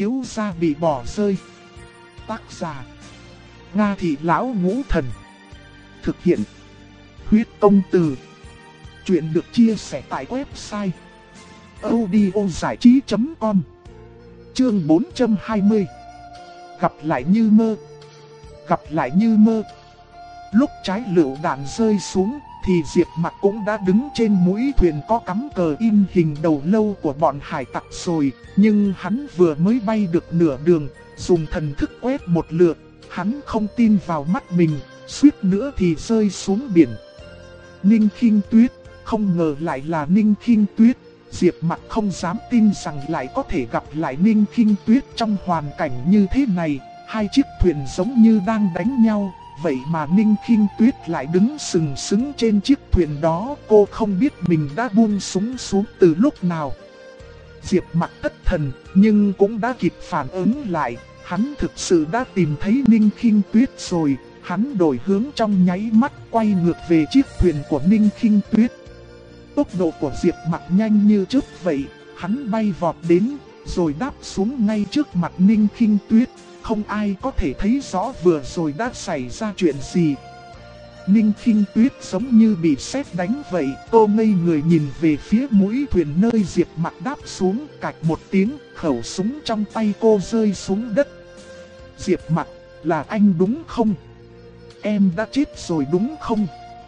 thiếu gia bị bỏ rơi. Tác giả: Nga Thị Lão Ngũ Thần. Thực hiện: Huyết Công Từ. Chuyện được chia sẻ tại website audiozảichí.com. Chương 420. Gặp lại như mơ. Gặp lại như mơ. Lúc trái lựu đạn rơi xuống thì Diệp Mặc cũng đã đứng trên mũi thuyền có cắm cờ in hình đầu lâu của bọn hải tặc rồi. Nhưng hắn vừa mới bay được nửa đường, dùng thần thức quét một lượt, hắn không tin vào mắt mình, suýt nữa thì rơi xuống biển. Ninh Khinh Tuyết, không ngờ lại là Ninh Khinh Tuyết. Diệp Mặc không dám tin rằng lại có thể gặp lại Ninh Khinh Tuyết trong hoàn cảnh như thế này. Hai chiếc thuyền giống như đang đánh nhau, vậy mà Ninh Khinh Tuyết lại đứng sừng sững trên chiếc thuyền đó. Cô không biết mình đã buông súng xuống từ lúc nào. Diệp Mặc thất thần, nhưng cũng đã kịp phản ứng lại. Hắn thực sự đã tìm thấy Ninh Khinh Tuyết rồi. Hắn đổi hướng trong nháy mắt, quay ngược về chiếc thuyền của Ninh Khinh Tuyết. Tốc độ của Diệp Mặc nhanh như chớp vậy, hắn bay vọt đến, rồi đáp xuống ngay trước mặt Ninh Khinh Tuyết. Không ai có thể thấy rõ vừa rồi đã xảy ra chuyện gì. Ninh Khinh Tuyết giống như bị sét đánh vậy, cô ngây người nhìn về phía mũi thuyền nơi Diệp Mặc đáp xuống, cạch một tiếng, khẩu súng trong tay cô rơi xuống đất. Diệp Mặc, là anh đúng không? Em đã chết rồi đúng không?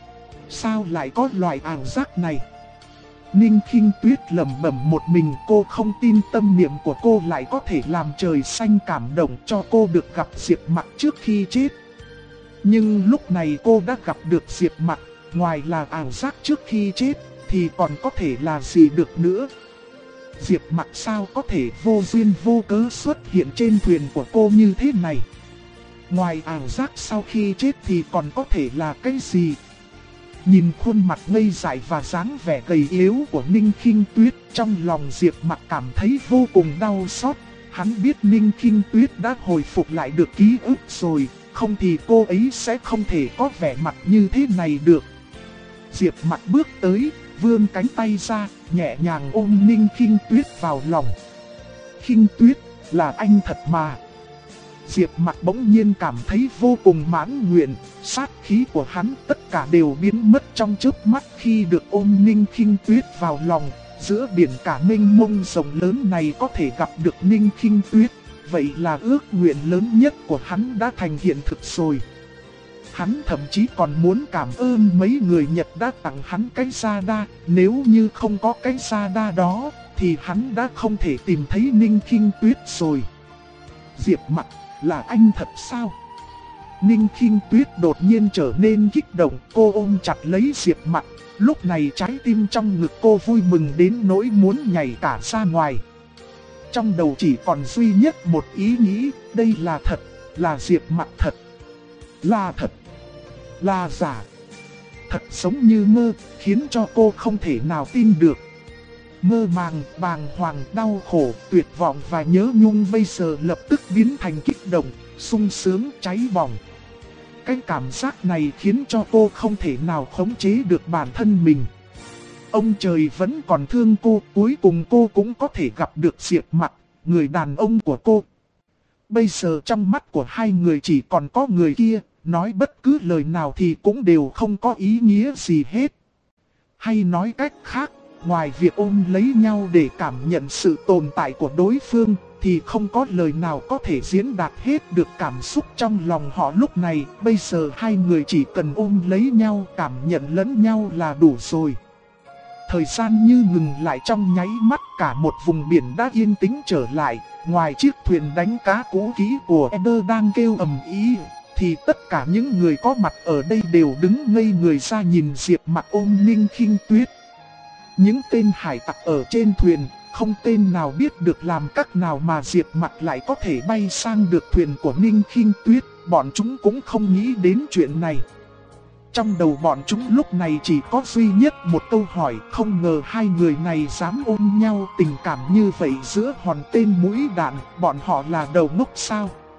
Sao lại có loại ảo giác này? Ninh Khinh Tuyết lẩm bẩm một mình, cô không tin tâm niệm của cô lại có thể làm trời xanh cảm động cho cô được gặp Diệp Mặc trước khi chết. Nhưng lúc này cô đã gặp được Diệp Mặc, ngoài là ảo giác trước khi chết thì còn có thể là gì được nữa? Diệp Mặc sao có thể vô duyên vô cớ xuất hiện trên thuyền của cô như thế này? Ngoài ảo giác sau khi chết thì còn có thể là cái gì? Nhìn khuôn mặt ngây dại và dáng vẻ gầy yếu của Ninh Khinh Tuyết, trong lòng Diệp Mặc cảm thấy vô cùng đau xót. Hắn biết Ninh Khinh Tuyết đã hồi phục lại được ký ức rồi, không thì cô ấy sẽ không thể có vẻ mặt như thế này được. Diệp Mặc bước tới, vươn cánh tay ra, nhẹ nhàng ôm Ninh Khinh Tuyết vào lòng. Khinh Tuyết, là anh thật mà. Diệp Mặc bỗng nhiên cảm thấy vô cùng mãn nguyện, sát khí của hắn tất cả đều biến mất trong chớp mắt khi được ôm Ninh Khinh Tuyết vào lòng. Giữa biển cả mênh mông rộng lớn này có thể gặp được Ninh Khinh Tuyết, vậy là ước nguyện lớn nhất của hắn đã thành hiện thực rồi. Hắn thậm chí còn muốn cảm ơn mấy người Nhật đã tặng hắn cái Sada, nếu như không có cái Sada đó thì hắn đã không thể tìm thấy Ninh Khinh Tuyết rồi. Diệp Mặc, là anh thật sao? Ninh Khinh Tuyết đột nhiên trở nên kích động, cô ôm chặt lấy Diệp Mặc. Lúc này trái tim trong ngực cô vui mừng đến nỗi muốn nhảy cả ra ngoài. Trong đầu chỉ còn duy nhất một ý nghĩ, đây là thật, là Diệp Mặc thật. Là thật, là giả. Thật giống như mơ, khiến cho cô không thể nào tin được. Mơ màng, bàng hoàng, đau khổ, tuyệt vọng và nhớ nhung bây giờ lập tức biến thành kích động, sung sướng, cháy bỏng. Cái cảm giác này khiến cho cô không thể nào khống chế được bản thân mình. Ông trời vẫn còn thương cô, cuối cùng cô cũng có thể gặp được Diệp Mặc, người đàn ông của cô. Bây giờ trong mắt của hai người chỉ còn có người kia, nói bất cứ lời nào thì cũng đều không có ý nghĩa gì hết. Hay nói cách khác, ngoài việc ôm lấy nhau để cảm nhận sự tồn tại của đối phương, thì không có lời nào có thể diễn đạt hết được cảm xúc trong lòng họ lúc này. Bây giờ hai người chỉ cần ôm lấy nhau, cảm nhận lẫn nhau là đủ rồi. Thời gian như ngừng lại trong nháy mắt, cả một vùng biển đã yên tĩnh trở lại. Ngoài chiếc thuyền đánh cá cũ kỹ của Eder đang kêu ầm ĩ, thì tất cả những người có mặt ở đây đều đứng ngây người ra nhìn Diệp Mặc ôm Ninh Khinh Tuyết. Những tên hải tặc ở trên thuyền, không tên nào biết được làm cách nào mà Diệp Mặc lại có thể bay sang được thuyền của Ninh Khinh Tuyết. Bọn chúng cũng không nghĩ đến chuyện này. Trong đầu bọn chúng lúc này chỉ có duy nhất một câu hỏi, không ngờ hai người này dám ôm nhau tình cảm như vậy giữa hòn tên mũi đạn, bọn họ là đầu ngốc sao?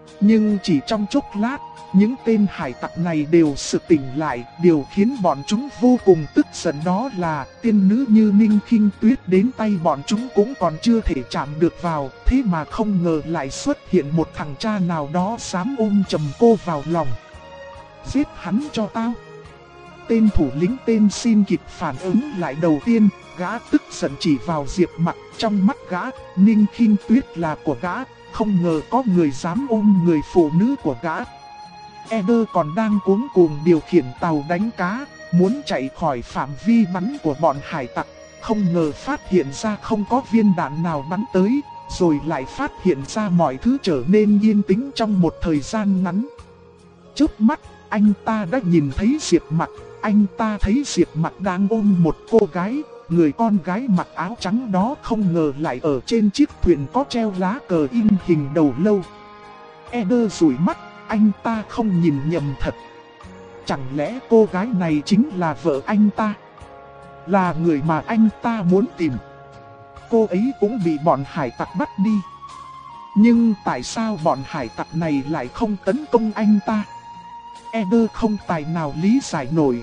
Nhưng chỉ trong chốc lát, những tên hải tặc này đều sực tỉnh lại. Điều khiến bọn chúng vô cùng tức giận đó là tiên nữ như Ninh Khinh Tuyết đến tay bọn chúng cũng còn chưa thể chạm được vào. Thế mà không ngờ lại xuất hiện một thằng cha nào đó dám ôm chầm cô vào lòng. Giết hắn cho tao. Tên thủ lĩnh tên Xin kịp phản ứng lại đầu tiên, gã tức giận chỉ vào Diệp Mặc. Trong mắt gã, Ninh Khinh Tuyết là của gã, không ngờ có người dám ôm người phụ nữ của gã. Eder còn đang cuống cuồng điều khiển tàu đánh cá, muốn chạy khỏi phạm vi bắn của bọn hải tặc. Không ngờ phát hiện ra không có viên đạn nào bắn tới, rồi lại phát hiện ra mọi thứ trở nên yên tĩnh trong một thời gian ngắn. Chớp mắt, anh ta đã nhìn thấy Diệp Mặc. Anh ta thấy Diệp Mặc đang ôm một cô gái. Người con gái mặc áo trắng đó không ngờ lại ở trên chiếc thuyền có treo lá cờ in hình đầu lâu. Eder dụi mắt, anh ta không nhìn nhầm thật. Chẳng lẽ cô gái này chính là vợ anh ta? Là người mà anh ta muốn tìm. Cô ấy cũng bị bọn hải tặc bắt đi. Nhưng tại sao bọn hải tặc này lại không tấn công anh ta? Eder không tài nào lý giải nổi.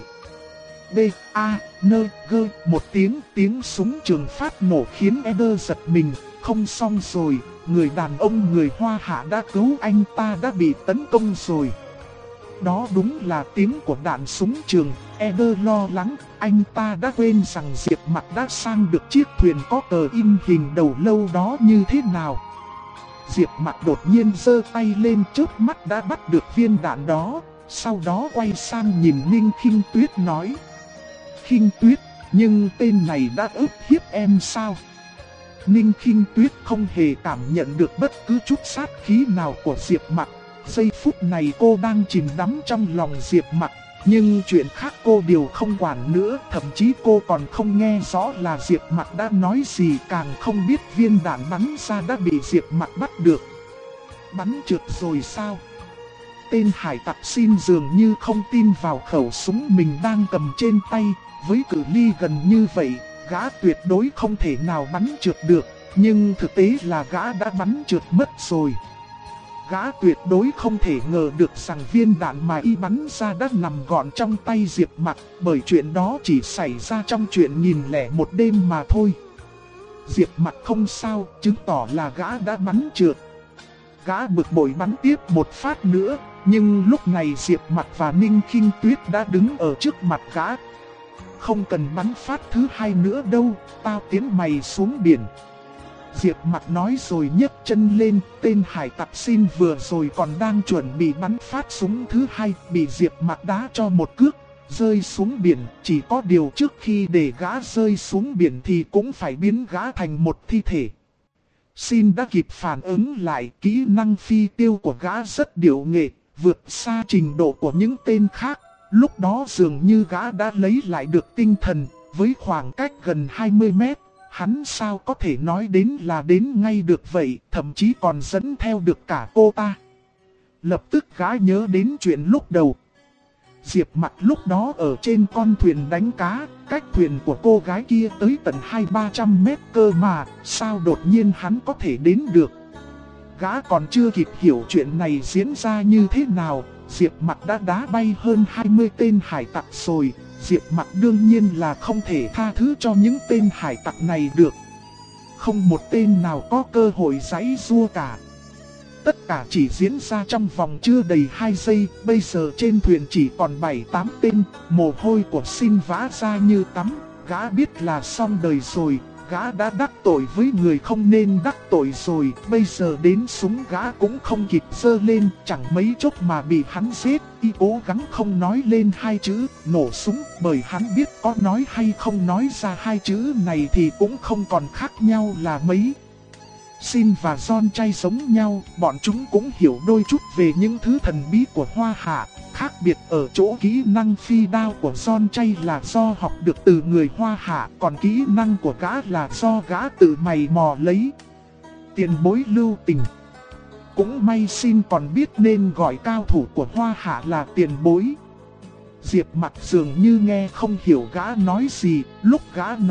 B-A-N-G, một tiếng súng trường phát nổ khiến Eder giật mình. Không xong rồi, người đàn ông người Hoa Hạ đã cứu anh ta đã bị tấn công rồi. Đó đúng là tiếng của đạn súng trường. Eder lo lắng, anh ta đã quên rằng Diệp Mặc đã sang được chiếc thuyền có cờ in hình đầu lâu đó như thế nào. Diệp Mặc đột nhiên giơ tay lên, chớp mắt đã bắt được viên đạn đó. Sau đó quay sang nhìn Ninh Khinh Tuyết nói: Khinh Tuyết, nhưng tên này đã ức hiếp em sao? Ninh Khinh Tuyết không hề cảm nhận được bất cứ chút sát khí nào của Diệp Mặc. Giây phút này cô đang chìm đắm trong lòng Diệp Mặc, nhưng chuyện khác cô đều không quản nữa. Thậm chí cô còn không nghe rõ là Diệp Mặc đã nói gì, càng không biết viên đạn bắn ra đã bị Diệp Mặc bắt được. Bắn trượt rồi sao? Tên hải tặc Xin dường như không tin vào khẩu súng mình đang cầm trên tay. Với cự ly gần như vậy, gã tuyệt đối không thể nào bắn trượt được. Nhưng thực tế là gã đã bắn trượt mất rồi. Gã tuyệt đối không thể ngờ được rằng viên đạn mà y bắn ra đã nằm gọn trong tay Diệp Mặc. Bởi chuyện đó chỉ xảy ra trong chuyện 1001 đêm mà thôi. Diệp Mặc không sao, chứng tỏ là gã đã bắn trượt. Gã bực bội bắn tiếp một phát nữa. Nhưng lúc này Diệp Mặc và Ninh Khinh Tuyết đã đứng ở trước mặt gã. Không cần bắn phát thứ hai nữa đâu, tao tiến mày xuống biển. Diệp Mặc nói rồi nhấc chân lên. Tên hải tặc Xin vừa rồi còn đang chuẩn bị bắn phát súng thứ hai, bị Diệp Mặc đá cho một cước, rơi xuống biển. Chỉ có điều trước khi để gã rơi xuống biển thì cũng phải biến gã thành một thi thể. Xin đã kịp phản ứng lại, kỹ năng phi tiêu của gã rất điệu nghệ, vượt xa trình độ của những tên khác. Lúc đó dường như gã đã lấy lại được tinh thần. Với khoảng cách gần 20 mét, hắn sao có thể nói đến là đến ngay được vậy, thậm chí còn dẫn theo được cả cô ta. Lập tức gã nhớ đến chuyện lúc đầu. Diệp Mặc lúc đó ở trên con thuyền đánh cá, cách thuyền của cô gái kia tới tận 200-300 mét cơ mà, sao đột nhiên hắn có thể đến được. Gã còn chưa kịp hiểu chuyện này diễn ra như thế nào, Diệp Mặc đã đá bay hơn 20 tên hải tặc rồi. Diệp Mặc đương nhiên là không thể tha thứ cho những tên hải tặc này được. Không một tên nào có cơ hội giãy giụa cả. Tất cả chỉ diễn ra trong vòng chưa đầy 2 giây. Bây giờ trên thuyền chỉ còn 7-8 tên. Mồ hôi của Xin vã ra như tắm. Gã biết là xong đời rồi. Gã đã đắc tội với người không nên đắc tội rồi. Bây giờ đến súng gã cũng không kịp giơ lên. Chẳng mấy chốc mà bị hắn giết. Y cố gắng không nói lên hai chữ nổ súng. Bởi hắn biết có nói hay không nói ra hai chữ này thì cũng không còn khác nhau là mấy. Xin và John Chay giống nhau. Bọn chúng cũng hiểu đôi chút về những thứ thần bí của Hoa Hạ. Khác biệt ở chỗ kỹ năng phi đao của John Chay là do học được từ người Hoa Hạ. Còn kỹ năng của gã là do gã tự mày mò lấy. Tiền bối lưu tình. Cũng may Xin còn biết nên gọi cao thủ của Hoa Hạ là tiền bối. Diệp Mặc dường như nghe không hiểu gã nói gì. Lúc gã nói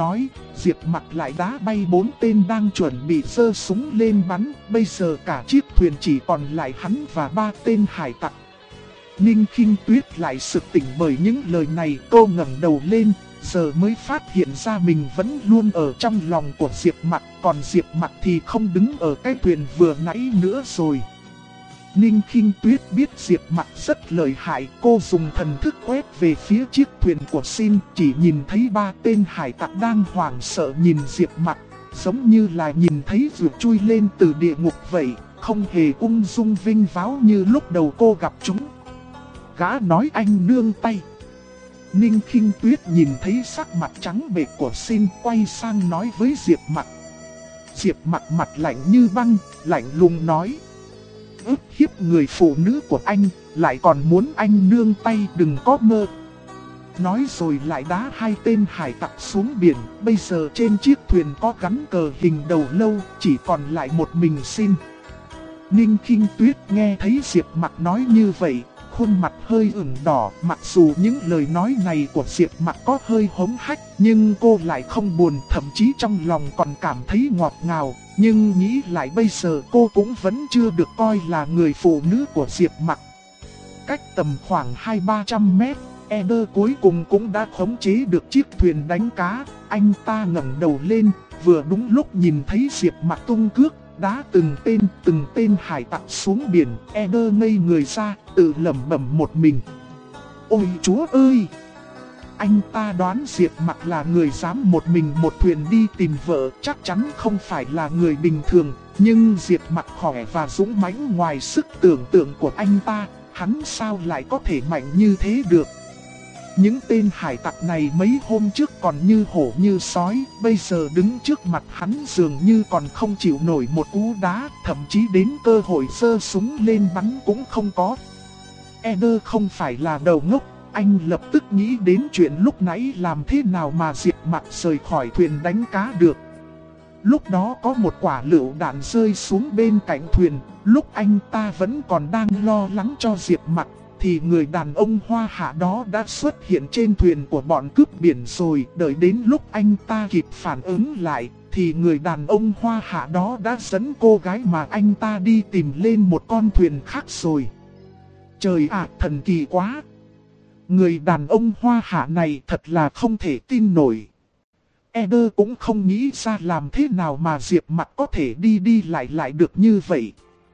Diệp Mặc lại đá bay 4 tên đang chuẩn bị giơ súng lên bắn. Bây giờ cả chiếc thuyền chỉ còn lại hắn và 3 tên hải tặc. Ninh Khinh Tuyết lại sực tỉnh bởi những lời này. Cô ngẩng đầu lên, giờ mới phát hiện ra mình vẫn luôn ở trong lòng của Diệp Mặc. Còn Diệp Mặc thì không đứng ở cái thuyền vừa nãy nữa rồi. Ninh Khinh Tuyết biết Diệp Mặc rất lợi hại. Cô dùng thần thức quét về phía chiếc thuyền của Xin. Chỉ nhìn thấy 3 tên hải tặc đang hoảng sợ nhìn Diệp Mặc, giống như là nhìn thấy ruột chui lên từ địa ngục vậy. Không hề ung dung vinh váo như lúc đầu cô gặp chúng. Gã nói anh nương tay. Ninh Khinh Tuyết nhìn thấy sắc mặt trắng bệch của Xin, quay sang nói với Diệp Mặc. Diệp Mặc mặt lạnh như băng, lạnh lùng nói: ức hiếp người phụ nữ của anh, lại còn muốn anh nương tay, đừng có mơ. Nói rồi lại đá 2 tên hải tặc xuống biển. Bây giờ trên chiếc thuyền có gắn cờ hình đầu lâu, chỉ còn lại một mình Xin. Ninh Khinh Tuyết nghe thấy Diệp Mặc nói như vậy, khuôn mặt hơi ửng đỏ. Mặc dù những lời nói này của Diệp Mặc có hơi hống hách, nhưng cô lại không buồn, thậm chí trong lòng còn cảm thấy ngọt ngào. Nhưng nghĩ lại bây giờ cô cũng vẫn chưa được coi là người phụ nữ của Diệp Mặc. Cách tầm khoảng 200-300 mét, Eder cuối cùng cũng đã khống chế được chiếc thuyền đánh cá. Anh ta ngẩng đầu lên, vừa đúng lúc nhìn thấy Diệp Mặc tung cước, đá từng tên hải tặc xuống biển. Eder ngây người ra, tự lẩm bẩm một mình: ôi chúa ơi! Anh ta đoán Diệp Mặc là người dám một mình một thuyền đi tìm vợ, chắc chắn không phải là người bình thường. Nhưng Diệp Mặc khỏe và dũng mãnh ngoài sức tưởng tượng của anh ta, hắn sao lại có thể mạnh như thế được? Những tên hải tặc này mấy hôm trước còn như hổ như sói, bây giờ đứng trước mặt hắn dường như còn không chịu nổi một cú đá, thậm chí đến cơ hội giơ súng lên bắn cũng không có. Eder không phải là đầu ngốc, anh lập tức nghĩ đến chuyện lúc nãy làm thế nào mà Diệp Mặc rời khỏi thuyền đánh cá được. Lúc đó có một quả lựu đạn rơi xuống bên cạnh thuyền, lúc anh ta vẫn còn đang lo lắng cho Diệp Mặc, thì người đàn ông Hoa Hạ đó đã xuất hiện trên thuyền của bọn cướp biển rồi. Đợi đến lúc anh ta kịp phản ứng lại, thì người đàn ông Hoa Hạ đó đã dẫn cô gái mà anh ta đi tìm lên một con thuyền khác rồi. Trời ạ, thần kỳ quá! Người đàn ông Hoa Hạ này thật là không thể tin nổi. Eder cũng không nghĩ ra làm thế nào mà Diệp Mặc có thể đi lại được như vậy.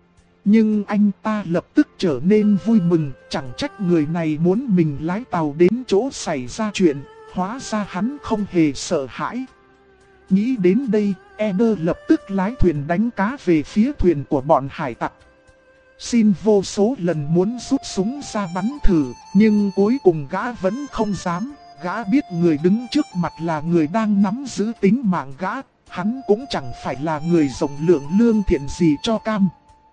Nhưng anh ta lập tức trở nên vui mừng, chẳng trách người này muốn mình lái tàu đến chỗ xảy ra chuyện, hóa ra hắn không hề sợ hãi. Nghĩ đến đây, Eder lập tức lái thuyền đánh cá về phía thuyền của bọn hải tặc. Xin vô số lần muốn rút súng ra bắn thử, nhưng cuối cùng gã vẫn không dám. Gã biết người đứng trước mặt là người đang nắm giữ tính mạng gã, hắn cũng chẳng phải là người rộng lượng lương thiện gì cho cam.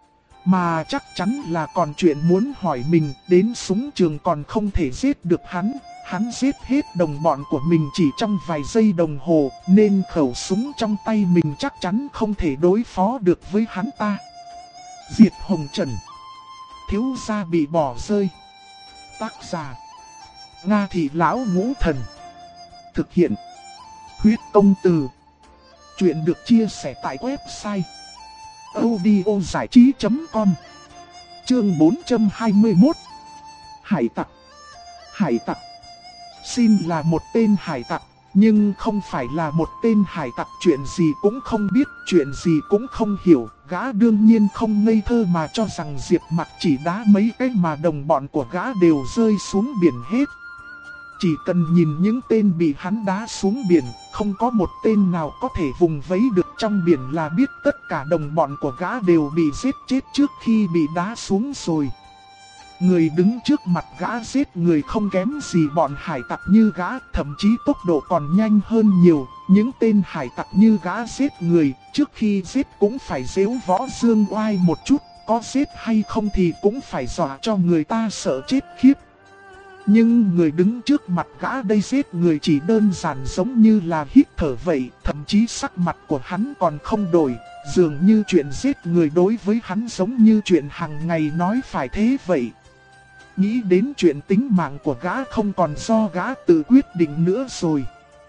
Mà chắc chắn là còn chuyện muốn hỏi mình, đến súng trường còn không thể giết được hắn. Hắn giết hết đồng bọn của mình chỉ trong vài giây đồng hồ, nên khẩu súng trong tay mình chắc chắn không thể đối phó được với hắn ta. Diệt Hồng Trần. Thiếu gia bị bỏ rơi. Tác giả: Nga Thị Lão Ngũ Thần. Thực hiện: Huyết Công Từ. Chuyện được chia sẻ tại website audiozảichí.com. Chương 421. Hải tặc. Hải tặc. Xin là một tên hải tặc, nhưng không phải là một tên hải tặc chuyện gì cũng không biết, chuyện gì cũng không hiểu. Gã đương nhiên không ngây thơ mà cho rằng Diệp Mặc chỉ đá mấy cái mà đồng bọn của gã đều rơi xuống biển hết. Chỉ cần nhìn những tên bị hắn đá xuống biển, không có một tên nào có thể vùng vẫy được trong biển là biết tất cả đồng bọn của gã đều bị giết chết trước khi bị đá xuống rồi. Người đứng trước mặt gã giết người không kém gì bọn hải tặc như gã, thậm chí tốc độ còn nhanh hơn nhiều. Những tên hải tặc như gã giết người, trước khi giết cũng phải giễu võ dương oai một chút, có giết hay không thì cũng phải dọa cho người ta sợ chết khiếp. Nhưng người đứng trước mặt gã đây giết người chỉ đơn giản giống như là hít thở vậy, thậm chí sắc mặt của hắn còn không đổi, dường như chuyện giết người đối với hắn giống như chuyện hàng ngày nói phải thế vậy. Nghĩ đến chuyện tính mạng của gã không còn do gã tự quyết định nữa rồi.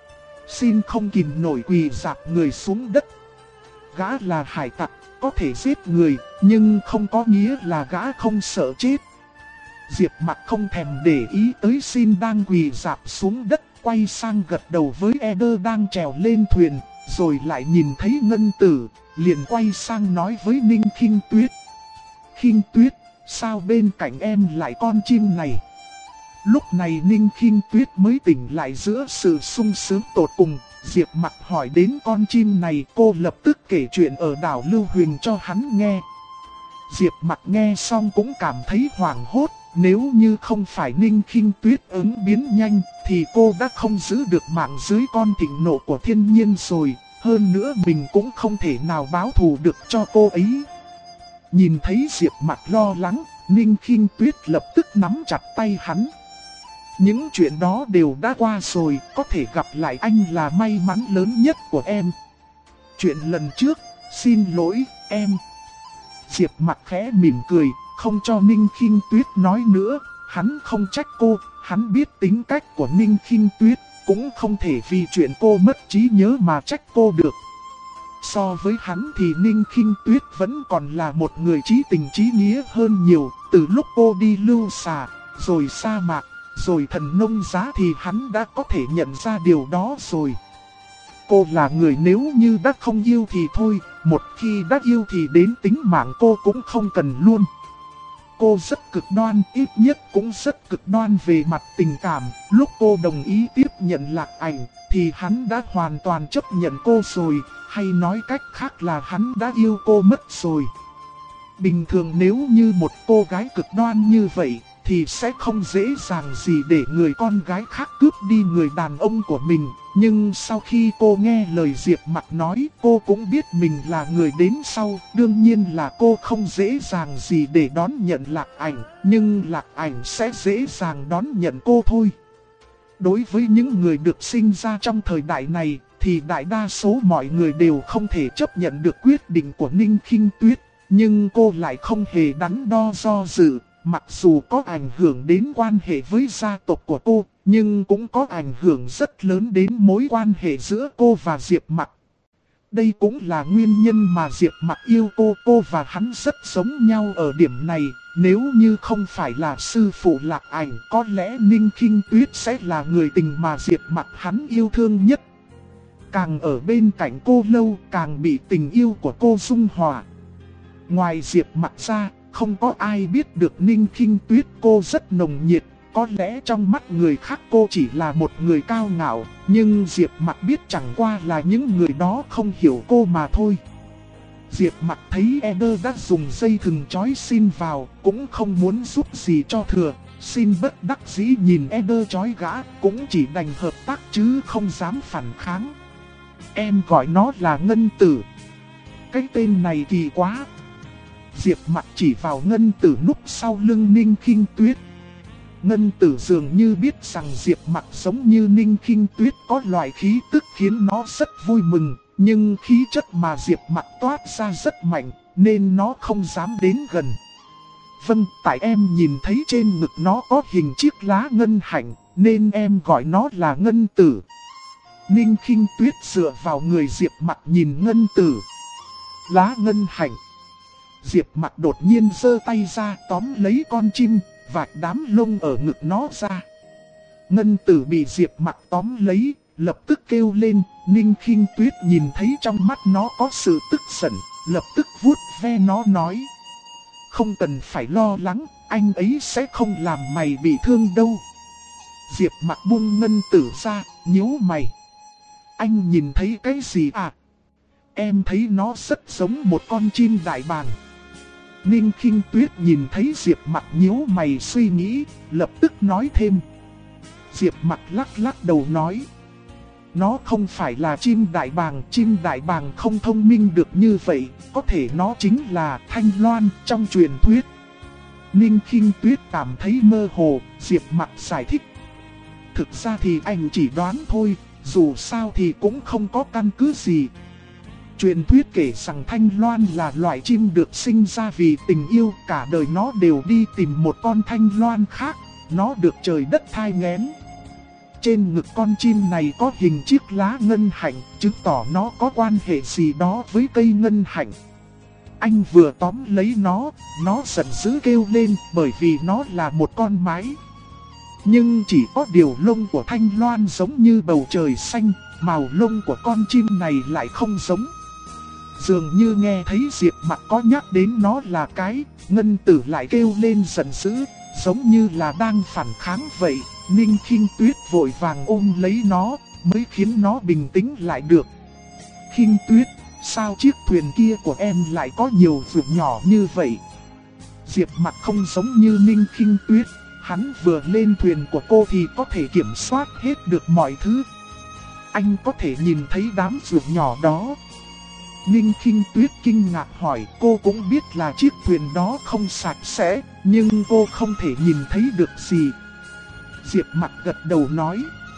Xin không kìm nổi quỳ rạp người xuống đất. Gã là hải tặc, có thể giết người, nhưng không có nghĩa là gã không sợ chết. Diệp Mặc không thèm để ý tới Xin đang quỳ rạp xuống đất, quay sang gật đầu với Eder đang trèo lên thuyền, rồi lại nhìn thấy Ngân Tử, liền quay sang nói với Ninh Khinh Tuyết. Khinh Tuyết, sao bên cạnh em lại con chim này? Lúc này Ninh Khinh Tuyết mới tỉnh lại giữa sự sung sướng tột cùng. Diệp Mặc hỏi đến con chim này, cô lập tức kể chuyện ở đảo Lưu Huyền cho hắn nghe. Diệp Mặc nghe xong cũng cảm thấy hoảng hốt. Nếu như không phải Ninh Khinh Tuyết ứng biến nhanh, thì cô đã không giữ được mạng dưới con thịnh nộ của thiên nhiên rồi. Hơn nữa mình cũng không thể nào báo thù được cho cô ấy. Nhìn thấy Diệp Mặc lo lắng, Ninh Khinh Tuyết lập tức nắm chặt tay hắn. Những chuyện đó đều đã qua rồi, có thể gặp lại anh là may mắn lớn nhất của em. Chuyện lần trước, xin lỗi, em. Diệp Mặc khẽ mỉm cười, không cho Ninh Khinh Tuyết nói nữa. Hắn không trách cô, hắn biết tính cách của Ninh Khinh Tuyết, cũng không thể vì chuyện cô mất trí nhớ mà trách cô được. So với hắn thì Ninh Khinh Tuyết vẫn còn là một người trí tình trí nghĩa hơn nhiều. Từ lúc cô đi lưu xà, rồi sa mạc, rồi thần nông giá thì hắn đã có thể nhận ra điều đó rồi. Cô là người nếu như đã không yêu thì thôi, một khi đã yêu thì đến tính mạng cô cũng không cần luôn. Cô rất cực đoan, ít nhất cũng rất cực đoan về mặt tình cảm. Lúc cô đồng ý tiếp nhận Lạc Ảnh, thì hắn đã hoàn toàn chấp nhận cô rồi, hay nói cách khác là hắn đã yêu cô mất rồi. Bình thường nếu như một cô gái cực đoan như vậy, thì sẽ không dễ dàng gì để người con gái khác cướp đi người đàn ông của mình. Nhưng sau khi cô nghe lời Diệp Mặc nói, cô cũng biết mình là người đến sau. Đương nhiên là cô không dễ dàng gì để đón nhận Lạc Ảnh, nhưng Lạc Ảnh sẽ dễ dàng đón nhận cô thôi. Đối với những người được sinh ra trong thời đại này, thì đại đa số mọi người đều không thể chấp nhận được quyết định của Ninh Khinh Tuyết. Nhưng cô lại không hề đắn đo do dự. Mặc dù có ảnh hưởng đến quan hệ với gia tộc của cô, nhưng cũng có ảnh hưởng rất lớn đến mối quan hệ giữa cô và Diệp Mặc. Đây cũng là nguyên nhân mà Diệp Mặc yêu cô và hắn rất giống nhau ở điểm này. Nếu như không phải là sư phụ Lạc Ảnh, có lẽ Ninh Khinh Tuyết sẽ là người tình mà Diệp Mặc hắn yêu thương nhất. Càng ở bên cạnh cô lâu, càng bị tình yêu của cô dung hòa. Ngoài Diệp Mặc ra, không có ai biết được Ninh Khinh Tuyết cô rất nồng nhiệt. Có lẽ trong mắt người khác cô chỉ là một người cao ngạo, nhưng Diệp Mặc biết chẳng qua là những người đó không hiểu cô mà thôi. Diệp Mặc thấy Eder đã dùng dây thừng trói Xin vào, cũng không muốn giúp gì cho thừa. Xin bất đắc dĩ nhìn Eder trói gã, cũng chỉ đành hợp tác chứ không dám phản kháng. Em gọi nó là Ngân Tử. Cái tên này kỳ quá. Diệp Mặc chỉ vào Ngân Tử núp sau lưng Ninh Khinh Tuyết. Ngân Tử dường như biết rằng Diệp Mặc giống như Ninh Khinh Tuyết có loại khí tức khiến nó rất vui mừng. Nhưng khí chất mà Diệp Mặc toát ra rất mạnh, nên nó không dám đến gần. Vâng, tại em nhìn thấy trên ngực nó có hình chiếc lá ngân hạnh, nên em gọi nó là Ngân Tử. Ninh Khinh Tuyết dựa vào người Diệp Mặc nhìn Ngân Tử. Lá ngân hạnh. Diệp Mặc đột nhiên giơ tay ra tóm lấy con chim, vạch đám lông ở ngực nó ra. Ngân Tử bị Diệp Mặc tóm lấy, lập tức kêu lên. Ninh Khinh Tuyết nhìn thấy trong mắt nó có sự tức giận, lập tức vuốt ve nó nói: không cần phải lo lắng, anh ấy sẽ không làm mày bị thương đâu. Diệp Mặc buông Ngân Tử ra, nhíu mày. Anh nhìn thấy cái gì à? Em thấy nó rất giống một con chim đại bàng. Ninh Khinh Tuyết nhìn thấy Diệp Mặc nhíu mày suy nghĩ, lập tức nói thêm. Diệp Mặc lắc lắc đầu nói: nó không phải là chim đại bàng không thông minh được như vậy, có thể nó chính là Thanh Loan trong truyền thuyết. Ninh Khinh Tuyết cảm thấy mơ hồ, Diệp Mặc giải thích. Thực ra thì anh chỉ đoán thôi, dù sao thì cũng không có căn cứ gì. Truyền thuyết kể rằng Thanh Loan là loại chim được sinh ra vì tình yêu, cả đời nó đều đi tìm một con Thanh Loan khác, nó được trời đất thai nghén. trên ngực con chim này có hình chiếc lá ngân hạnh, chứng tỏ nó có quan hệ gì đó với cây ngân hạnh. Anh vừa tóm lấy nó giận dữ kêu lên bởi vì nó là một con mái. Nhưng chỉ có điều lông của Thanh Loan giống như bầu trời xanh, màu lông của con chim này lại không giống. Dường như nghe thấy Diệp Mặc có nhắc đến nó là cái, Ngân Tử lại kêu lên giận dữ, giống như là đang phản kháng vậy. Ninh Khinh Tuyết vội vàng ôm lấy nó, mới khiến nó bình tĩnh lại được. Khinh Tuyết, sao chiếc thuyền kia của em lại có nhiều vượt nhỏ như vậy? Diệp Mặc không giống như Ninh Khinh Tuyết, hắn vừa lên thuyền của cô thì có thể kiểm soát hết được mọi thứ. Anh có thể nhìn thấy đám vượt nhỏ đó. Ninh Khinh Tuyết kinh ngạc hỏi, cô cũng biết là chiếc thuyền đó không sạch sẽ, nhưng cô không thể nhìn thấy được gì. Diệp Mặc gật đầu nói,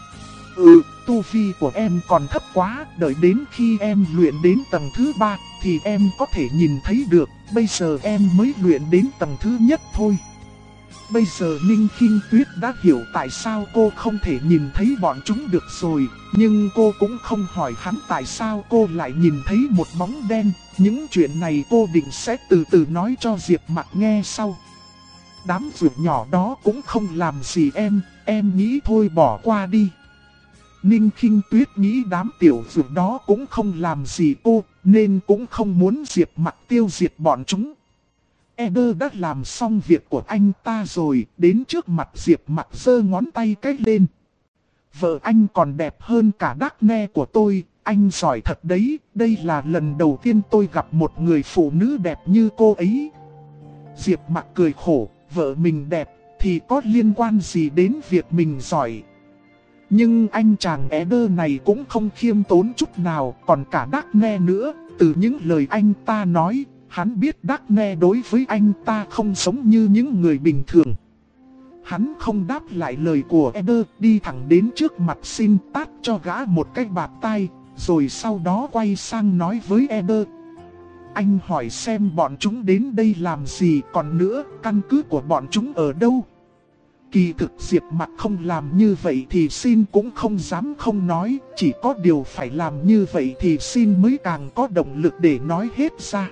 tu vi của em còn thấp quá, đợi đến khi em luyện đến tầng thứ 3 thì em có thể nhìn thấy được, bây giờ em mới luyện đến tầng thứ nhất thôi. Bây giờ Ninh Khinh Tuyết đã hiểu tại sao cô không thể nhìn thấy bọn chúng được rồi, nhưng cô cũng không hỏi hắn tại sao cô lại nhìn thấy một bóng đen. Những chuyện này cô định sẽ từ từ nói cho Diệp Mặc nghe sau. Đám vượt nhỏ đó cũng không làm gì em nghĩ thôi bỏ qua đi. Ninh Khinh Tuyết nghĩ đám tiểu vượt đó cũng không làm gì cô, nên cũng không muốn Diệp Mặc tiêu diệt bọn chúng. Eder đã làm xong việc của anh ta rồi, đến trước mặt Diệp Mặc giơ ngón tay cái lên. Vợ anh còn đẹp hơn cả Daphne của tôi, anh giỏi thật đấy, đây là lần đầu tiên tôi gặp một người phụ nữ đẹp như cô ấy. Diệp Mặc cười khổ, vợ mình đẹp thì có liên quan gì đến việc mình giỏi. Nhưng anh chàng Eder này cũng không khiêm tốn chút nào, còn cả Daphne nữa, từ những lời anh ta nói. Hắn biết Daphne đối với anh ta không giống như những người bình thường. Hắn không đáp lại lời của Eder, đi thẳng đến trước mặt xin tát cho gã một cái bạt tai, rồi sau đó quay sang nói với Eder. Anh hỏi xem bọn chúng đến đây làm gì, còn nữa, căn cứ của bọn chúng ở đâu? Kỳ thực Diệp Mặc không làm như vậy thì xin cũng không dám không nói, chỉ có điều phải làm như vậy thì xin mới càng có động lực để nói hết ra.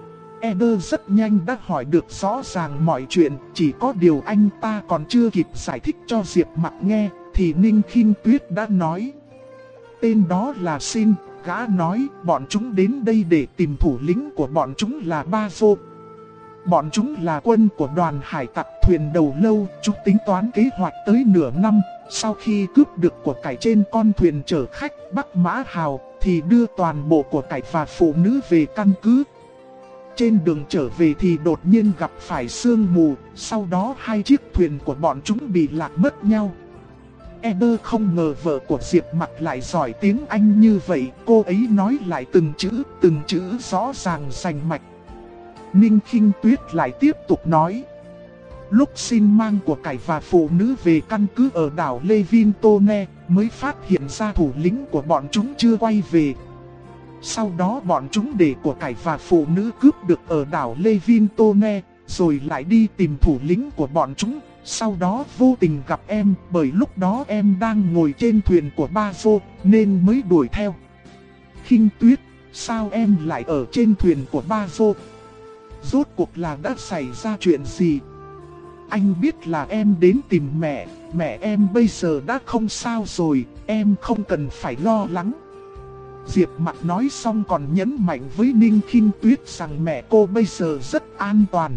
Eder rất nhanh đã hỏi được rõ ràng mọi chuyện, chỉ có điều anh ta còn chưa kịp giải thích cho Diệp Mặc nghe, thì Ninh Khinh Tuyết đã nói. Tên đó là Xin, gã nói bọn chúng đến đây để tìm thủ lĩnh của bọn chúng là Ba Vô. Bọn chúng là quân của đoàn hải tặc thuyền đầu lâu, chúng tính toán kế hoạch tới nửa năm, sau khi cướp được của cải trên con thuyền chở khách Bắc Mã Hào, thì đưa toàn bộ của cải và phụ nữ về căn cứ. Trên đường trở về thì đột nhiên gặp phải sương mù, sau đó hai chiếc thuyền của bọn chúng bị lạc mất nhau. Eder không ngờ vợ của Diệp Mặc lại giỏi tiếng Anh như vậy, cô ấy nói lại từng chữ rõ ràng rành mạch. Ninh Khinh Tuyết lại tiếp tục nói. Lúc Xin mang của cải và phụ nữ về căn cứ ở đảo Levintone, mới phát hiện ra thủ lĩnh của bọn chúng chưa quay về. Sau đó bọn chúng để của cải và phụ nữ cướp được ở đảo Levintone, rồi lại đi tìm thủ lĩnh của bọn chúng. Sau đó vô tình gặp em, bởi lúc đó em đang ngồi trên thuyền của Ba Vô, nên mới đuổi theo. Khinh Tuyết, sao em lại ở trên thuyền của Ba Vô? Rốt cuộc là đã xảy ra chuyện gì? Anh biết là em đến tìm mẹ em bây giờ đã không sao rồi, em không cần phải lo lắng. Diệp Mặc nói xong còn nhấn mạnh với Ninh Khinh Tuyết rằng mẹ cô bây giờ rất an toàn.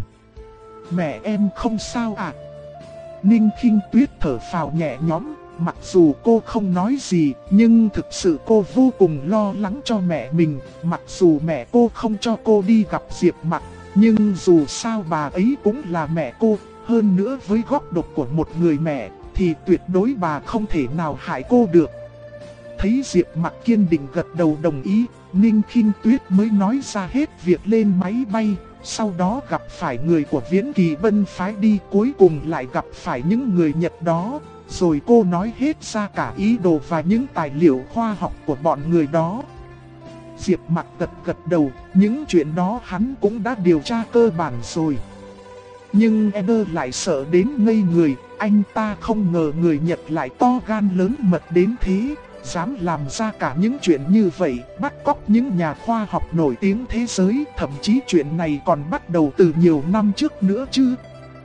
Mẹ em không sao à? Ninh Khinh Tuyết thở phào nhẹ nhõm, mặc dù cô không nói gì, nhưng thực sự cô vô cùng lo lắng cho mẹ mình. Mặc dù mẹ cô không cho cô đi gặp Diệp Mặc, nhưng dù sao bà ấy cũng là mẹ cô. Hơn nữa với góc độ của một người mẹ, thì tuyệt đối bà không thể nào hại cô được. Thấy Diệp Mặc kiên định gật đầu đồng ý, Ninh Khinh Tuyết mới nói ra hết việc lên máy bay. Sau đó gặp phải người của Viễn Kỳ Bân phái đi, cuối cùng lại gặp phải những người Nhật đó. Rồi cô nói hết ra cả ý đồ và những tài liệu khoa học của bọn người đó. Diệp Mặc gật đầu, những chuyện đó hắn cũng đã điều tra cơ bản rồi. Nhưng Eder lại sợ đến ngây người, anh ta không ngờ người Nhật lại to gan lớn mật đến thế, dám làm ra cả những chuyện như vậy, bắt cóc những nhà khoa học nổi tiếng thế giới, thậm chí chuyện này còn bắt đầu từ nhiều năm trước nữa chứ.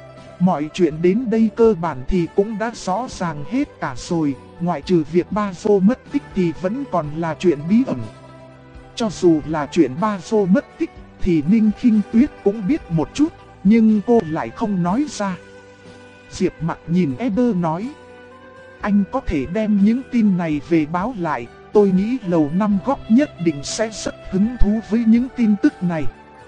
Mọi chuyện đến đây cơ bản thì cũng đã rõ ràng hết cả rồi, ngoại trừ việc Bazo mất tích thì vẫn còn là chuyện bí ẩn. Cho dù là chuyện Bazo mất tích thì Ninh Khinh Tuyết cũng biết một chút, nhưng cô lại không nói ra. Diệp Mặc nhìn Eder nói, anh có thể đem những tin này về báo lại, tôi nghĩ Lầu Năm Góc nhất định sẽ rất hứng thú với những tin tức này.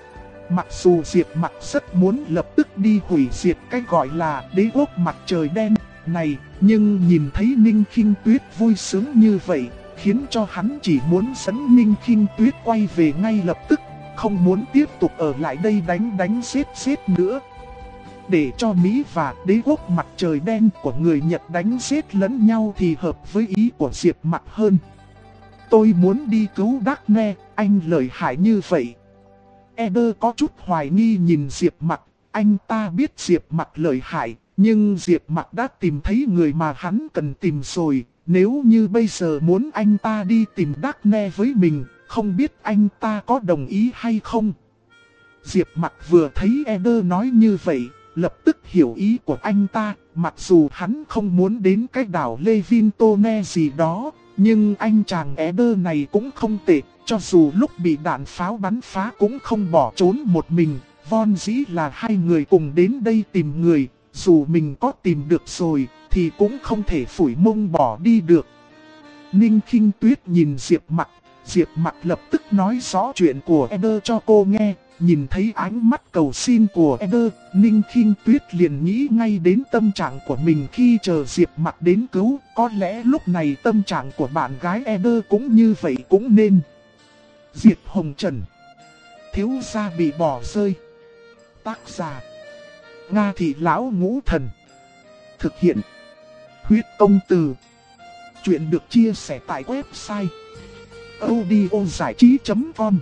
Mặc dù Diệp Mặc rất muốn lập tức đi hủy diệt cái gọi là đế quốc mặt trời đen này, nhưng nhìn thấy Ninh Khinh Tuyết vui sướng như vậy, khiến cho hắn chỉ muốn dẫn Ninh Khinh Tuyết quay về ngay lập tức, không muốn tiếp tục ở lại đây đánh giết nữa. Để cho Mỹ và đế quốc mặt trời đen của người Nhật đánh giết lẫn nhau thì hợp với ý của Diệp Mặc hơn. Tôi muốn đi cứu Daphne, anh lợi hại như vậy. Eder có chút hoài nghi nhìn Diệp Mặc, anh ta biết Diệp Mặc lợi hại, nhưng Diệp Mặc đã tìm thấy người mà hắn cần tìm rồi. Nếu như bây giờ muốn anh ta đi tìm Daphne với mình, không biết anh ta có đồng ý hay không. Diệp Mặc vừa thấy Eder nói như vậy, lập tức hiểu ý của anh ta, mặc dù hắn không muốn đến cái đảo Levintone gì đó, nhưng anh chàng Eder này cũng không tệ, cho dù lúc bị đạn pháo bắn phá cũng không bỏ trốn một mình, von dĩ là hai người cùng đến đây tìm người, dù mình có tìm được rồi, thì cũng không thể phủi mông bỏ đi được. Ninh Khinh Tuyết nhìn Diệp Mặc lập tức nói rõ chuyện của Eder cho cô nghe. Nhìn thấy ánh mắt cầu xin của Eder, Ninh Khinh Tuyết liền nghĩ ngay đến tâm trạng của mình khi chờ Diệp Mặc đến cứu. Có lẽ lúc này tâm trạng của bạn gái Eder cũng như vậy cũng nên. Diệp Hồng Trần, thiếu gia bị bỏ rơi. Tác giả Nga Thị Lão Ngũ Thần. Thực hiện Huyết Công Từ. Chuyện được chia sẻ tại website audiozảichí.com.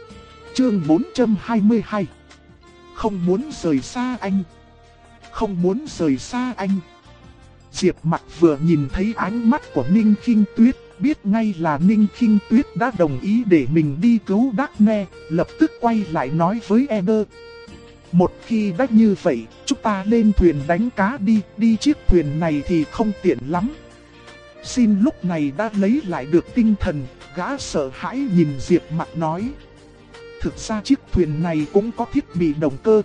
Chương 422. Không muốn rời xa anh. Không muốn rời xa anh. Diệp Mặc vừa nhìn thấy ánh mắt của Ninh Khinh Tuyết, biết ngay là Ninh Khinh Tuyết đã đồng ý để mình đi cứu Daphne, lập tức quay lại nói với Eder. Một khi đã như vậy, chúng ta lên thuyền đánh cá đi chiếc thuyền này thì không tiện lắm. Xin lúc này đã lấy lại được tinh thần, gã sợ hãi nhìn Diệp Mặc nói. Thực ra chiếc thuyền này cũng có thiết bị động cơ.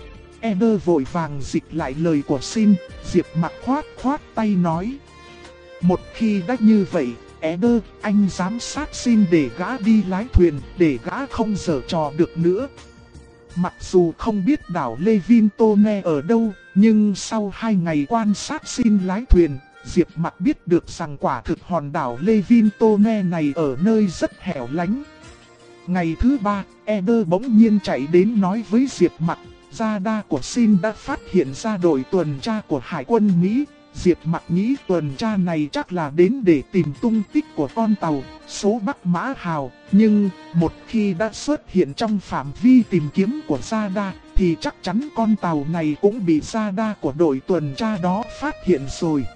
Eder vội vàng dịch lại lời của Xin, Diệp Mặc khoát tay nói. Một khi đã như vậy, Eder, anh giám sát Xin để gã đi lái thuyền, để gã không giở trò được nữa. Mặc dù không biết đảo Levintone ở đâu, nhưng sau 2 ngày quan sát Xin lái thuyền, Diệp Mặc biết được rằng quả thực hòn đảo Levintone này ở nơi rất hẻo lánh. Ngày thứ 3, Eder bỗng nhiên chạy đến nói với Diệp Mặc, radar của Xin đã phát hiện ra đội tuần tra của Hải quân Mỹ. Diệp Mặc nghĩ tuần tra này chắc là đến để tìm tung tích của con tàu, số Bắc Mã Hào. Nhưng, một khi đã xuất hiện trong phạm vi tìm kiếm của radar, thì chắc chắn con tàu này cũng bị radar của đội tuần tra đó phát hiện rồi.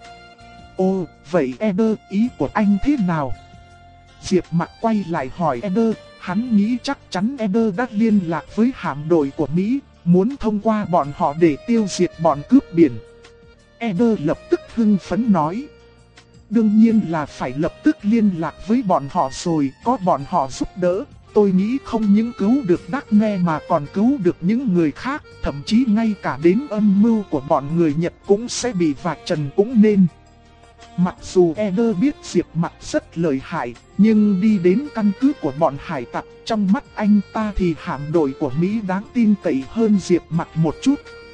Ồ, vậy Eder, ý của anh thế nào? Diệp Mặc quay lại hỏi Eder. Hắn nghĩ chắc chắn Eder đã liên lạc với hạm đội của Mỹ, muốn thông qua bọn họ để tiêu diệt bọn cướp biển. Eder lập tức hưng phấn nói. Đương nhiên là phải lập tức liên lạc với bọn họ rồi, có bọn họ giúp đỡ. Tôi nghĩ không những cứu được Daphne mà còn cứu được những người khác, thậm chí ngay cả đến âm mưu của bọn người Nhật cũng sẽ bị vạch trần cũng nên. Mặc dù Eder biết Diệp Mặc rất lợi hại, nhưng đi đến căn cứ của bọn hải tặc, trong mắt anh ta thì hạm đội của Mỹ đáng tin cậy hơn Diệp Mặc một chút.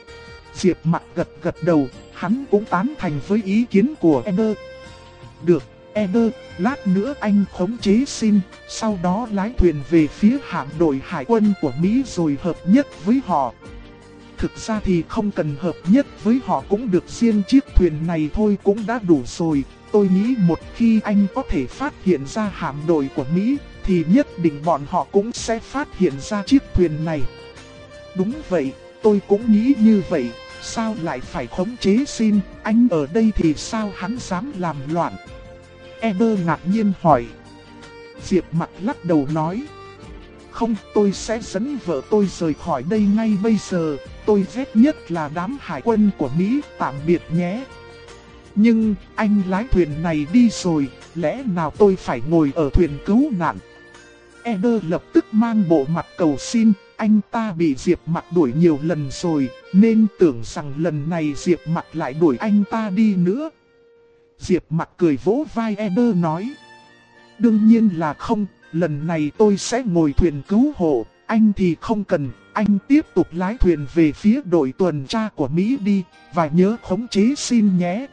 Diệp Mặc gật đầu, hắn cũng tán thành với ý kiến của Eder. Được, Eder, lát nữa anh khống chế Xin, sau đó lái thuyền về phía hạm đội hải quân của Mỹ rồi hợp nhất với họ. Thực ra thì không cần hợp nhất với họ cũng được, riêng chiếc thuyền này thôi cũng đã đủ rồi. Tôi nghĩ một khi anh có thể phát hiện ra hạm đội của Mỹ, thì nhất định bọn họ cũng sẽ phát hiện ra chiếc thuyền này. Đúng vậy, tôi cũng nghĩ như vậy, sao lại phải khống chế xin, anh ở đây thì sao hắn dám làm loạn? Eder ngạc nhiên hỏi. Diệp Mặc lắc đầu nói. Không, tôi sẽ dẫn vợ tôi rời khỏi đây ngay bây giờ, tôi ghét nhất là đám hải quân của Mỹ, tạm biệt nhé. Nhưng, anh lái thuyền này đi rồi, lẽ nào tôi phải ngồi ở thuyền cứu nạn? Eder lập tức mang bộ mặt cầu xin, anh ta bị Diệp Mặc đuổi nhiều lần rồi, nên tưởng rằng lần này Diệp Mặc lại đuổi anh ta đi nữa. Diệp Mặc cười vỗ vai Eder nói. Đương nhiên là không, lần này tôi sẽ ngồi thuyền cứu hộ, anh thì không cần, anh tiếp tục lái thuyền về phía đội tuần tra của Mỹ đi, và nhớ khống chế xin nhé.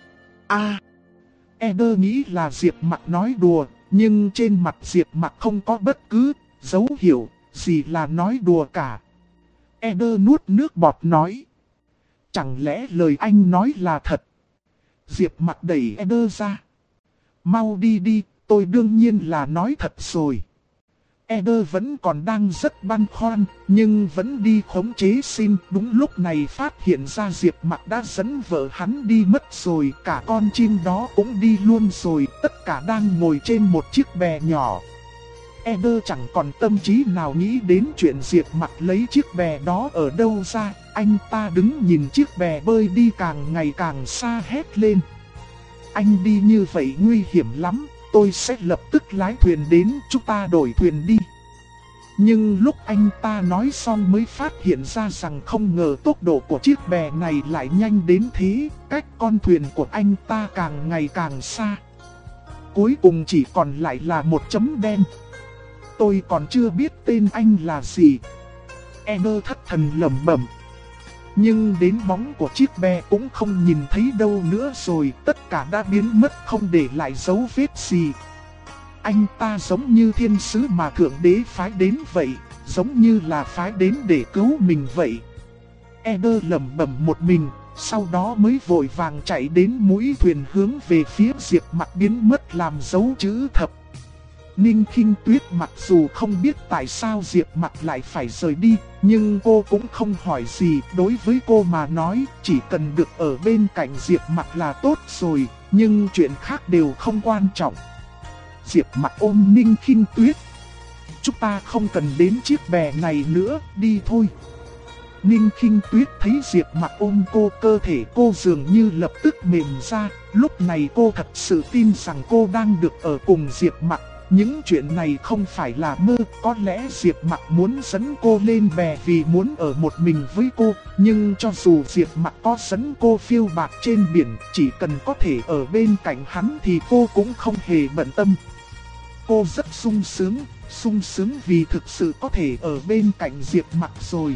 Eder nghĩ là Diệp Mặc nói đùa, nhưng trên mặt Diệp Mặc không có bất cứ dấu hiệu gì là nói đùa cả. Eder nuốt nước bọt nói. Chẳng lẽ lời anh nói là thật? Diệp Mặc đẩy Eder ra. Mau đi đi, tôi đương nhiên là nói thật rồi. Eder vẫn còn đang rất băn khoăn, nhưng vẫn đi khống chế xin. Đúng lúc này phát hiện ra Diệp Mặc đã dẫn vợ hắn đi mất rồi, cả con chim đó cũng đi luôn rồi, tất cả đang ngồi trên một chiếc bè nhỏ. Eder chẳng còn tâm trí nào nghĩ đến chuyện Diệp Mặc lấy chiếc bè đó ở đâu ra, anh ta đứng nhìn chiếc bè bơi đi càng ngày càng xa hét lên. Anh đi như vậy nguy hiểm lắm. Tôi sẽ lập tức lái thuyền đến, chúng ta đổi thuyền đi. Nhưng lúc anh ta nói xong mới phát hiện ra rằng không ngờ tốc độ của chiếc bè này lại nhanh đến thế, cách con thuyền của anh ta càng ngày càng xa. Cuối cùng chỉ còn lại là một chấm đen. Tôi còn chưa biết tên anh là gì. Eder thất thần lẩm bẩm. Nhưng đến bóng của chiếc bè cũng không nhìn thấy đâu nữa rồi, tất cả đã biến mất không để lại dấu vết gì. Anh ta giống như thiên sứ mà Thượng Đế phái đến vậy, giống như là phái đến để cứu mình vậy. Eder lẩm bẩm một mình, sau đó mới vội vàng chạy đến mũi thuyền hướng về phía Diệp Mặc biến mất làm dấu chữ thập. Ninh Khinh Tuyết mặc dù không biết tại sao Diệp Mặc lại phải rời đi, nhưng cô cũng không hỏi gì. Đối với cô mà nói, chỉ cần được ở bên cạnh Diệp Mặc là tốt rồi, nhưng chuyện khác đều không quan trọng. Diệp Mặc ôm Ninh Khinh Tuyết. Chúng ta không cần đến chiếc bè này nữa, đi thôi. Ninh Khinh Tuyết thấy Diệp Mặc ôm cô, cơ thể cô dường như lập tức mềm ra. Lúc này cô thật sự tin rằng cô đang được ở cùng Diệp Mặc. Những chuyện này không phải là mơ, có lẽ Diệp Mặc muốn dẫn cô lên bè vì muốn ở một mình với cô. Nhưng cho dù Diệp Mặc có dẫn cô phiêu bạt trên biển, chỉ cần có thể ở bên cạnh hắn thì cô cũng không hề bận tâm. Cô rất sung sướng vì thực sự có thể ở bên cạnh Diệp Mặc rồi.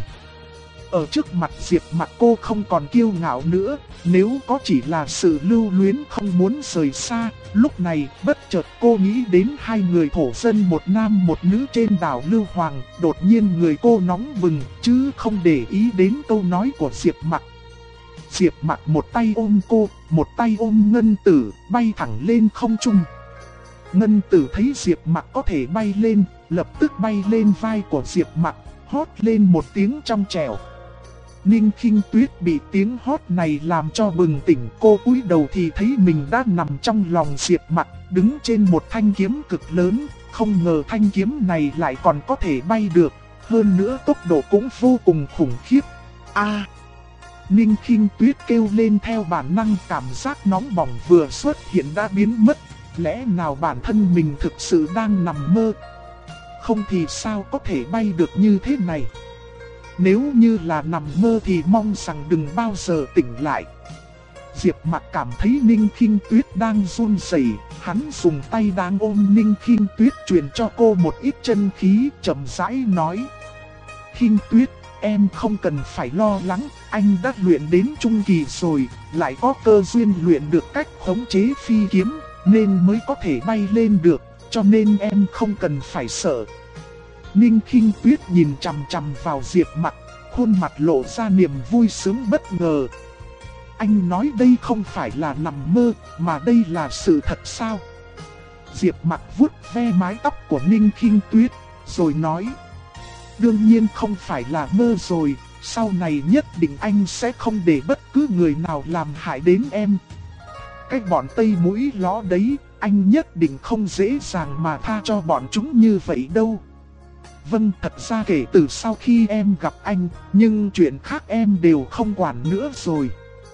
Ở trước mặt Diệp Mặc cô không còn kiêu ngạo nữa, nếu có chỉ là sự lưu luyến không muốn rời xa. Lúc này bất chợt cô nghĩ đến hai người thổ dân một nam một nữ trên đảo Lưu Hoàng. Đột nhiên người cô nóng bừng chứ không để ý đến câu nói của Diệp Mặc. Diệp Mặc một tay ôm cô, một tay ôm Ngân Tử, bay thẳng lên không trung. Ngân Tử thấy Diệp Mặc có thể bay lên, lập tức bay lên vai của Diệp Mặc, hót lên một tiếng trong trẻo. Ninh Khinh Tuyết bị tiếng hót này làm cho bừng tỉnh, cô cúi đầu thì thấy mình đã nằm trong lòng Diệp Mặc, đứng trên một thanh kiếm cực lớn, không ngờ thanh kiếm này lại còn có thể bay được, hơn nữa tốc độ cũng vô cùng khủng khiếp. Ninh Khinh Tuyết kêu lên theo bản năng, cảm giác nóng bỏng vừa xuất hiện đã biến mất, lẽ nào bản thân mình thực sự đang nằm mơ? Không thì sao có thể bay được như thế này? Nếu như là nằm mơ thì mong rằng đừng bao giờ tỉnh lại. Diệp Mặc cảm thấy Ninh Khinh Tuyết đang run rẩy, hắn dùng tay đang ôm Ninh Khinh Tuyết truyền cho cô một ít chân khí, chậm rãi nói: Khinh Tuyết, em không cần phải lo lắng, anh đã luyện đến trung kỳ rồi, lại có cơ duyên luyện được cách khống chế phi kiếm, nên mới có thể bay lên được, cho nên em không cần phải sợ. Ninh Khinh Tuyết nhìn chằm chằm vào Diệp Mặc, khuôn mặt lộ ra niềm vui sướng bất ngờ. Anh nói đây không phải là nằm mơ, mà đây là sự thật sao? Diệp Mặc vuốt ve mái tóc của Ninh Khinh Tuyết, rồi nói: Đương nhiên không phải là mơ rồi, sau này nhất định anh sẽ không để bất cứ người nào làm hại đến em. Cái bọn Tây Mũi Lõ đấy, anh nhất định không dễ dàng mà tha cho bọn chúng như vậy đâu. Vâng, thật ra kể từ sau khi em gặp anh, nhưng chuyện khác em đều không quản nữa rồi.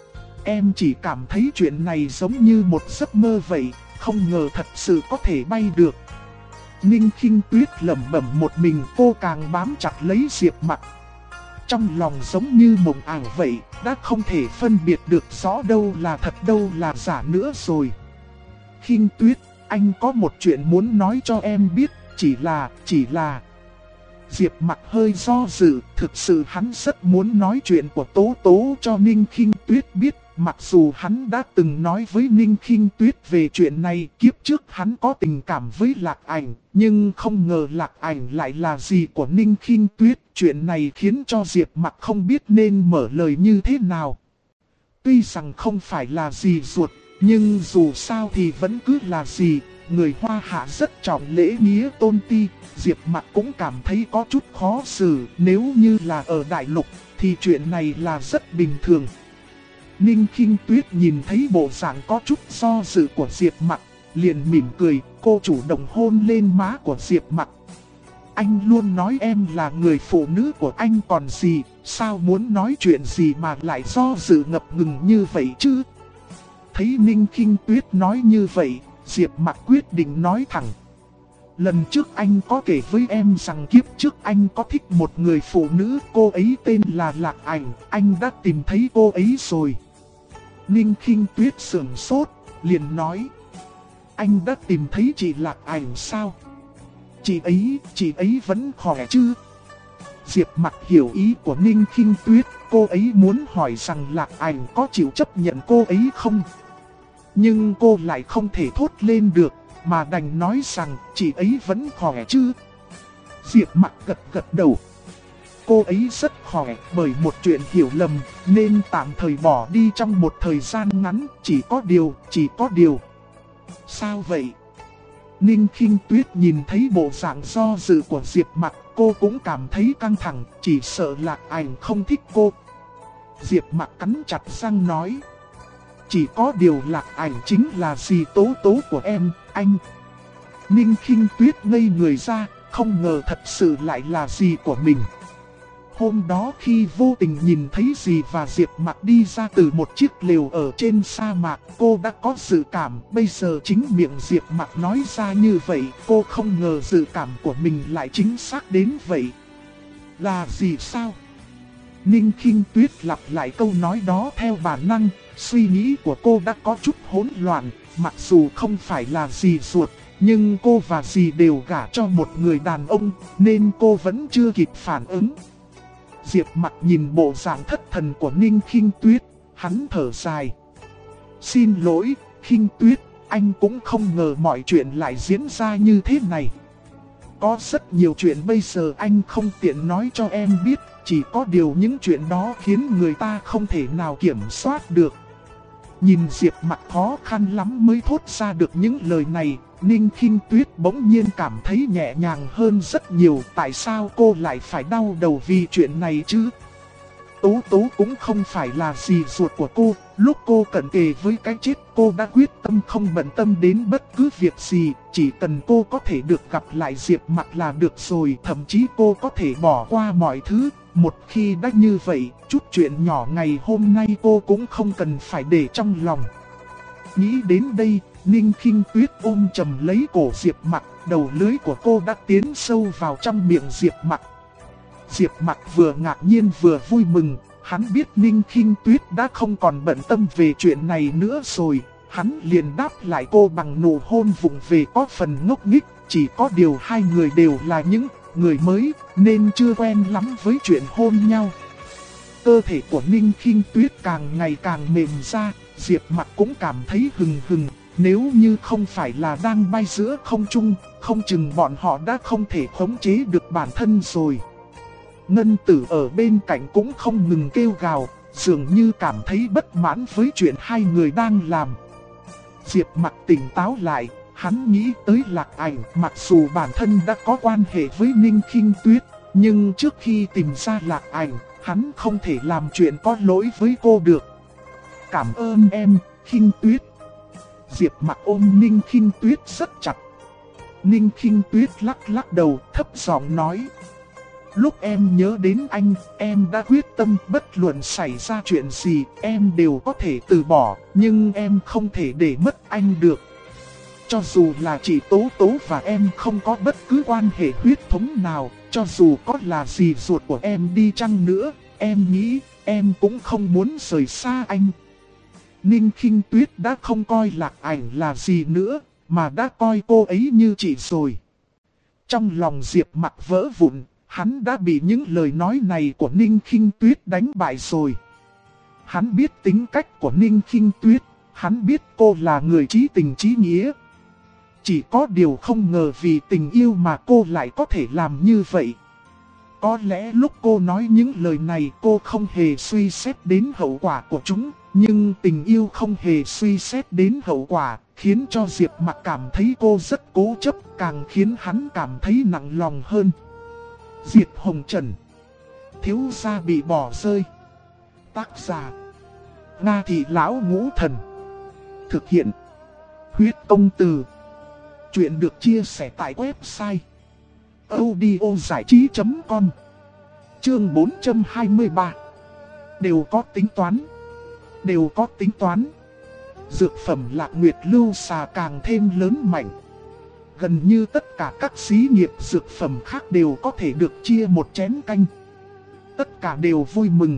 Em chỉ cảm thấy chuyện này giống như một giấc mơ vậy, không ngờ thật sự có thể bay được. Ninh Khinh Tuyết lẩm bẩm một mình, cô càng bám chặt lấy Diệp Mặc. Trong lòng giống như mộng ảo vậy, đã không thể phân biệt được rõ đâu là thật đâu là giả nữa rồi. Khinh Tuyết, anh có một chuyện muốn nói cho em biết, chỉ là... Diệp Mặc hơi do dự, thực sự hắn rất muốn nói chuyện của Tố Tố cho Ninh Khinh Tuyết biết. Mặc dù hắn đã từng nói với Ninh Khinh Tuyết về chuyện này, kiếp trước hắn có tình cảm với Lạc Ảnh, nhưng không ngờ Lạc Ảnh lại là dì của Ninh Khinh Tuyết. Chuyện này khiến cho Diệp Mặc không biết nên mở lời như thế nào. Tuy rằng không phải là dì ruột, nhưng dù sao thì vẫn cứ là dì. Người Hoa Hạ rất trọng lễ nghĩa tôn ti, Diệp Mặc cũng cảm thấy có chút khó xử. Nếu như là ở Đại Lục thì chuyện này là rất bình thường. Ninh Khinh Tuyết nhìn thấy bộ dạng có chút do dự của Diệp Mặc, liền mỉm cười, cô chủ động hôn lên má của Diệp Mặc. Anh luôn nói em là người phụ nữ của anh còn gì, sao muốn nói chuyện gì mà lại do dự ngập ngừng như vậy chứ? Thấy Ninh Khinh Tuyết nói như vậy, Diệp Mặc quyết định nói thẳng. Lần trước anh có kể với em rằng kiếp trước anh có thích một người phụ nữ, cô ấy tên là Lạc Ảnh, anh đã tìm thấy cô ấy rồi. Ninh Khinh Tuyết sửng sốt, liền nói. Anh đã tìm thấy chị Lạc Ảnh sao? Chị ấy vẫn khỏe chứ? Diệp Mặc hiểu ý của Ninh Khinh Tuyết, cô ấy muốn hỏi rằng Lạc Ảnh có chịu chấp nhận cô ấy không? Nhưng cô lại không thể thốt lên được, mà đành nói rằng chị ấy vẫn khỏe chứ? Diệp Mặc gật đầu. Cô ấy rất khỏe, bởi một chuyện hiểu lầm nên tạm thời bỏ đi trong một thời gian ngắn, chỉ có điều. Sao vậy? Ninh Khinh Tuyết nhìn thấy bộ dạng do dự của Diệp Mặc, cô cũng cảm thấy căng thẳng, chỉ sợ Lạc Ảnh không thích cô. Diệp Mặc cắn chặt răng nói. Chỉ có điều Lạc Ảnh chính là dì Tố Tố của em, anh. Ninh Khinh Tuyết ngây người ra, không ngờ thật sự lại là dì của mình. Hôm đó khi vô tình nhìn thấy dì và Diệp Mặc đi ra từ một chiếc lều ở trên sa mạc, cô đã có dự cảm, bây giờ chính miệng Diệp Mặc nói ra như vậy, cô không ngờ dự cảm của mình lại chính xác đến vậy. Là gì sao? Ninh Khinh Tuyết lặp lại câu nói đó theo bản năng, suy nghĩ của cô đã có chút hỗn loạn, mặc dù không phải là dì ruột, nhưng cô và dì đều gả cho một người đàn ông, nên cô vẫn chưa kịp phản ứng. Diệp Mặc nhìn bộ dạng thất thần của Ninh Khinh Tuyết, hắn thở dài. Xin lỗi, Khinh Tuyết, anh cũng không ngờ mọi chuyện lại diễn ra như thế này. Có rất nhiều chuyện bây giờ anh không tiện nói cho em biết, chỉ có điều những chuyện đó khiến người ta không thể nào kiểm soát được. Nhìn Diệp Mặc khó khăn lắm mới thốt ra được những lời này, Ninh Khinh Tuyết bỗng nhiên cảm thấy nhẹ nhàng hơn rất nhiều. Tại sao cô lại phải đau đầu vì chuyện này chứ? Tố Tố cũng không phải là dì ruột của cô. Lúc cô cận kề với cái chết, cô đã quyết tâm không bận tâm đến bất cứ việc gì. Chỉ cần cô có thể được gặp lại Diệp Mặc là được rồi. Thậm chí cô có thể bỏ qua mọi thứ. Một khi đã như vậy, chút chuyện nhỏ ngày hôm nay cô cũng không cần phải để trong lòng. Nghĩ đến đây, Ninh Khinh Tuyết ôm chầm lấy cổ Diệp Mặc, đầu lưỡi của cô đã tiến sâu vào trong miệng Diệp Mặc. Diệp Mặc vừa ngạc nhiên vừa vui mừng, hắn biết Ninh Khinh Tuyết đã không còn bận tâm về chuyện này nữa rồi. Hắn liền đáp lại cô bằng nụ hôn vụng về có phần ngốc nghếch, chỉ có điều hai người đều là những người mới nên chưa quen lắm với chuyện hôn nhau. Cơ thể của Ninh Khinh Tuyết càng ngày càng mềm ra, Diệp Mặc cũng cảm thấy hừng hừng. Nếu như không phải là đang bay giữa không trung, không chừng bọn họ đã không thể khống chế được bản thân rồi. Ngân Tử ở bên cạnh cũng không ngừng kêu gào, dường như cảm thấy bất mãn với chuyện hai người đang làm. Diệp Mặc tỉnh táo lại, hắn nghĩ tới Lạc Ảnh, mặc dù bản thân đã có quan hệ với Ninh Khinh Tuyết, nhưng trước khi tìm ra Lạc Ảnh, Hắn không thể làm chuyện có lỗi với cô được. Cảm ơn em, Khinh Tuyết. Diệp Mặc ôm Ninh Khinh Tuyết rất chặt. Ninh Khinh Tuyết lắc lắc đầu, thấp giọng nói. Lúc em nhớ đến anh, em đã quyết tâm bất luận xảy ra chuyện gì, em đều có thể từ bỏ, nhưng em không thể để mất anh được. Cho dù là chị Tố Tố và em không có bất cứ quan hệ huyết thống nào, cho dù có là dì ruột của em đi chăng nữa, em nghĩ em cũng không muốn rời xa anh. Ninh Khinh Tuyết đã không coi Lạc Ảnh là gì nữa, mà đã coi cô ấy như chị rồi. Trong lòng Diệp Mặc vỡ vụn, hắn đã bị những lời nói này của Ninh Khinh Tuyết đánh bại rồi. Hắn biết tính cách của Ninh Khinh Tuyết, hắn biết cô là người chí tình chí nghĩa. Chỉ có điều không ngờ vì tình yêu mà cô lại có thể làm như vậy. Có lẽ lúc cô nói những lời này cô không hề suy xét đến hậu quả của chúng, nhưng tình yêu không hề suy xét đến hậu quả, khiến cho Diệp Mặc cảm thấy cô rất cố chấp, càng khiến hắn cảm thấy nặng lòng hơn. Diệp Hồng Trần, thiếu gia bị bỏ rơi. Tác giả Nga Thị Lão Ngũ Thần. Thực hiện Huyết Công Từ. Chuyện được chia sẻ tại website audiozảichí.com. Chương 423. Đều có tính toán. Đều có tính toán. Dược phẩm Lạc Nguyệt Lưu Xà càng thêm lớn mạnh. Gần như tất cả các xí nghiệp dược phẩm khác đều có thể được chia một chén canh. Tất cả đều vui mừng.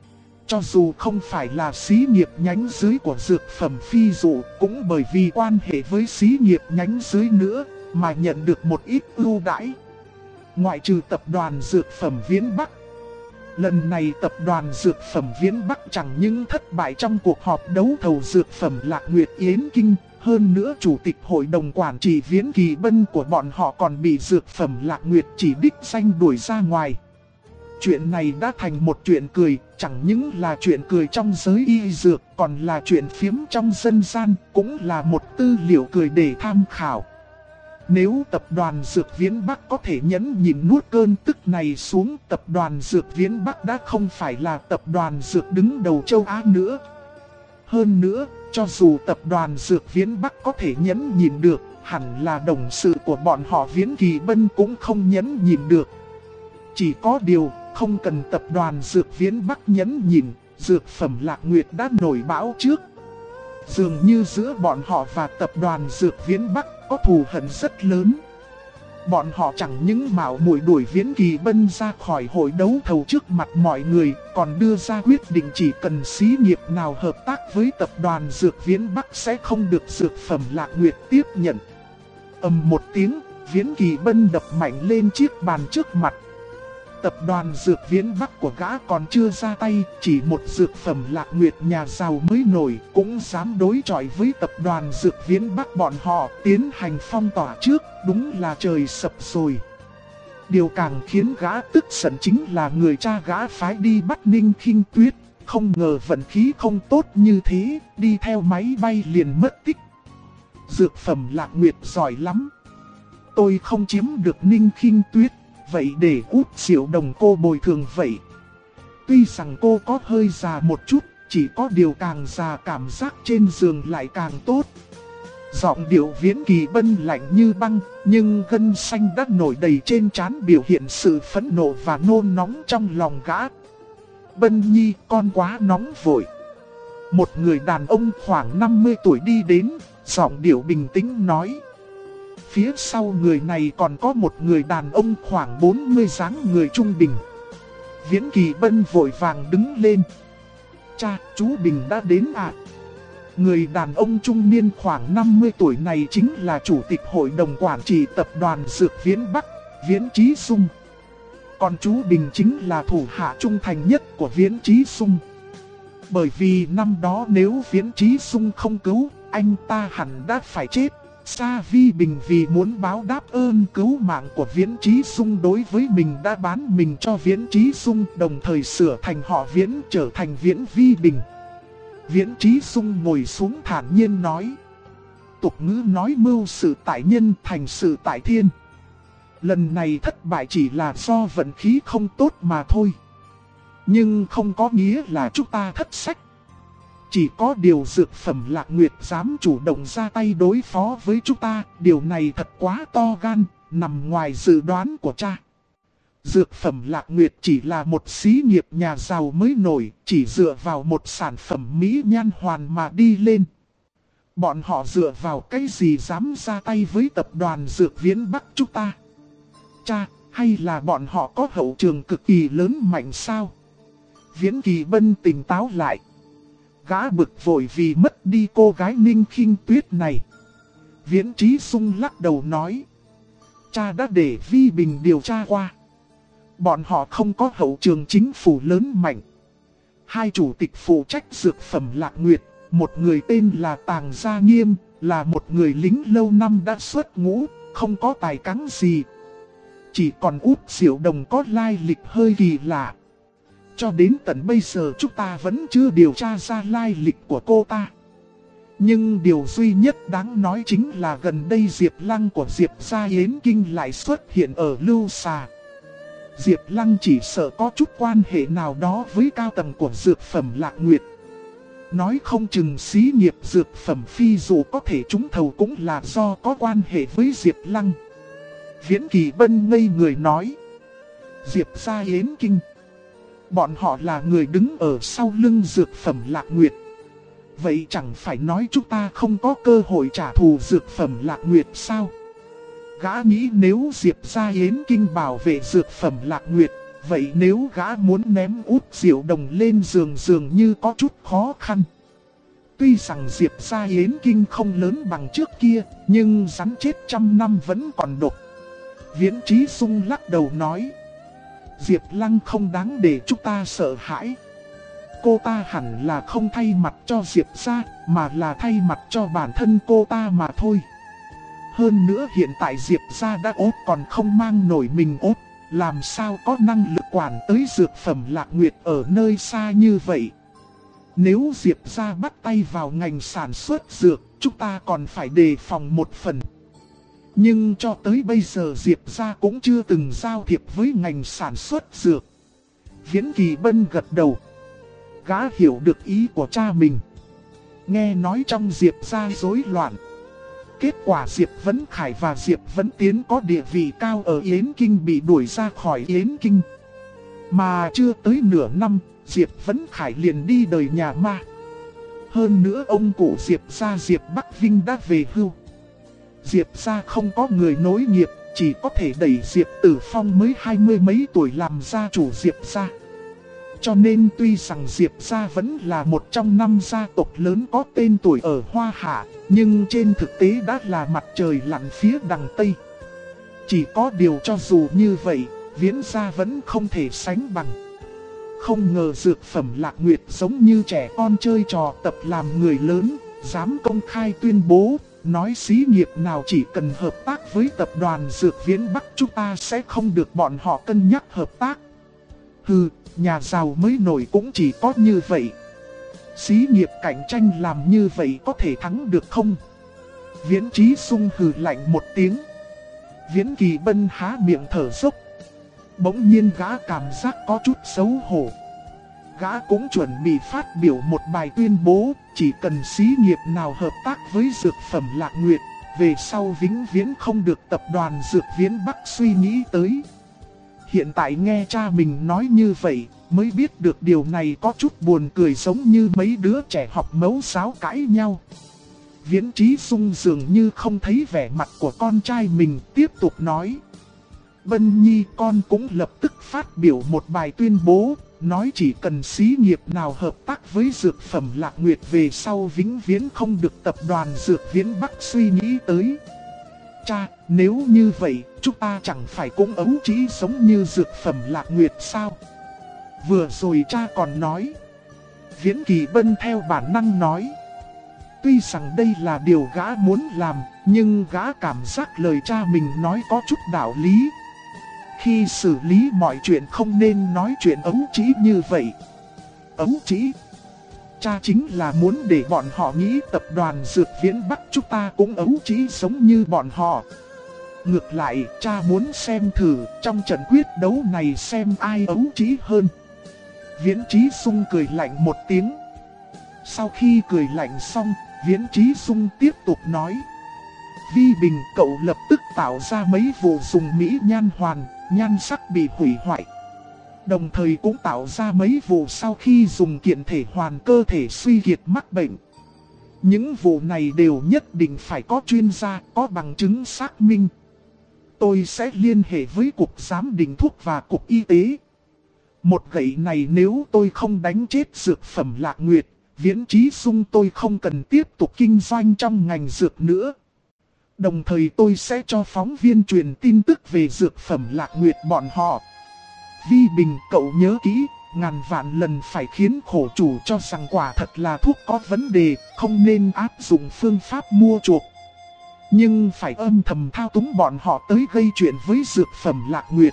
Cho dù không phải là xí nghiệp nhánh dưới của dược phẩm Phi Dụ, cũng bởi vì quan hệ với xí nghiệp nhánh dưới nữa, mà nhận được một ít ưu đãi. Ngoại trừ tập đoàn dược phẩm Viễn Bắc. Lần này tập đoàn dược phẩm Viễn Bắc chẳng những thất bại trong cuộc họp đấu thầu dược phẩm Lạc Nguyệt Yến Kinh, hơn nữa chủ tịch hội đồng quản trị Viễn Kỳ Bân của bọn họ còn bị dược phẩm Lạc Nguyệt chỉ đích danh đuổi ra ngoài. Chuyện này đã thành một chuyện cười, chẳng những là chuyện cười trong giới y dược, còn là chuyện phiếm trong dân gian, cũng là một tư liệu cười để tham khảo. Nếu tập đoàn Dược Viễn Bắc có thể nhẫn nhịn nuốt cơn tức này xuống, tập đoàn Dược Viễn Bắc đã không phải là tập đoàn Dược đứng đầu châu Á nữa. Hơn nữa, cho dù tập đoàn Dược Viễn Bắc có thể nhẫn nhịn được, hẳn là đồng sự của bọn họ Viễn Kỳ Bân cũng không nhẫn nhịn được. Chỉ có điều, không cần tập đoàn Dược Viễn Bắc nhẫn nhịn, dược phẩm Lạc Nguyệt đã nổi bão trước. Dường như giữa bọn họ và tập đoàn Dược Viễn Bắc có thù hận rất lớn. Bọn họ chẳng những mạo muội đuổi Viễn Kỳ Bân ra khỏi hội đấu thầu trước mặt mọi người, còn đưa ra quyết định chỉ cần xí nghiệp nào hợp tác với tập đoàn Dược Viễn Bắc sẽ không được dược phẩm Lạc Nguyệt tiếp nhận. Ầm một tiếng, Viễn Kỳ Bân đập mạnh lên chiếc bàn trước mặt. Tập đoàn Dược Viễn Bắc của gã còn chưa ra tay, chỉ một dược phẩm Lạc Nguyệt nhà giàu mới nổi cũng dám đối chọi với tập đoàn Dược Viễn Bắc bọn họ, tiến hành phong tỏa trước, đúng là trời sập rồi. Điều càng khiến gã tức giận chính là người cha gã phái đi bắt Ninh Khinh Tuyết, không ngờ vận khí không tốt như thế, đi theo máy bay liền mất tích. Dược phẩm Lạc Nguyệt giỏi lắm. Tôi không chiếm được Ninh Khinh Tuyết, vậy để Út Diệu Đồng cô bồi thường vậy. Tuy rằng cô có hơi già một chút, chỉ có điều càng già cảm giác trên giường lại càng tốt. Giọng điệu Viễn Kỳ Bân lạnh như băng, nhưng gân xanh đã nổi đầy trên trán biểu hiện sự phẫn nộ và nôn nóng trong lòng gã. Bân Nhi, con quá nóng vội. Một người đàn ông khoảng 50 tuổi đi đến, giọng điệu bình tĩnh nói. Phía sau người này còn có một người đàn ông khoảng 40 dáng người trung bình. Viễn Kỳ Bân vội vàng đứng lên. Cha, chú Bình đã đến ạ. Người đàn ông trung niên khoảng 50 tuổi này chính là chủ tịch hội đồng quản trị tập đoàn Dược Viễn Bắc, Viễn Chí Sung. Còn chú Bình chính là thủ hạ trung thành nhất của Viễn Chí Sung. Bởi vì năm đó nếu Viễn Chí Sung không cứu, anh ta hẳn đã phải chết. Sa Vi Bình vì muốn báo đáp ơn cứu mạng của Viễn Chí Sung đối với mình đã bán mình cho Viễn Chí Sung, đồng thời sửa thành họ Viễn trở thành Viễn Vi Bình. Viễn Chí Sung ngồi xuống thản nhiên nói. Tục ngữ nói mưu sự tại nhân thành sự tại thiên. Lần này thất bại chỉ là do vận khí không tốt mà thôi. Nhưng không có nghĩa là chúng ta thất sách. Chỉ có điều Dược Phẩm Lạc Nguyệt dám chủ động ra tay đối phó với chúng ta, điều này thật quá to gan, nằm ngoài dự đoán của cha. Dược Phẩm Lạc Nguyệt chỉ là một xí nghiệp nhà giàu mới nổi, chỉ dựa vào một sản phẩm mỹ nhan hoàn mà đi lên. Bọn họ dựa vào cái gì dám ra tay với tập đoàn Dược Viễn Bắc chúng ta? Cha, hay là bọn họ có hậu trường cực kỳ lớn mạnh sao? Viễn Kỳ Bân tỉnh táo lại. Gã bực vội vì mất đi cô gái Ninh Khinh Tuyết này. Viễn Chí Sung lắc đầu nói. Cha đã để Vi Bình điều tra qua. Bọn họ không có hậu trường chính phủ lớn mạnh. Hai chủ tịch phụ trách Dược Phẩm Lạc Nguyệt, một người tên là Tàng Gia Nghiêm, là một người lính lâu năm đã xuất ngũ, không có tài cán gì. Chỉ còn Út Diệu Đồng có lai lịch hơi kỳ lạ. Cho đến tận bây giờ chúng ta vẫn chưa điều tra ra lai lịch của cô ta. Nhưng điều duy nhất đáng nói chính là gần đây Diệp Lăng của Diệp Gia Yến Kinh lại xuất hiện ở Lưu Xà. Diệp Lăng chỉ sợ có chút quan hệ nào đó với cao tầng của Dược Phẩm Lạc Nguyệt. Nói không chừng xí nghiệp Dược Phẩm Phi dù có thể trúng thầu cũng là do có quan hệ với Diệp Lăng. Viễn Kỳ Bân ngây người nói. Diệp Gia Yến Kinh. Bọn họ là người đứng ở sau lưng Dược Phẩm Lạc Nguyệt. Vậy chẳng phải nói chúng ta không có cơ hội trả thù Dược Phẩm Lạc Nguyệt sao? Gã nghĩ nếu Diệp Gia Yến Kinh bảo vệ Dược Phẩm Lạc Nguyệt, vậy nếu gã muốn ném Út Diệu Đồng lên giường dường như có chút khó khăn. Tuy rằng Diệp Gia Yến Kinh không lớn bằng trước kia, nhưng rắn chết trăm năm vẫn còn độc. Viễn Chí Sung lắc đầu nói. Diệp Lăng không đáng để chúng ta sợ hãi. Cô ta hẳn là không thay mặt cho Diệp Gia, mà là thay mặt cho bản thân cô ta mà thôi. Hơn nữa hiện tại Diệp Gia đã ốt còn không mang nổi mình ốt, làm sao có năng lực quản tới Dược Phẩm Lạc Nguyệt ở nơi xa như vậy. Nếu Diệp Gia bắt tay vào ngành sản xuất dược, chúng ta còn phải đề phòng một phần. Nhưng cho tới bây giờ Diệp Gia cũng chưa từng giao thiệp với ngành sản xuất dược. Viễn Kỳ Bân gật đầu. Gã hiểu được ý của cha mình. Nghe nói trong Diệp Gia rối loạn. Kết quả Diệp Vấn Khải và Diệp Vấn Tiến có địa vị cao ở Yến Kinh bị đuổi ra khỏi Yến Kinh. Mà chưa tới nửa năm, Diệp Vấn Khải liền đi đời nhà ma. Hơn nữa ông cụ Diệp Gia Diệp Bắc Vinh đã về hưu. Diệp Gia không có người nối nghiệp, chỉ có thể đẩy Diệp Tử Phong mới 20 mấy tuổi làm gia chủ Diệp Gia. Cho nên tuy rằng Diệp Gia vẫn là một trong 5 gia tộc lớn có tên tuổi ở Hoa Hạ, nhưng trên thực tế đã là mặt trời lặn phía đằng Tây. Chỉ có điều cho dù như vậy, Viễn Gia vẫn không thể sánh bằng. Không ngờ Dược Phẩm Lạc Nguyệt giống như trẻ con chơi trò tập làm người lớn, dám công khai tuyên bố, nói xí nghiệp nào chỉ cần hợp tác với tập đoàn Dược Viễn Bắc chúng ta sẽ không được bọn họ cân nhắc hợp tác. Hừ, nhà giàu mới nổi cũng chỉ có như vậy. Xí nghiệp cạnh tranh làm như vậy có thể thắng được không? Viễn Chí Sung hừ lạnh một tiếng. Viễn Kỳ Bân há miệng thở dốc. Bỗng nhiên gã cảm giác có chút xấu hổ. Gã cũng chuẩn bị phát biểu một bài tuyên bố, chỉ cần xí nghiệp nào hợp tác với Dược Phẩm Lạc Nguyệt, về sau vĩnh viễn không được tập đoàn Dược Viễn Bắc suy nghĩ tới. Hiện tại nghe cha mình nói như vậy, mới biết được điều này có chút buồn cười, giống như mấy đứa trẻ học mẫu giáo cãi nhau. Viễn Chí Sung dường như không thấy vẻ mặt của con trai mình, tiếp tục nói. Bân Nhi, con cũng lập tức phát biểu một bài tuyên bố, nói chỉ cần xí nghiệp nào hợp tác với Dược Phẩm Lạc Nguyệt về sau vĩnh viễn không được tập đoàn Dược Viễn Bắc suy nghĩ tới. Cha, nếu như vậy, chúng ta chẳng phải cũng ấu trĩ giống như Dược Phẩm Lạc Nguyệt sao? Vừa rồi cha còn nói. Viễn Kỳ Bân theo bản năng nói. Tuy rằng đây là điều gã muốn làm, nhưng gã cảm giác lời cha mình nói có chút đạo lý. Khi xử lý mọi chuyện không nên nói chuyện ấu trĩ như vậy. Ấu trĩ? Cha chính là muốn để bọn họ nghĩ tập đoàn Dược Viễn Bắc chúng ta cũng ấu trĩ giống như bọn họ. Ngược lại, cha muốn xem thử trong trận quyết đấu này xem ai ấu trĩ hơn. Viễn Chí Sung cười lạnh một tiếng. Sau khi cười lạnh xong, Viễn Chí Sung tiếp tục nói. Vi Bình, cậu lập tức tạo ra mấy vụ dùng mỹ nhan hoàn, nhan sắc bị hủy hoại. Đồng thời cũng tạo ra mấy vụ sau khi dùng kiện thể hoàn cơ thể suy kiệt mắc bệnh. Những vụ này đều nhất định phải có chuyên gia, có bằng chứng xác minh. Tôi sẽ liên hệ với Cục Giám định Thuốc và Cục Y tế. Một gậy này nếu tôi không đánh chết dược phẩm Lạc Nguyệt, Viễn Chí Sung tôi không cần tiếp tục kinh doanh trong ngành dược nữa. Đồng thời tôi sẽ cho phóng viên truyền tin tức về dược phẩm Lạc Nguyệt bọn họ. Vi Bình, cậu nhớ kỹ, ngàn vạn lần phải khiến khổ chủ cho rằng quả thật là thuốc có vấn đề, không nên áp dụng phương pháp mua chuộc. Nhưng phải âm thầm thao túng bọn họ tới gây chuyện với dược phẩm Lạc Nguyệt.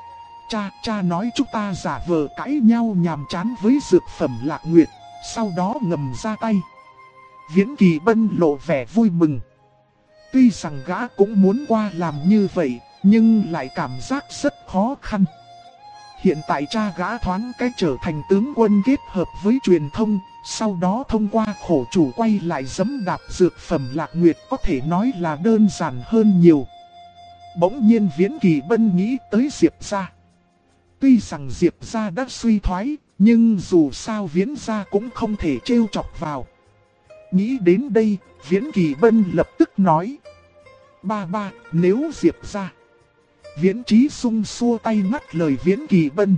Cha nói chúng ta giả vờ cãi nhau nhàm chán với dược phẩm Lạc Nguyệt, sau đó ngầm ra tay. Viễn Kỳ Bân lộ vẻ vui mừng. Tuy rằng gã cũng muốn qua làm như vậy, nhưng lại cảm giác rất khó khăn. Hiện tại cha gã thoáng cách trở thành tướng quân kết hợp với truyền thông, sau đó thông qua khổ chủ quay lại giẫm đạp dược phẩm Lạc Nguyệt có thể nói là đơn giản hơn nhiều. Bỗng nhiên Viễn Kỳ Bân nghĩ tới Diệp gia. Tuy rằng Diệp gia đã suy thoái, nhưng dù sao Viễn gia cũng không thể trêu chọc vào. Nghĩ đến đây, Viễn Kỳ Bân lập tức nói. Ba, nếu Diệp gia. Viễn Chí Sung xua tay ngắt lời Viễn Kỳ Bân.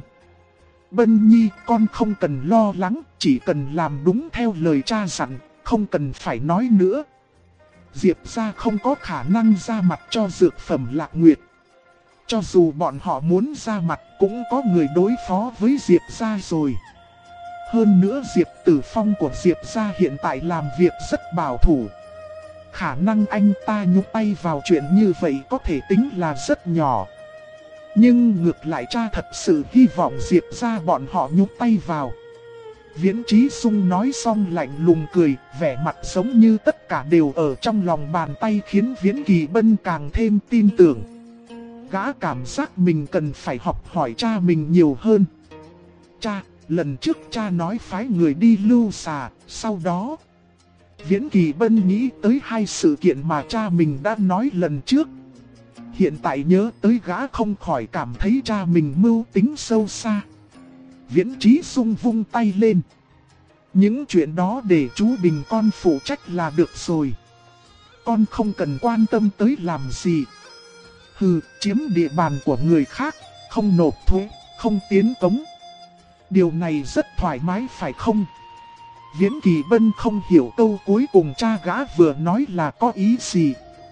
Bân nhi, con không cần lo lắng, chỉ cần làm đúng theo lời cha dặn, không cần phải nói nữa. Diệp gia không có khả năng ra mặt cho dược phẩm Lạc Nguyệt. Cho dù bọn họ muốn ra mặt cũng có người đối phó với Diệp gia rồi. Hơn nữa Diệp Tử Phong của Diệp gia hiện tại làm việc rất bảo thủ. Khả năng anh ta nhúc tay vào chuyện như vậy có thể tính là rất nhỏ. Nhưng ngược lại cha thật sự hy vọng Diệp gia bọn họ nhúc tay vào. Viễn Chí Sung nói xong lạnh lùng cười, vẻ mặt giống như tất cả đều ở trong lòng bàn tay khiến Viễn Kỳ Bân càng thêm tin tưởng. Gã cảm giác mình cần phải học hỏi cha mình nhiều hơn. Cha, lần trước cha nói phái người đi lưu xà, sau đó Viễn Kỳ Bân nghĩ tới hai sự kiện mà cha mình đã nói lần trước. Hiện tại nhớ tới gã không khỏi cảm thấy cha mình mưu tính sâu xa. Viễn Chí Sung vung tay lên. Những chuyện đó để chú Bình con phụ trách là được rồi. Con không cần quan tâm tới làm gì. Hừ, chiếm địa bàn của người khác, không nộp thuế, không tiến cống. Điều này rất thoải mái phải không? Viễn Kỳ Bân không hiểu câu cuối cùng cha gã vừa nói là có ý gì.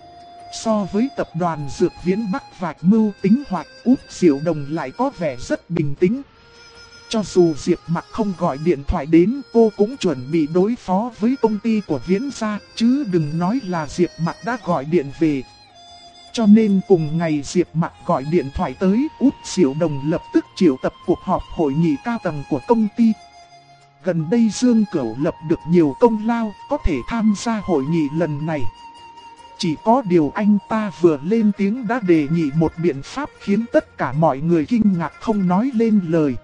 So với tập đoàn Dược Viễn Bắc vạch mưu tính hoạt, Út Diệu Đồng lại có vẻ rất bình tĩnh. Cho dù Diệp Mặc không gọi điện thoại đến, cô cũng chuẩn bị đối phó với công ty của Viễn gia, chứ đừng nói là Diệp Mặc đã gọi điện về. Cho nên cùng ngày Diệp Mặc gọi điện thoại tới, Út Diệu Đồng lập tức triệu tập cuộc họp hội nghị cao tầng của công ty. Gần đây Dương Cửu lập được nhiều công lao, có thể tham gia hội nghị lần này. Chỉ có điều anh ta vừa lên tiếng đã đề nghị một biện pháp khiến tất cả mọi người kinh ngạc không nói lên lời.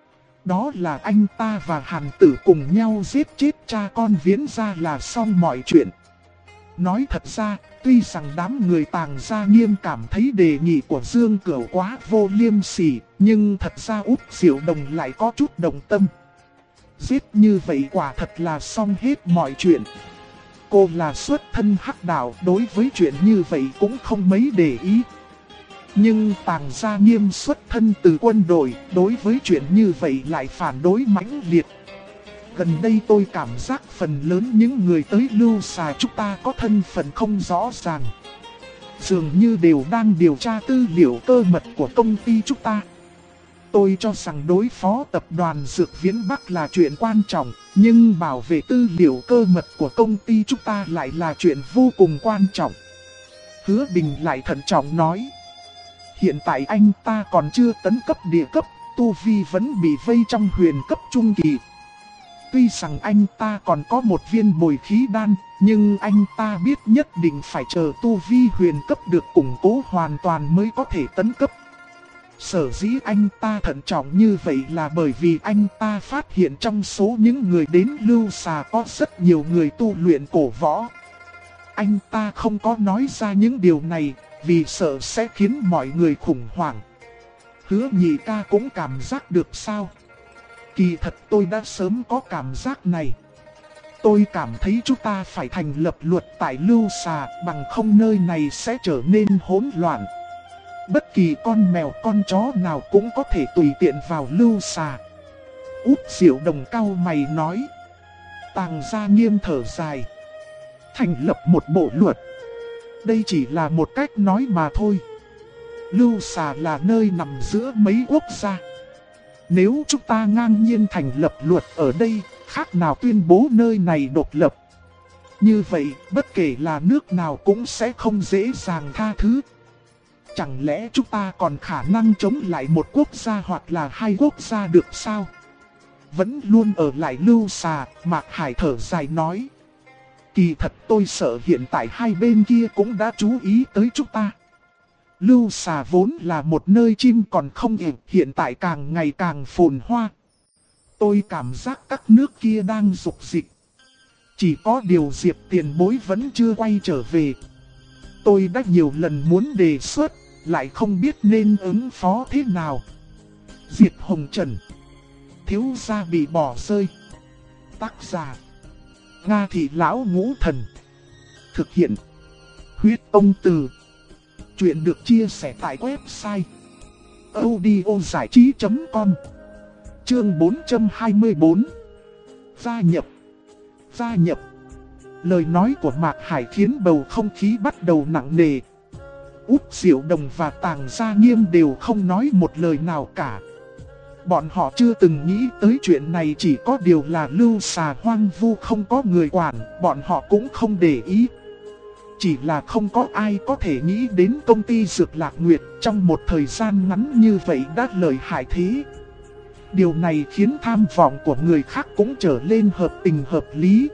Đó là anh ta và Hàn Tử cùng nhau giết chết cha con Viễn gia là xong mọi chuyện. Nói thật ra, tuy rằng đám người Tàng gia Nghiêm cảm thấy đề nghị của Dương Cửu quá vô liêm sỉ, nhưng thật ra Út Diệu Đồng lại có chút đồng tâm. Giết như vậy quả thật là xong hết mọi chuyện. Cô là xuất thân hắc đạo, đối với chuyện như vậy cũng không mấy để ý. Nhưng Tàng gia Nghiêm xuất thân từ quân đội, đối với chuyện như vậy lại phản đối mãnh liệt. Gần đây tôi cảm giác phần lớn những người tới lưu xà chúng ta có thân phận không rõ ràng. Dường như đều đang điều tra tư liệu cơ mật của công ty chúng ta. Tôi cho rằng đối phó tập đoàn Dược Viễn Bắc là chuyện quan trọng, nhưng bảo vệ tư liệu cơ mật của công ty chúng ta lại là chuyện vô cùng quan trọng. Hứa Bình lại thận trọng nói. Hiện tại anh ta còn chưa tấn cấp địa cấp, tu vi vẫn bị vây trong huyền cấp trung kỳ. Tuy rằng anh ta còn có một viên bồi khí đan, nhưng anh ta biết nhất định phải chờ tu vi huyền cấp được củng cố hoàn toàn mới có thể tấn cấp. Sở dĩ anh ta thận trọng như vậy là bởi vì anh ta phát hiện trong số những người đến Lưu Xà có rất nhiều người tu luyện cổ võ. Anh ta không có nói ra những điều này vì sợ sẽ khiến mọi người khủng hoảng. Hứa Nhị ca cũng cảm giác được sao? Kỳ thật tôi đã sớm có cảm giác này. Tôi cảm thấy chúng ta phải thành lập luật tại Lưu Xà, bằng không nơi này sẽ trở nên hỗn loạn. Bất kỳ con mèo con chó nào cũng có thể tùy tiện vào Lưu Xà. Út Diệu Đồng cau mày nói. Tàng Gia Nghiêm thở dài. Thành lập một bộ luật. Đây chỉ là một cách nói mà thôi. Lưu Xà là nơi nằm giữa mấy quốc gia. Nếu chúng ta ngang nhiên thành lập luật ở đây, khác nào tuyên bố nơi này độc lập. Như vậy, bất kể là nước nào cũng sẽ không dễ dàng tha thứ. Chẳng lẽ chúng ta còn khả năng chống lại một quốc gia hoặc là hai quốc gia được sao? Vẫn luôn ở lại Lưu Xà, Mạc Hải thở dài nói. Kỳ thật tôi sợ hiện tại hai bên kia cũng đã chú ý tới chúng ta. Lưu Xà vốn là một nơi chim còn không ỉm, hiện tại càng ngày càng phồn hoa. Tôi cảm giác các nước kia đang dục dịch. Chỉ có điều Diệp Tiền Bối vẫn chưa quay trở về. Tôi đã nhiều lần muốn đề xuất, lại không biết nên ứng phó thế nào. Diệp Hồng Trần. Thiếu gia bị bỏ rơi. Tác giả. Nga Thị Lão Ngũ Thần. Thực hiện. Huyết Ông Từ. Chuyện được chia sẻ tại website audiozảichí.com. Chương 424. Gia nhập. Gia nhập. Lời nói của Mạc Hải khiến bầu không khí bắt đầu nặng nề. Út Diệu Đồng và Tàng Gia Nghiêm đều không nói một lời nào cả. Bọn họ chưa từng nghĩ tới chuyện này, chỉ có điều là Lưu Xà hoang vu không có người quản, bọn họ cũng không để ý. Chỉ là không có ai có thể nghĩ đến công ty Dược Lạc Nguyệt trong một thời gian ngắn như vậy đã lợi hại thế. Điều này khiến tham vọng của người khác cũng trở lên hợp tình hợp lý.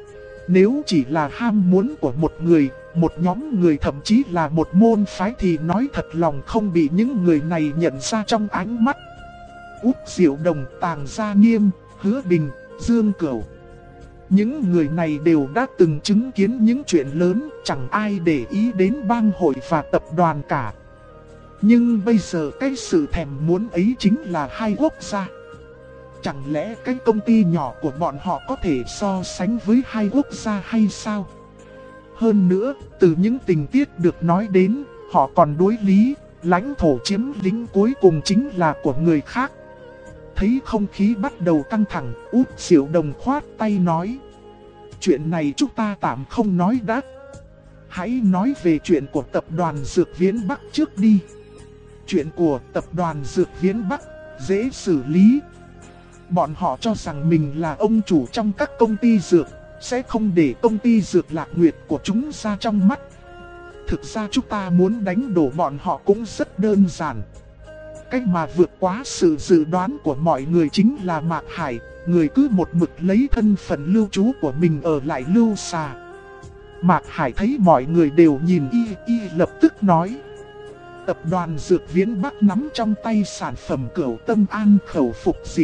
Nếu chỉ là ham muốn của một người, một nhóm người, thậm chí là một môn phái thì nói thật lòng không bị những người này nhận ra trong ánh mắt. Út Diệu Đồng, Tàng Gia Nghiêm, Hứa Bình, Dương Cửu. Những người này đều đã từng chứng kiến những chuyện lớn, chẳng ai để ý đến bang hội và tập đoàn cả. Nhưng bây giờ cái sự thèm muốn ấy chính là hai quốc gia. Chẳng lẽ cái công ty nhỏ của bọn họ có thể so sánh với hai quốc gia hay sao? Hơn nữa, từ những tình tiết được nói đến, họ còn đối lý, lãnh thổ chiếm lĩnh cuối cùng chính là của người khác. Thấy không khí bắt đầu căng thẳng, Út Diệu Đồng khoát tay nói. Chuyện này chúng ta tạm không nói đã. Hãy nói về chuyện của tập đoàn Dược Viễn Bắc trước đi. Chuyện của tập đoàn Dược Viễn Bắc dễ xử lý. Bọn họ cho rằng mình là ông chủ trong các công ty dược, sẽ không để công ty Dược Lạc Nguyệt của chúng ra trong mắt. Thực ra chúng ta muốn đánh đổ bọn họ cũng rất đơn giản. Cách mà vượt quá sự dự đoán của mọi người chính là Mạc Hải, người cứ một mực lấy thân phận lưu trú của mình ở lại Lưu Xà. Mạc Hải thấy mọi người đều nhìn y lập tức nói. Tập đoàn Dược Viễn Bắc nắm trong tay sản phẩm Cửu Tâm An khẩu phục dịch.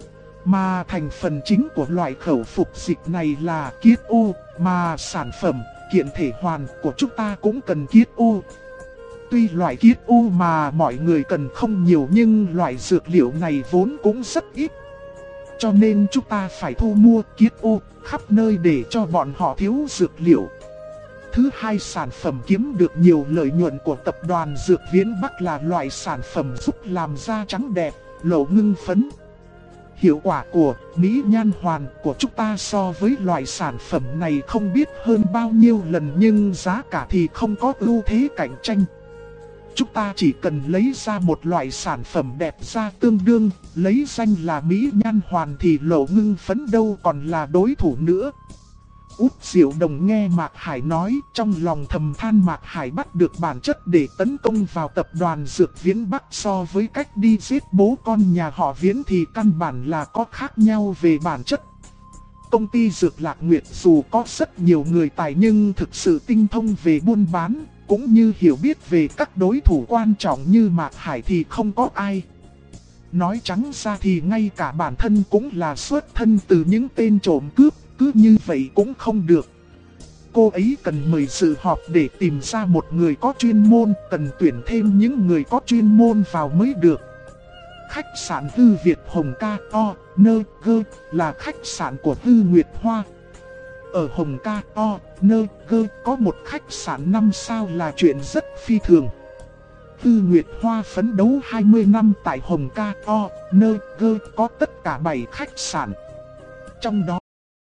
Mà thành phần chính của loại khẩu phục dịch này là kiết u, mà sản phẩm kiện thể hoàn của chúng ta cũng cần kiết u. Tuy loại kiết u mà mọi người cần không nhiều nhưng loại dược liệu này vốn cũng rất ít. Cho nên chúng ta phải thu mua kiết u khắp nơi để cho bọn họ thiếu dược liệu. Thứ hai, sản phẩm kiếm được nhiều lợi nhuận của tập đoàn Dược Viễn Bắc là loại sản phẩm giúp làm da trắng đẹp, lỗ ngưng phấn. Hiệu quả của Mỹ Nhan Hoàn của chúng ta so với loại sản phẩm này không biết hơn bao nhiêu lần, nhưng giá cả thì không có ưu thế cạnh tranh. Chúng ta chỉ cần lấy ra một loại sản phẩm đẹp da tương đương, lấy danh là Mỹ Nhan Hoàn thì lỗ ngưng phấn đâu còn là đối thủ nữa. Út Diệu Đồng nghe Mạc Hải nói, trong lòng thầm than Mạc Hải bắt được bản chất để tấn công vào tập đoàn Dược Viễn Bắc, so với cách đi giết bố con nhà họ Viễn thì căn bản là có khác nhau về bản chất. Công ty Dược Lạc Nguyệt dù có rất nhiều người tài nhưng thực sự tinh thông về buôn bán, cũng như hiểu biết về các đối thủ quan trọng như Mạc Hải thì không có ai. Nói trắng ra thì ngay cả bản thân cũng là xuất thân từ những tên trộm cướp, cứ như vậy cũng không được. Cô ấy cần mời sự họp để tìm ra một người có chuyên môn, cần tuyển thêm những người có chuyên môn vào mới được. Khách sạn Tư Việt Hồng Ca O, Nơ Gơ là khách sạn của Tư Nguyệt Hoa. Ở Hồng Ca O, Nơ Gơ có một khách sạn 5 sao là chuyện rất phi thường. Tư Nguyệt Hoa phấn đấu 20 năm tại Hồng Ca O, Nơ Gơ có tất cả 7 khách sạn. Trong đó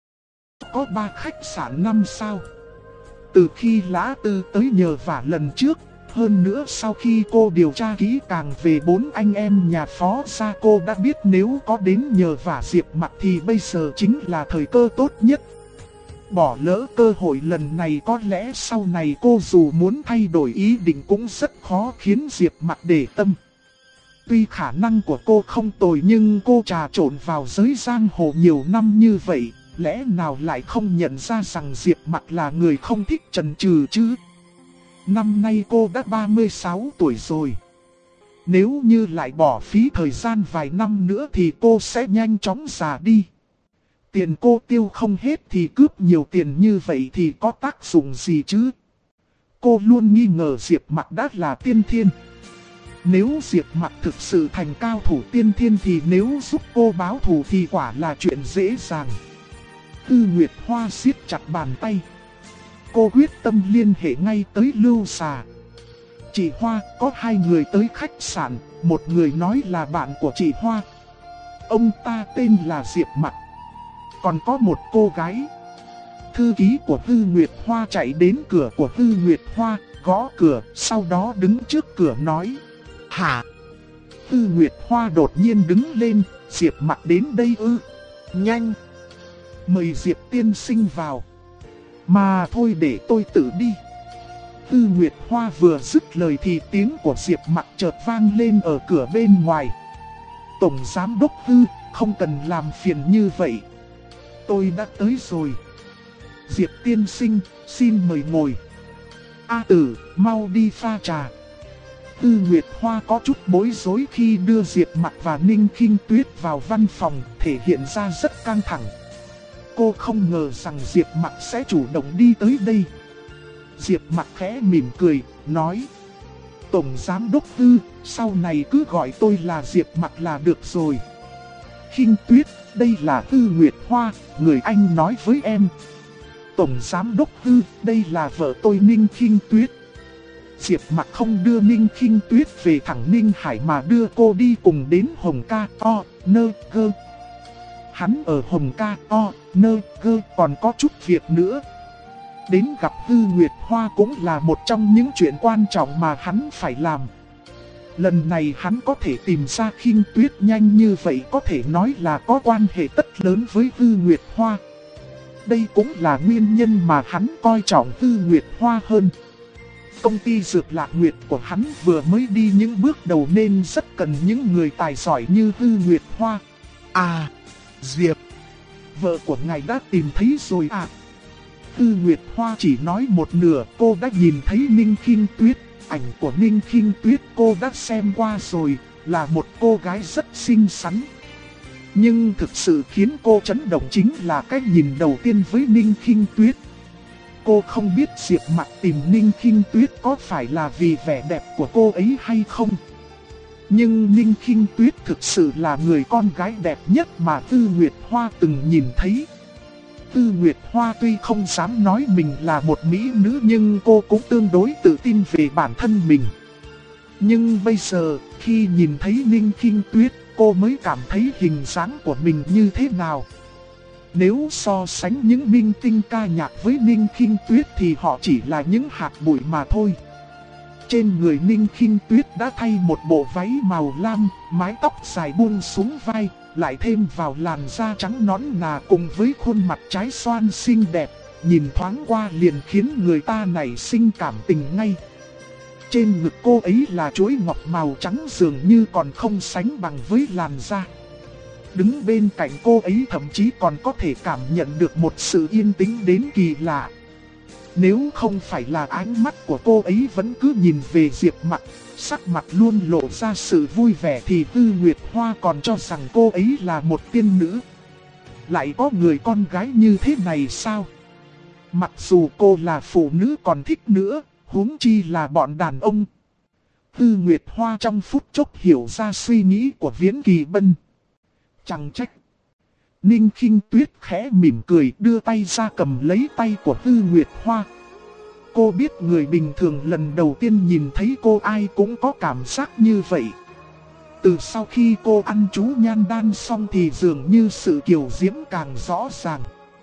có 3 khách sạn 5 sao. Từ khi Lã Tư tới nhờ vả lần trước, hơn nữa sau khi cô điều tra kỹ càng về 4 anh em nhà Phó Gia, cô đã biết nếu có đến nhờ vả Diệp Mặc thì bây giờ chính là thời cơ tốt nhất. Bỏ lỡ cơ hội lần này có lẽ sau này cô dù muốn thay đổi ý định cũng rất khó khiến Diệp Mặc để tâm. Tuy khả năng của cô không tồi nhưng cô trà trộn vào giới giang hồ nhiều năm như vậy, lẽ nào lại không nhận ra rằng Diệp Mặc là người không thích chần chừ chứ? Năm nay cô đã 36 tuổi rồi. Nếu như lại bỏ phí thời gian vài năm nữa thì cô sẽ nhanh chóng già đi. Tiền cô tiêu không hết thì cướp nhiều tiền như vậy thì có tác dụng gì chứ? Cô luôn nghi ngờ Diệp Mặc đã là tiên thiên. Nếu Diệp Mặc thực sự thành cao thủ tiên thiên thì nếu giúp cô báo thù thì quả là chuyện dễ dàng. Tư Nguyệt Hoa siết chặt bàn tay. Cô quyết tâm liên hệ ngay tới Lưu Xà. Chị Hoa, có 2 người tới khách sạn, một người nói là bạn của chị Hoa. Ông ta tên là Diệp Mặc. Còn có một cô gái. Thư ký của Tư Nguyệt Hoa chạy đến cửa của Tư Nguyệt Hoa, gõ cửa, sau đó đứng trước cửa nói: "Hả?" Tư Nguyệt Hoa đột nhiên đứng lên: "Diệp Mặc đến đây ư? Nhanh! Mời Diệp tiên sinh vào." "Mà thôi để tôi tự đi." Tư Nguyệt Hoa vừa dứt lời thì tiếng của Diệp Mặc chợt vang lên ở cửa bên ngoài. "Tổng giám đốc Tư, không cần làm phiền như vậy. Tôi đã tới rồi. Diệp tiên sinh, xin mời ngồi. A Tử, mau đi pha trà." Tư Nguyệt Hoa có chút bối rối khi đưa Diệp Mặc và Ninh Khinh Tuyết vào văn phòng, thể hiện ra rất căng thẳng. Cô không ngờ rằng Diệp Mặc sẽ chủ động đi tới đây. Diệp Mặc khẽ mỉm cười, nói: "Tổng giám đốc Tư, sau này cứ gọi tôi là Diệp Mặc là được rồi. Khinh Tuyết, đây là Tư Nguyệt Hoa, người anh nói với em. Tổng giám đốc Tư, đây là vợ tôi Ninh Khinh Tuyết." Diệp Mặc không đưa Ninh Khinh Tuyết về thẳng Ninh Hải mà đưa cô đi cùng đến Hồng Ca O, Nơ Gơ. Hắn ở Hồng Ca O, Nơ Gơ còn có chút việc nữa. Đến gặp Tư Nguyệt Hoa cũng là một trong những chuyện quan trọng mà hắn phải làm. Lần này hắn có thể tìm ra Khinh Tuyết nhanh như vậy có thể nói là có quan hệ rất lớn với Tư Nguyệt Hoa. Đây cũng là nguyên nhân mà hắn coi trọng Tư Nguyệt Hoa hơn. Công ty Dược Lạc Nguyệt của hắn vừa mới đi những bước đầu nên rất cần những người tài giỏi như Tư Nguyệt Hoa. "À, Diệp, vợ của ngài đã tìm thấy rồi à?" Tư Nguyệt Hoa chỉ nói một nửa, cô đã nhìn thấy Ninh Khinh Tuyết. Ảnh của Ninh Khinh Tuyết cô đã xem qua rồi, là một cô gái rất xinh xắn. Nhưng thực sự khiến cô chấn động chính là cái nhìn đầu tiên với Ninh Khinh Tuyết. Cô không biết Diệp Mặc tìm Ninh Khinh Tuyết có phải là vì vẻ đẹp của cô ấy hay không. Nhưng Ninh Khinh Tuyết thực sự là người con gái đẹp nhất mà Tư Nguyệt Hoa từng nhìn thấy. Tư Nguyệt Hoa tuy không dám nói mình là một mỹ nữ nhưng cô cũng tương đối tự tin về bản thân mình. Nhưng bây giờ, khi nhìn thấy Ninh Khinh Tuyết, cô mới cảm thấy hình dáng của mình như thế nào. Nếu so sánh những minh tinh ca nhạc với Ninh Khinh Tuyết thì họ chỉ là những hạt bụi mà thôi. Trên người Ninh Khinh Tuyết đã thay một bộ váy màu lam, mái tóc dài buông xuống vai, lại thêm vào làn da trắng nõn nà cùng với khuôn mặt trái xoan xinh đẹp, nhìn thoáng qua liền khiến người ta nảy sinh cảm tình ngay. Trên ngực cô ấy là chuỗi ngọc màu trắng dường như còn không sánh bằng với làn da. Đứng bên cạnh cô ấy thậm chí còn có thể cảm nhận được một sự yên tĩnh đến kỳ lạ. Nếu không phải là ánh mắt của cô ấy vẫn cứ nhìn về Diệp Mặc, sắc mặt luôn lộ ra sự vui vẻ thì Tư Nguyệt Hoa còn cho rằng cô ấy là một tiên nữ. Lại có người con gái như thế này sao? Mặc dù cô là phụ nữ còn thích nữa, huống chi là bọn đàn ông. Tư Nguyệt Hoa trong phút chốc hiểu ra suy nghĩ của Viễn Kỳ Bân. Chẳng trách. Ninh Khinh Tuyết khẽ mỉm cười đưa tay ra cầm lấy tay của Tư Nguyệt Hoa. Cô biết người bình thường lần đầu tiên nhìn thấy cô ai cũng có cảm giác như vậy. Từ sau khi cô ăn chú nhan đan xong thì dường như sự kiều diễm càng rõ ràng.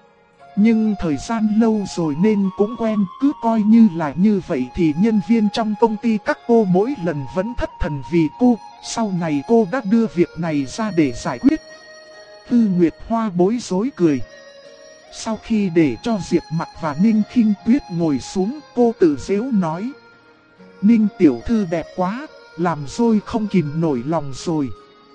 Nhưng thời gian lâu rồi nên cũng quen, cứ coi như là như vậy thì nhân viên trong công ty các cô mỗi lần vẫn thất thần vì cô. Sau này cô đã đưa việc này ra để giải quyết. Tư Nguyệt Hoa bối rối cười. Sau khi để cho Diệp Mặc và Ninh Khinh Tuyết ngồi xuống, cô tự giễu nói: Ninh tiểu thư đẹp quá, làm rồi không kìm nổi lòng rồi.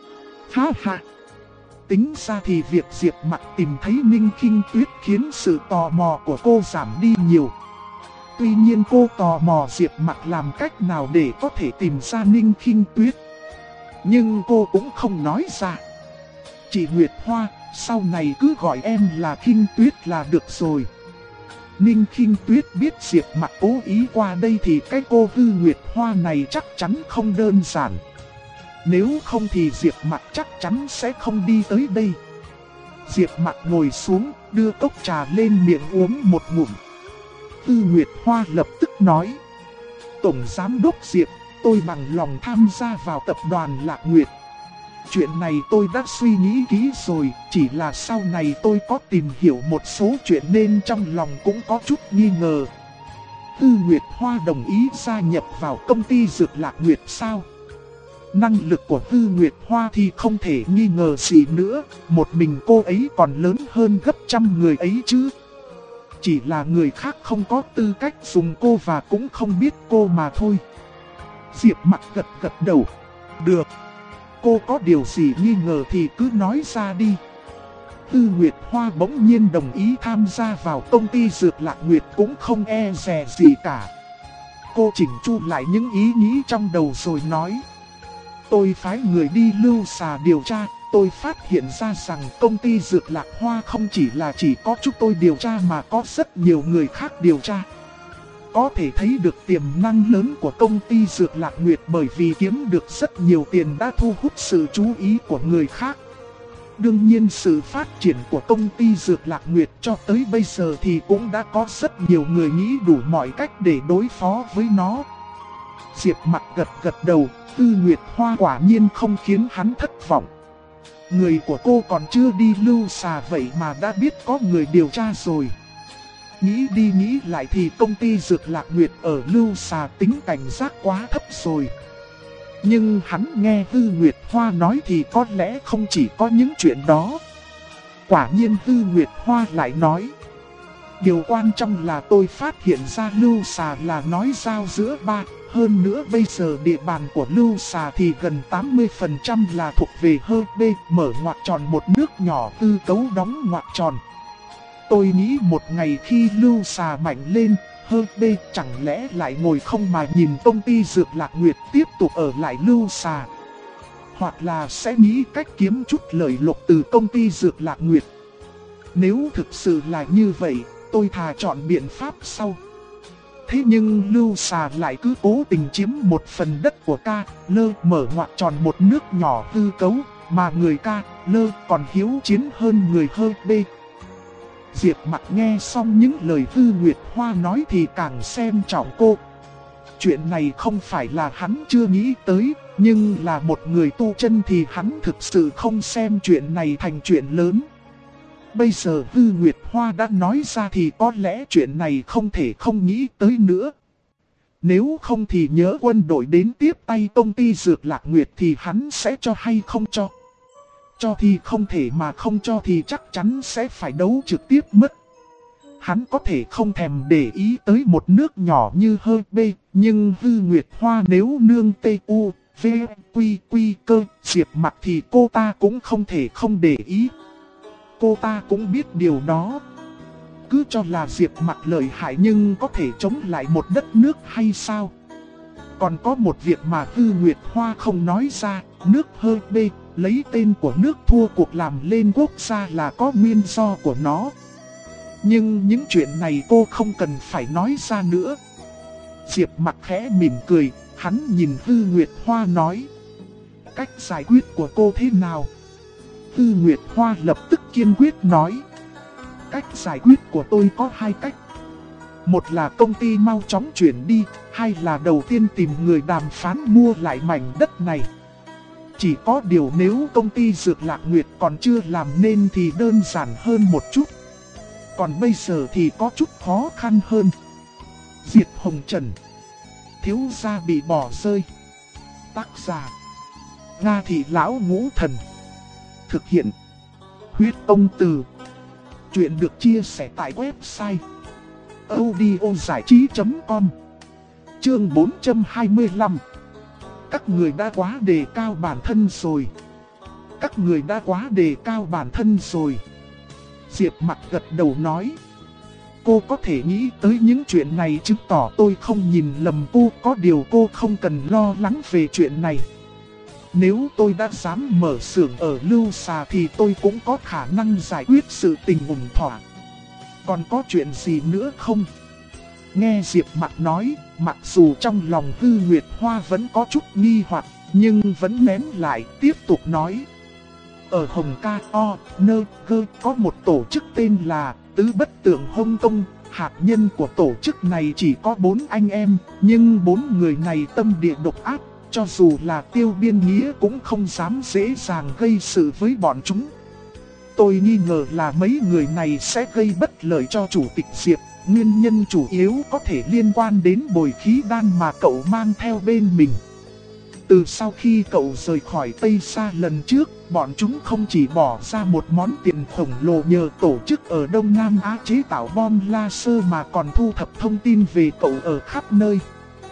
Ha ha. Tính ra thì việc Diệp Mặc tìm thấy Ninh Khinh Tuyết khiến sự tò mò của cô giảm đi nhiều. Tuy nhiên cô tò mò Diệp Mặc làm cách nào để có thể tìm ra Ninh Khinh Tuyết. Nhưng cô cũng không nói ra. Chị Nguyệt Hoa, sau này cứ gọi em là Khinh Tuyết là được rồi. Ninh Khinh Tuyết biết Diệp Mặc cố ý qua đây thì cái cô Tư Nguyệt Hoa này chắc chắn không đơn giản. Nếu không thì Diệp Mặc chắc chắn sẽ không đi tới đây. Diệp Mặc ngồi xuống, đưa cốc trà lên miệng uống một ngụm. Tư Nguyệt Hoa lập tức nói: Tổng Giám đốc Diệp, tôi bằng lòng tham gia vào tập đoàn Lạc Nguyệt. Chuyện này tôi đã suy nghĩ kỹ rồi, chỉ là sau này tôi có tìm hiểu một số chuyện nên trong lòng cũng có chút nghi ngờ. Tư Nguyệt Hoa đồng ý gia nhập vào công ty Dược Lạc Nguyệt sao? Năng lực của Tư Nguyệt Hoa thì không thể nghi ngờ gì nữa, một mình cô ấy còn lớn hơn gấp trăm người ấy chứ. Chỉ là người khác không có tư cách dùng cô và cũng không biết cô mà thôi. Diệp Mặc gật gật đầu. Được. Cô có điều gì nghi ngờ thì cứ nói ra đi. Tư Nguyệt Hoa bỗng nhiên đồng ý tham gia vào công ty Dược Lạc Nguyệt cũng không e dè gì cả. Cô chỉnh chu lại những ý nghĩ trong đầu rồi nói: Tôi phái người đi lưu xà điều tra, tôi phát hiện ra rằng công ty Dược Lạc Hoa không chỉ có chúng tôi điều tra mà có rất nhiều người khác điều tra. Có thể thấy được tiềm năng lớn của công ty Dược Lạc Nguyệt bởi vì kiếm được rất nhiều tiền đã thu hút sự chú ý của người khác. Đương nhiên sự phát triển của công ty Dược Lạc Nguyệt cho tới bây giờ thì cũng đã có rất nhiều người nghĩ đủ mọi cách để đối phó với nó. Diệp Mặc gật gật đầu, Tư Nguyệt Hoa quả nhiên không khiến hắn thất vọng. Người của cô còn chưa đi lưu xà vậy mà đã biết có người điều tra rồi. Nghĩ đi nghĩ lại thì công ty Dược Lạc Nguyệt ở lưu xà tính cảnh giác quá thấp rồi. Nhưng hắn nghe Tư Nguyệt Hoa nói thì có lẽ không chỉ có những chuyện đó. Quả nhiên Tư Nguyệt Hoa lại nói: Điều quan trọng là tôi phát hiện ra lưu xà là nói giao giữa ba. Hơn nữa bây giờ địa bàn của lưu xà thì gần 80% là thuộc về hơ bê, mở ngoặc tròn một nước nhỏ tư cấu đóng ngoặc tròn. Tôi nghĩ một ngày khi lưu xà mạnh lên, hơ bê chẳng lẽ lại ngồi không mà nhìn công ty Dược Lạc Nguyệt tiếp tục ở lại lưu xà. Hoặc là sẽ nghĩ cách kiếm chút lợi lộc từ công ty Dược Lạc Nguyệt. Nếu thực sự là như vậy, tôi thà chọn biện pháp sau. Thế nhưng lưu xà lại cứ cố tình chiếm một phần đất của ca, lơ mở ngoặc tròn một nước nhỏ tư cấu, mà người ca, lơ còn hiếu chiến hơn người hơ bê. Diệp Mặc nghe xong những lời Tư Nguyệt Hoa nói thì càng xem trọng cô. Chuyện này không phải là hắn chưa nghĩ tới, nhưng là một người tu chân thì hắn thực sự không xem chuyện này thành chuyện lớn. Bây giờ Tư Nguyệt Hoa đã nói ra thì có lẽ chuyện này không thể không nghĩ tới nữa. Nếu không thì nhớ quân đội đến tiếp tay công ty Dược Lạc Nguyệt thì hắn sẽ cho hay không cho. Cho thì không thể mà không cho thì chắc chắn sẽ phải đấu trực tiếp mất. Hắn có thể không thèm để ý tới một nước nhỏ như hơ bê, nhưng Tư Nguyệt Hoa nếu nương T.U. V. Quy cơ Diệp Mặc thì cô ta cũng không thể không để ý. Cô ta cũng biết điều đó. cứ cho là Diệp Mặc lợi hại nhưng có thể chống lại một đất nước hay sao? Còn có một việc mà Hư Nguyệt Hoa không nói ra, nước Hơ Bê lấy tên của nước thua cuộc làm lên quốc gia là có nguyên do của nó. Nhưng những chuyện này cô không cần phải nói ra nữa. Diệp Mặc khẽ mỉm cười, hắn nhìn Hư Nguyệt Hoa nói: cách giải quyết của cô thế nào? Hư Nguyệt Hoa lập tức kiên quyết nói: cách giải quyết của tôi có hai cách. Một là công ty mau chóng chuyển đi, hai là đầu tiên tìm người đàm phán mua lại mảnh đất này. Chỉ có điều nếu công ty Dược Lạc Nguyệt còn chưa làm nên thì đơn giản hơn một chút. Còn bây giờ thì có chút khó khăn hơn. Diệt Hồng Trần, thiếu gia bị bỏ rơi. Tác giả: Nga Thị Lão Ngũ Thần. Thực hiện: Huyết Ông Từ. Chuyện được chia sẻ tại website audiozảichí.com. Chương 425. Các người đã quá đề cao bản thân rồi. Các người đã quá đề cao bản thân rồi. Diệp Mặc gật đầu nói: cô có thể nghĩ tới những chuyện này chứng tỏ tôi không nhìn lầm cô. Có điều cô không cần lo lắng về chuyện này. Nếu tôi đã dám mở xưởng ở Lưu Xà thì tôi cũng có khả năng giải quyết sự tình ổn thỏa. Còn có chuyện gì nữa không? Nghe Diệp Mặc nói, mặc dù trong lòng Hư Nguyệt Hoa vẫn có chút nghi hoặc, nhưng vẫn nén lại, tiếp tục nói: ở Hồng Ca O, Nơ, Gơ có một tổ chức tên là Tứ Bất Tượng Hông Tông. Hạt nhân của tổ chức này chỉ có 4 anh em, nhưng 4 người này tâm địa độc ác. Cho dù là Tiêu Biên Nghĩa cũng không dám dễ dàng gây sự với bọn chúng. Tôi nghi ngờ là mấy người này sẽ gây bất lợi cho chủ tịch Diệp. Nguyên nhân chủ yếu có thể liên quan đến bồi khí đan mà cậu mang theo bên mình. Từ sau khi cậu rời khỏi Tây Sa lần trước, bọn chúng không chỉ bỏ ra một món tiền khổng lồ nhờ tổ chức ở Đông Nam Á chế tạo bom laser mà còn thu thập thông tin về cậu ở khắp nơi.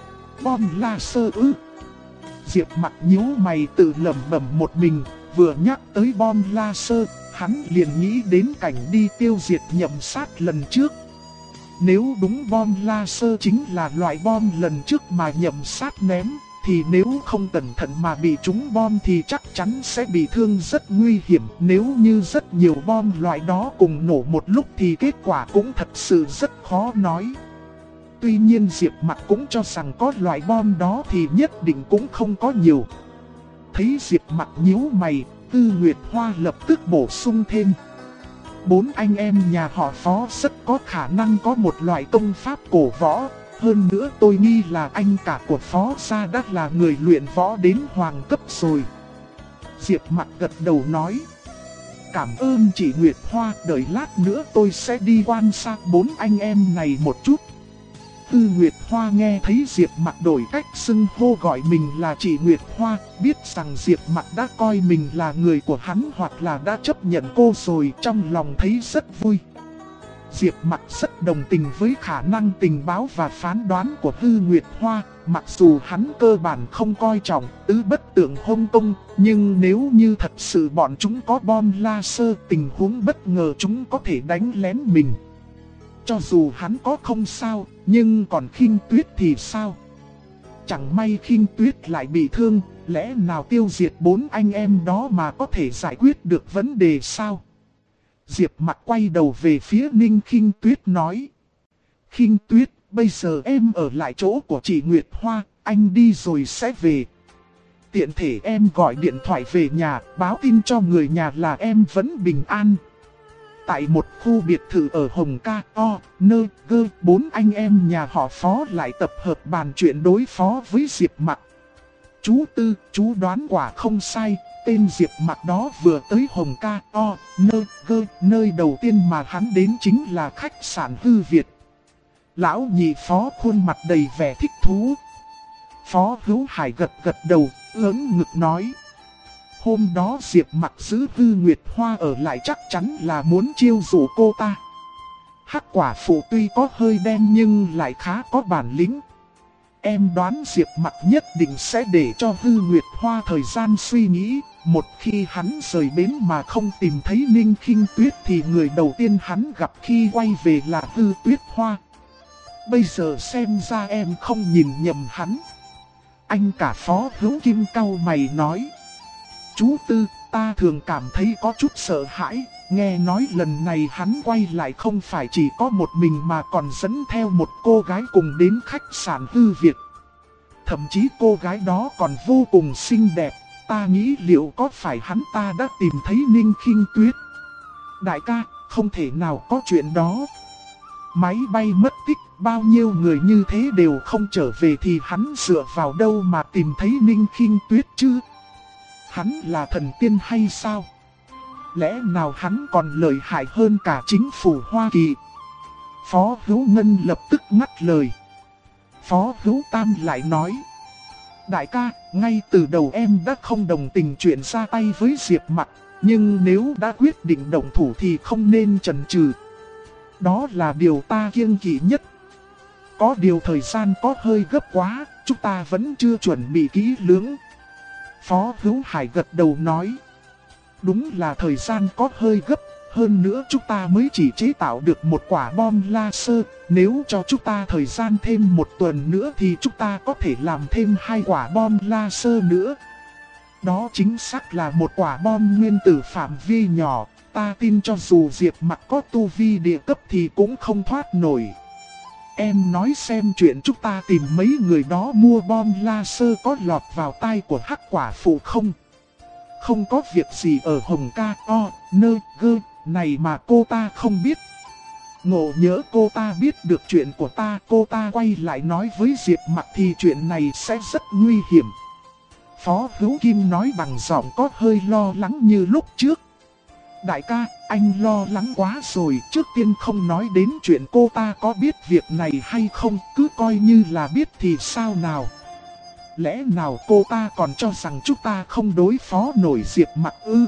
Bom laser ư? Diệp Mặc nhíu mày tự lẩm bẩm một mình, vừa nhắc tới bom laser, hắn liền nghĩ đến cảnh đi tiêu diệt Nhậm Sát lần trước. Nếu đúng bom laser chính là loại bom lần trước mà Nhậm Sát ném, thì nếu không cẩn thận mà bị trúng bom thì chắc chắn sẽ bị thương rất nguy hiểm. Nếu như rất nhiều bom loại đó cùng nổ một lúc thì kết quả cũng thật sự rất khó nói. Tuy nhiên Diệp Mặc cũng cho rằng có loại bom đó thì nhất định cũng không có nhiều. Thấy Diệp Mặc nhíu mày, Tư Nguyệt Hoa lập tức bổ sung thêm: 4 anh em nhà họ Phó rất có khả năng có một loại công pháp cổ võ. Hơn nữa tôi nghi là anh cả của Phó gia đã là người luyện võ đến hoàng cấp rồi. Diệp Mặc gật đầu nói: cảm ơn chị Nguyệt Hoa, đợi lát nữa tôi sẽ đi quan sát 4 anh em này một chút. Tư Nguyệt Hoa nghe thấy Diệp Mặc đổi cách xưng hô gọi mình là chị Nguyệt Hoa, biết rằng Diệp Mặc đã coi mình là người của hắn hoặc là đã chấp nhận cô rồi, trong lòng thấy rất vui. Diệp Mặc rất đồng tình với khả năng tình báo và phán đoán của Tư Nguyệt Hoa, mặc dù hắn cơ bản không coi trọng Tứ Bất Tượng Hông Tông, nhưng nếu như thật sự bọn chúng có bom laser, tình huống bất ngờ chúng có thể đánh lén mình. Cho dù hắn có không sao, nhưng còn Khinh Tuyết thì sao? Chẳng may Khinh Tuyết lại bị thương, lẽ nào tiêu diệt 4 anh em đó mà có thể giải quyết được vấn đề sao? Diệp Mặc quay đầu về phía Ninh Khinh Tuyết nói: Khinh Tuyết, bây giờ em ở lại chỗ của chị Nguyệt Hoa, anh đi rồi sẽ về. Tiện thể em gọi điện thoại về nhà, báo tin cho người nhà là em vẫn bình an. Tại một khu biệt thự ở Hồng Ca O, Nơ, Gơ, 4 anh em nhà họ Phó lại tập hợp bàn chuyện đối phó với Diệp Mặc. Chú Tư, chú đoán quả không sai, tên Diệp Mặc đó vừa tới Hồng Ca O, Nơ, Gơ, nơi đầu tiên mà hắn đến chính là khách sạn Hư Việt. Lão nhị Phó khuôn mặt đầy vẻ thích thú. Phó Hữu Hải gật gật đầu, ưỡn ngực nói: hôm đó Diệp Mặc giữ Tư Nguyệt Hoa ở lại chắc chắn là muốn chiêu dụ cô ta. Hắc quả phụ tuy có hơi đen nhưng lại khá có bản lĩnh. em đoán Diệp Mặc nhất định sẽ để cho Hư Nguyệt Hoa thời gian suy nghĩ. Một khi hắn rời bến mà không tìm thấy Ninh Khinh Tuyết thì người đầu tiên hắn gặp khi quay về là Hư Tuyết Hoa. Bây giờ xem ra em không nhìn nhầm hắn. Anh cả Phó Hữu Kim cau mày nói. Chú Tư, ta thường cảm thấy có chút sợ hãi. Nghe nói lần này hắn quay lại không phải chỉ có một mình mà còn dẫn theo một cô gái cùng đến khách sạn Hư Việt. Thậm chí cô gái đó còn vô cùng xinh đẹp. Ta nghĩ liệu có phải hắn ta đã tìm thấy Ninh Khinh Tuyết? Đại ca, không thể nào có chuyện đó. Máy bay mất tích, bao nhiêu người như thế đều không trở về thì hắn dựa vào đâu mà tìm thấy Ninh Khinh Tuyết chứ? Hắn là thần tiên hay sao? Lẽ nào hắn còn lợi hại hơn cả chính phủ Hoa Kỳ? Phó Hữu Ngân lập tức ngắt lời. Phó Hữu Tam lại nói. Đại ca, ngay từ đầu em đã không đồng tình chuyện ra tay với Diệp Mặc. Nhưng nếu đã quyết định động thủ thì không nên chần chừ. Đó là điều ta kiêng kỵ nhất. Có điều thời gian có hơi gấp quá, chúng ta vẫn chưa chuẩn bị kỹ lưỡng. Phó Hữu Hải gật đầu nói. Đúng là thời gian có hơi gấp, hơn nữa chúng ta mới chỉ chế tạo được một quả bom laser. Nếu cho chúng ta thời gian thêm một tuần nữa thì chúng ta có thể làm thêm 2 quả bom laser nữa. Đó chính xác là một quả bom nguyên tử phạm vi nhỏ. Ta tin cho dù Diệp Mặc có tu vi địa cấp thì cũng không thoát nổi. Em nói xem chuyện chúng ta tìm mấy người đó mua bom laser có lọt vào tai của Hắc Quả Phụ không? Không có việc gì ở Hồng Ca O, Nơ, Gơ này mà cô ta không biết. Ngộ nhỡ cô ta biết được chuyện của ta, cô ta quay lại nói với Diệp Mặc thì chuyện này sẽ rất nguy hiểm. Phó Hữu Kim nói bằng giọng có hơi lo lắng như lúc trước. Đại ca, anh lo lắng quá rồi, trước tiên không nói đến chuyện cô ta có biết việc này hay không, cứ coi như là biết thì sao nào. Lẽ nào cô ta còn cho rằng chúng ta không đối phó nổi Diệp Mặc ư?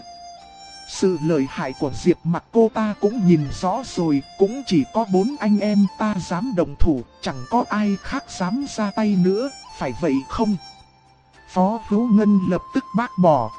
Sự lợi hại của Diệp Mặc cô ta cũng nhìn rõ rồi, cũng chỉ có 4 anh em ta dám đồng thủ, chẳng có ai khác dám ra tay nữa, phải vậy không? Phó Hữu Ngân lập tức bác bỏ.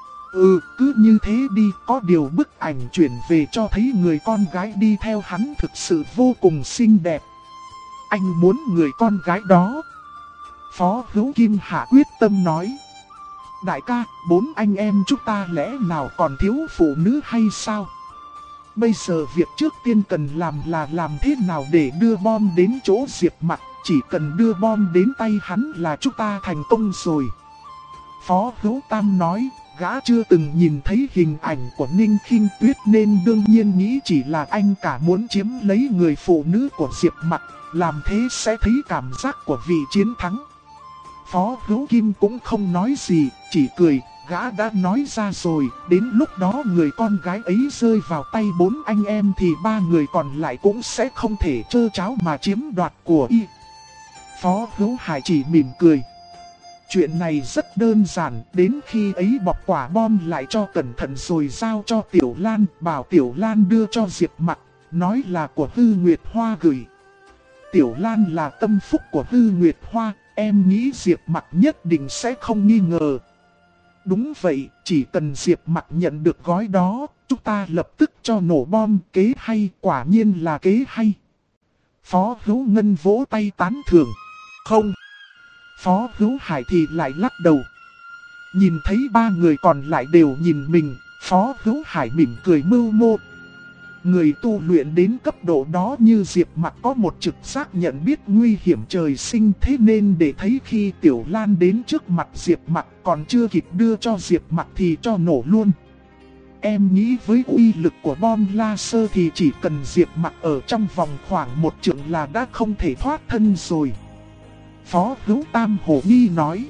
Cứ như thế đi, có điều bức ảnh chuyển về cho thấy người con gái đi theo hắn thực sự vô cùng xinh đẹp. Anh muốn người con gái đó. Phó Hữu Kim hạ quyết tâm nói. Đại ca, 4 anh em chúng ta lẽ nào còn thiếu phụ nữ hay sao? Bây giờ việc trước tiên cần làm là làm thế nào để đưa bom đến chỗ Diệp Mặc. Chỉ cần đưa bom đến tay hắn là chúng ta thành công rồi. Phó Hữu Tam nói. Gã chưa từng nhìn thấy hình ảnh của Ninh Khinh Tuyết nên đương nhiên nghĩ chỉ là anh cả muốn chiếm lấy người phụ nữ của Diệp Mặc, làm thế sẽ thấy cảm giác của vị chiến thắng. Phó Hữu Kim cũng không nói gì, chỉ cười, gã đã nói ra rồi, đến lúc đó người con gái ấy rơi vào tay 4 anh em thì 3 người còn lại cũng sẽ không thể trơ tráo mà chiếm đoạt của y. Phó Hữu Hải chỉ mỉm cười. Chuyện này rất đơn giản, đến khi ấy bọc quả bom lại cho cẩn thận rồi giao cho Tiểu Lan, bảo Tiểu Lan đưa cho Diệp Mặc, nói là của Hư Nguyệt Hoa gửi. Tiểu Lan là tâm phúc của Hư Nguyệt Hoa, em nghĩ Diệp Mặc nhất định sẽ không nghi ngờ. Đúng vậy, chỉ cần Diệp Mặc nhận được gói đó, chúng ta lập tức cho nổ bom, kế hay, quả nhiên là kế hay. Phó Hữu Ngân vỗ tay tán thưởng. Không. Phó Hữu Hải thì lại lắc đầu. Nhìn thấy 3 người còn lại đều nhìn mình, Phó Hữu Hải mỉm cười mưu mô. Người tu luyện đến cấp độ đó như Diệp Mặc có một trực giác nhận biết nguy hiểm trời sinh, thế nên để thấy khi Tiểu Lan đến trước mặt Diệp Mặc còn chưa kịp đưa cho Diệp Mặc thì cho nổ luôn. Em nghĩ với uy lực của bom laser thì chỉ cần Diệp Mặc ở trong vòng khoảng 1 trượng là đã không thể thoát thân rồi. Phó Hữu Tam hổ nghi nói.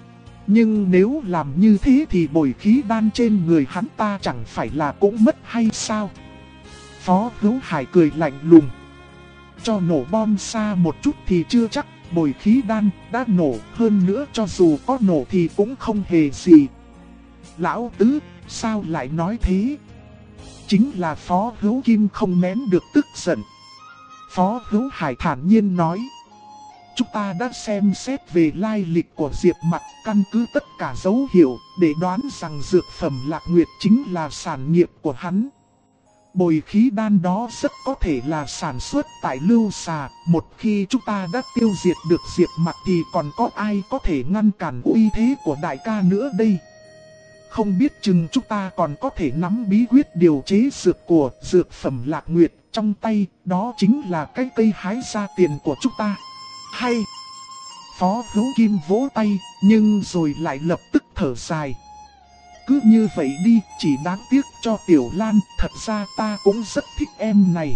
Nhưng nếu làm như thế thì bồi khí đan trên người hắn ta chẳng phải là cũng mất hay sao? Phó Hữu Hải cười lạnh lùng. Cho nổ bom xa một chút thì chưa chắc, bồi khí đan đã nổ, hơn nữa cho dù có nổ thì cũng không hề gì. Lão Tứ, sao lại nói thế? Chính là Phó Hữu Kim không nén được tức giận. Phó Hữu Hải thản nhiên nói. chúng ta đã xem xét về lai lịch của Diệp Mặc, căn cứ tất cả dấu hiệu để đoán rằng dược phẩm Lạc Nguyệt chính là sản nghiệp của hắn. Bồi khí đan đó rất có thể là sản xuất tại Lưu Xà. Một khi chúng ta đã tiêu diệt được Diệp Mặc thì còn có ai có thể ngăn cản uy thế của đại ca nữa đây? Không biết chừng chúng ta còn có thể nắm bí quyết điều chế dược của dược phẩm Lạc Nguyệt trong tay. Đó chính là cái cây hái ra tiền của chúng ta. Hay! Phó Hữu Kim vỗ tay, nhưng rồi lại lập tức thở dài. Cứ như vậy đi, chỉ đáng tiếc cho Tiểu Lan, thật ra ta cũng rất thích em này.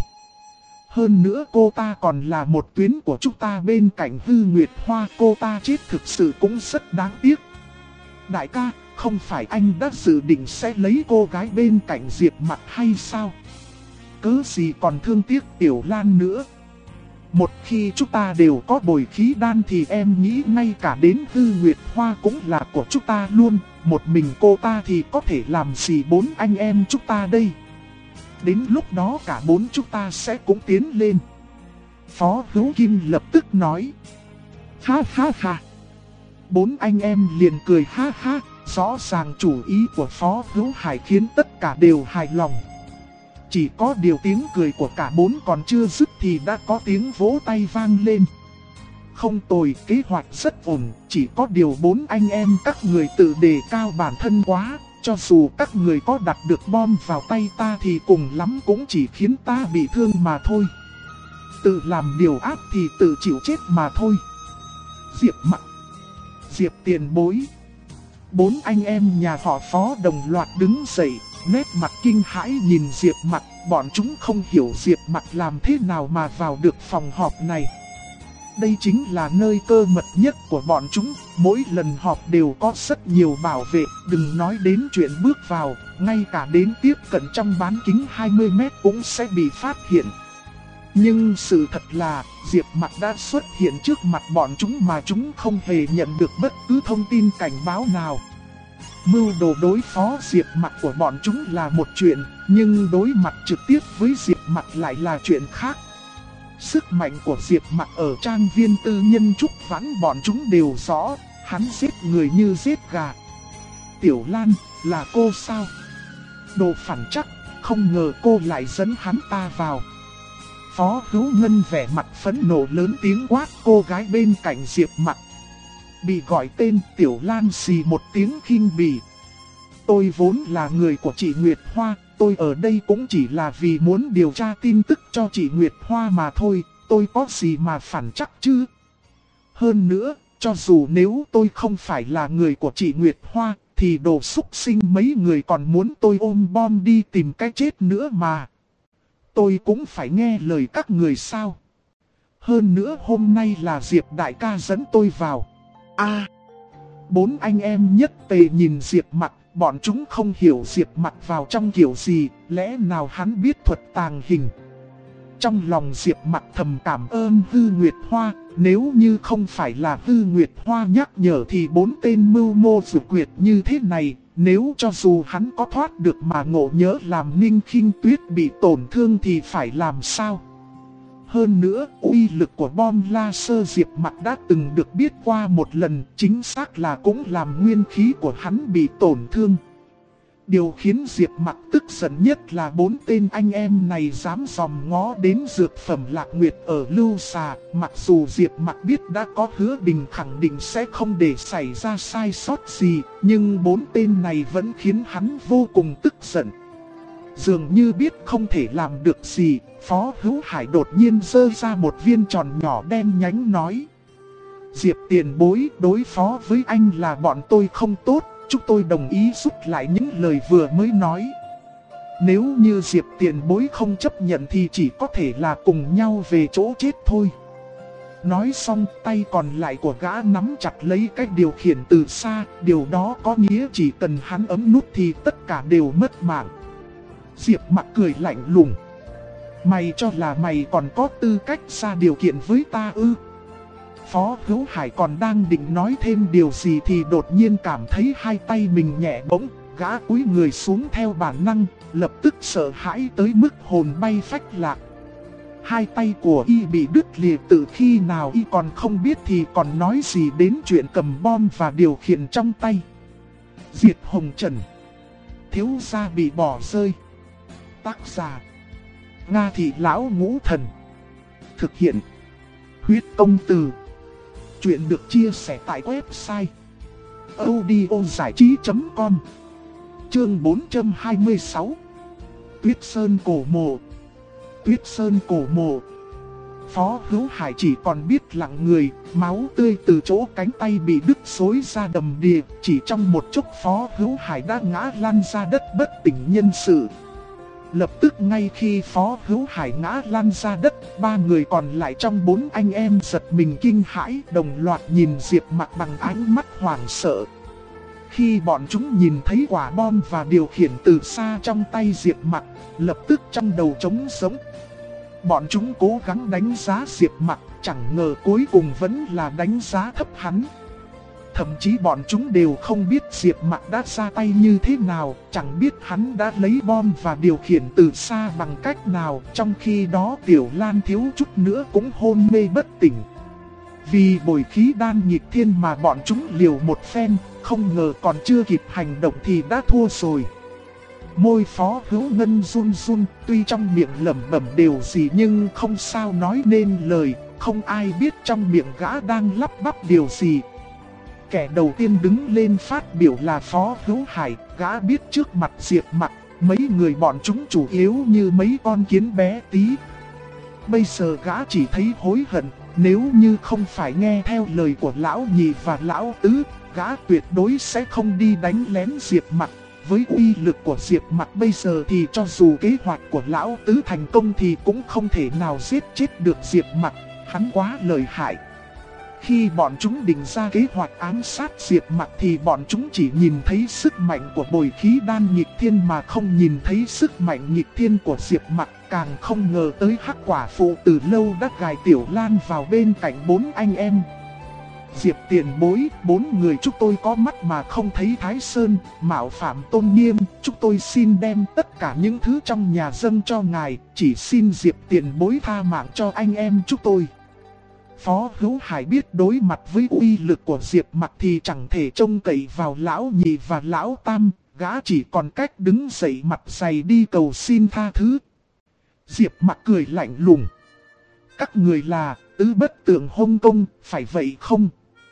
Hơn nữa cô ta còn là một tuyến của chúng ta bên cạnh Hư Nguyệt Hoa, cô ta chết thực sự cũng rất đáng tiếc. Đại ca, không phải anh đã dự định sẽ lấy cô gái bên cạnh Diệp Mặc hay sao? Cớ gì còn thương tiếc Tiểu Lan nữa. Một khi chúng ta đều có bồi khí đan thì em nghĩ ngay cả đến Hư Nguyệt Hoa cũng là của chúng ta luôn. Một mình cô ta thì có thể làm gì bốn anh em chúng ta đây? Đến lúc đó cả bốn chúng ta sẽ cũng tiến lên. Phó Hữu Kim lập tức nói. Ha ha ha. Bốn anh em liền cười ha ha. Rõ ràng chủ ý của Phó Hữu Hải khiến tất cả đều hài lòng. Chỉ có điều tiếng cười của cả bốn còn chưa dứt thì đã có tiếng vỗ tay vang lên. Không tồi, kế hoạch rất ổn, chỉ có điều bốn anh em các người tự đề cao bản thân quá. Cho dù các người có đặt được bom vào tay ta thì cùng lắm cũng chỉ khiến ta bị thương mà thôi. Tự làm điều ác thì tự chịu chết mà thôi. Diệp Mặc, Diệp Tiền Bối. Bốn anh em nhà họ Phó đồng loạt đứng dậy, nét mặt kinh hãi nhìn Diệp Mặc. Bọn chúng không hiểu Diệp Mặc làm thế nào mà vào được phòng họp này. Đây chính là nơi cơ mật nhất của bọn chúng, mỗi lần họp đều có rất nhiều bảo vệ, đừng nói đến chuyện bước vào, ngay cả đến tiếp cận trong bán kính 20 mét cũng sẽ bị phát hiện. Nhưng sự thật là, Diệp Mặc đã xuất hiện trước mặt bọn chúng mà chúng không hề nhận được bất cứ thông tin cảnh báo nào. Mưu đồ đối phó Diệp Mặc của bọn chúng là một chuyện, nhưng đối mặt trực tiếp với Diệp Mặc lại là chuyện khác. Sức mạnh của Diệp Mặc ở trang viên tư nhân Trúc Vãn bọn chúng đều rõ, hắn giết người như giết gà. Tiểu Lan, là cô sao? Đồ phản chắc, không ngờ cô lại dẫn hắn ta vào. Phó Hữu Ngân vẻ mặt phẫn nộ lớn tiếng quát cô gái bên cạnh Diệp Mặc. Bị gọi tên Tiểu Lan xì một tiếng khinh bỉ. Tôi vốn là người của chị Nguyệt Hoa, tôi ở đây cũng chỉ là vì muốn điều tra tin tức cho chị Nguyệt Hoa mà thôi, tôi có gì mà phản chắc chứ. Hơn nữa, cho dù nếu tôi không phải là người của chị Nguyệt Hoa, thì đồ xúc sinh mấy người còn muốn tôi ôm bom đi tìm cái chết nữa mà. Tôi cũng phải nghe lời các người sao. Hơn nữa hôm nay là Diệp đại ca dẫn tôi vào. Bốn anh em nhất tề nhìn Diệp Mặc, bọn chúng không hiểu Diệp Mặc vào trong kiểu gì, lẽ nào hắn biết thuật tàng hình. Trong lòng Diệp Mặc thầm cảm ơn Hư Nguyệt Hoa, nếu như không phải là Hư Nguyệt Hoa nhắc nhở thì bốn tên mưu mô dự quyệt như thế này, nếu cho dù hắn có thoát được mà ngộ nhớ làm Ninh Khinh Tuyết bị tổn thương thì phải làm sao? Hơn nữa, uy lực của bom laser Diệp Mặc đã từng được biết qua một lần, chính xác là cũng làm nguyên khí của hắn bị tổn thương. Điều khiến Diệp Mặc tức giận nhất là bốn tên anh em này dám dòm ngó đến dược phẩm Lạc Nguyệt ở Lưu Xà. Mặc dù Diệp Mặc biết đã có hứa Bình khẳng định sẽ không để xảy ra sai sót gì, nhưng bốn tên này vẫn khiến hắn vô cùng tức giận. Dường như biết không thể làm được gì, Phó Hữu Hải đột nhiên giơ ra một viên tròn nhỏ đen nhánh nói. Diệp Tiền Bối, đối phó với anh là bọn tôi không tốt, chúng tôi đồng ý rút lại những lời vừa mới nói. Nếu như Diệp Tiền Bối không chấp nhận thì chỉ có thể là cùng nhau về chỗ chết thôi. Nói xong tay còn lại của gã nắm chặt lấy cái điều khiển từ xa, điều đó có nghĩa chỉ cần hắn ấm nút thì tất cả đều mất mạng. Diệp Mặc cười lạnh lùng. Mày cho là mày còn có tư cách ra điều kiện với ta ư? Phó Hữu Hải còn đang định nói thêm điều gì thì đột nhiên cảm thấy hai tay mình nhẹ bỗng, gã cúi người xuống theo bản năng, lập tức sợ hãi tới mức hồn bay phách lạc. Hai tay của y bị đứt lìa từ khi nào y còn không biết thì còn nói gì đến chuyện cầm bom và điều khiển trong tay. Diệt Hồng Trần. Thiếu gia bị bỏ rơi. Tác giả: Nga Thị Lão Ngũ Thần. Thực hiện: Huyết Công Từ. Chuyện được chia sẻ tại website audiozảichí.com. Chương 426. Tuyết Sơn Cổ Mộ. Tuyết Sơn Cổ Mộ. Phó Hữu Hải chỉ còn biết lặng người, máu tươi từ chỗ cánh tay bị đứt xối ra đầm đìa. Chỉ trong một chốc Phó Hữu Hải đã ngã lăn ra đất bất tỉnh nhân sự. Lập tức ngay khi Phó Hữu Hải ngã lăn ra đất, ba người còn lại trong bốn anh em giật mình kinh hãi, đồng loạt nhìn Diệp Mặc bằng ánh mắt hoảng sợ. Khi bọn chúng nhìn thấy quả bom và điều khiển từ xa trong tay Diệp Mặc, lập tức trong đầu trống sống. Bọn chúng cố gắng đánh giá Diệp Mặc, chẳng ngờ cuối cùng vẫn là đánh giá thấp hắn. Thậm chí bọn chúng đều không biết Diệp Mặc đã ra tay như thế nào, chẳng biết hắn đã lấy bom và điều khiển từ xa bằng cách nào. Trong khi đó Tiểu Lan thiếu chút nữa cũng hôn mê bất tỉnh. Vì bồi khí đan nghịch thiên mà bọn chúng liều một phen, không ngờ còn chưa kịp hành động thì đã thua rồi. Môi Phó Hữu Ngân run run, tuy trong miệng lẩm bẩm điều gì nhưng không sao nói nên lời, không ai biết trong miệng gã đang lắp bắp điều gì. Kẻ đầu tiên đứng lên phát biểu là Phó Hữu Hải, gã biết trước mặt Diệp Mặc, mấy người bọn chúng chủ yếu như mấy con kiến bé tí. Bây giờ gã chỉ thấy hối hận, nếu như không phải nghe theo lời của Lão Nhị và Lão Tứ, gã tuyệt đối sẽ không đi đánh lén Diệp Mặc. Với uy lực của Diệp Mặc bây giờ thì cho dù kế hoạch của Lão Tứ thành công thì cũng không thể nào giết chết được Diệp Mặc, hắn quá lợi hại. Khi bọn chúng định ra kế hoạch ám sát Diệp Mặc thì bọn chúng chỉ nhìn thấy sức mạnh của bồi khí đan nghịch thiên mà không nhìn thấy sức mạnh nghịch thiên của Diệp Mặc. Càng không ngờ tới Hắc Quả Phụ từ lâu đã gài Tiểu Lan vào bên cạnh bốn anh em. Diệp tiền bối, bốn người chúng tôi có mắt mà không thấy Thái Sơn, mạo phạm tôn nghiêm, chúng tôi xin đem tất cả những thứ trong nhà dâng cho ngài, chỉ xin Diệp tiền bối tha mạng cho anh em chúng tôi. Phó Hữu Hải biết đối mặt với uy lực của Diệp Mặc thì chẳng thể trông cậy vào Lão Nhị và Lão Tam, gã chỉ còn cách đứng dậy mặt dày đi cầu xin tha thứ. Diệp Mặc cười lạnh lùng. Các người là Tứ Bất Tượng Hồng Kông, phải vậy không?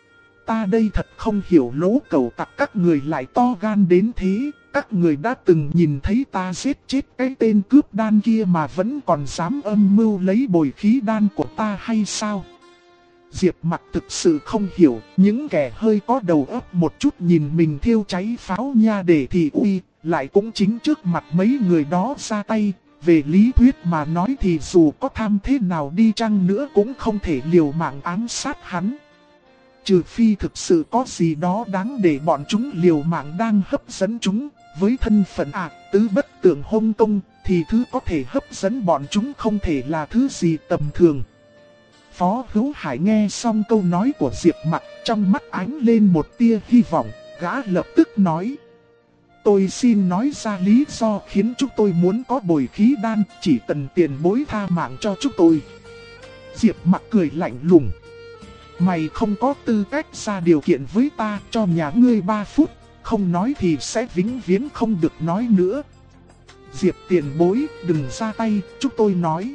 Ta đây thật không hiểu lỗ cầu tặc các người lại to gan đến thế. Các người đã từng nhìn thấy ta giết chết cái tên cướp đan kia mà vẫn còn dám âm mưu lấy bồi khí đan của ta hay sao? Diệp Mặc thực sự không hiểu, những kẻ hơi có đầu óc một chút nhìn mình thiêu cháy pháo nha để thị uy, lại cũng chính trước mặt mấy người đó ra tay. Về lý thuyết mà nói thì dù có tham thế nào đi chăng nữa cũng không thể liều mạng ám sát hắn. Trừ phi thực sự có gì đó đáng để bọn chúng liều mạng đang hấp dẫn chúng. Với thân phận Tứ Bất Tượng Hồng Kông thì thứ có thể hấp dẫn bọn chúng không thể là thứ gì tầm thường. Phó Hữu Hải nghe xong câu nói của Diệp Mặc, trong mắt ánh lên một tia hy vọng, gã lập tức nói. Tôi xin nói ra lý do khiến chúng tôi muốn có bồi khí đan, chỉ cần tiền bối tha mạng cho chúng tôi. Diệp Mặc cười lạnh lùng. Mày không có tư cách ra điều kiện với ta, cho nhà ngươi 3 phút, không nói thì sẽ vĩnh viễn không được nói nữa. Diệp tiền bối, đừng ra tay, chúng tôi nói.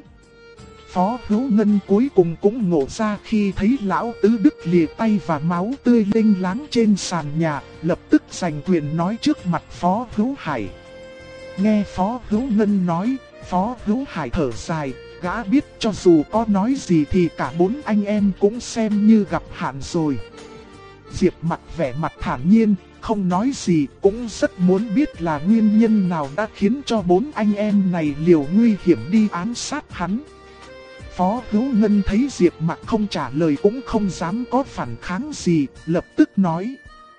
Phó Hữu Ngân cuối cùng cũng ngộ ra khi thấy Lão Tứ đứt lìa tay và máu tươi lênh láng trên sàn nhà, lập tức giành quyền nói trước mặt Phó Hữu Hải. Nghe Phó Hữu Ngân nói, Phó Hữu Hải thở dài, gã biết cho dù có nói gì thì cả bốn anh em cũng xem như gặp hạn rồi. Diệp Mặc vẻ mặt thản nhiên, không nói gì, cũng rất muốn biết là nguyên nhân nào đã khiến cho bốn anh em này liều nguy hiểm đi ám sát hắn. Phó Hữu Ngân thấy Diệp Mặc không trả lời cũng không dám có phản kháng gì, lập tức nói.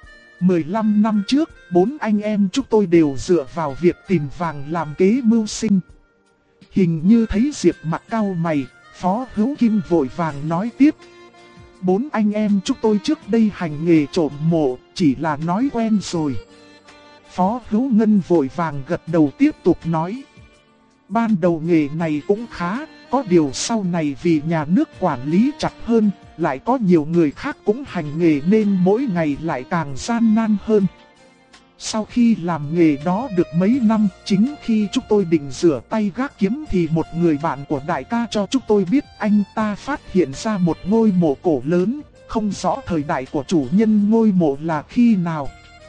15 năm trước, bốn anh em chúng tôi đều dựa vào việc tìm vàng làm kế mưu sinh. Hình như thấy Diệp Mặc cau mày, Phó Hữu Kim vội vàng nói tiếp. Bốn anh em chúng tôi trước đây hành nghề trộm mộ, chỉ là nói quen rồi. Phó Hữu Ngân vội vàng gật đầu tiếp tục nói. Ban đầu nghề này cũng khá, có điều sau này vì nhà nước quản lý chặt hơn, lại có nhiều người khác cũng hành nghề nên mỗi ngày lại càng gian nan hơn. Sau khi làm nghề đó được mấy năm, chính khi chúng tôi định rửa tay gác kiếm thì một người bạn của đại ca cho chúng tôi biết anh ta phát hiện ra một ngôi mộ cổ lớn, không rõ thời đại của chủ nhân ngôi mộ là khi nào.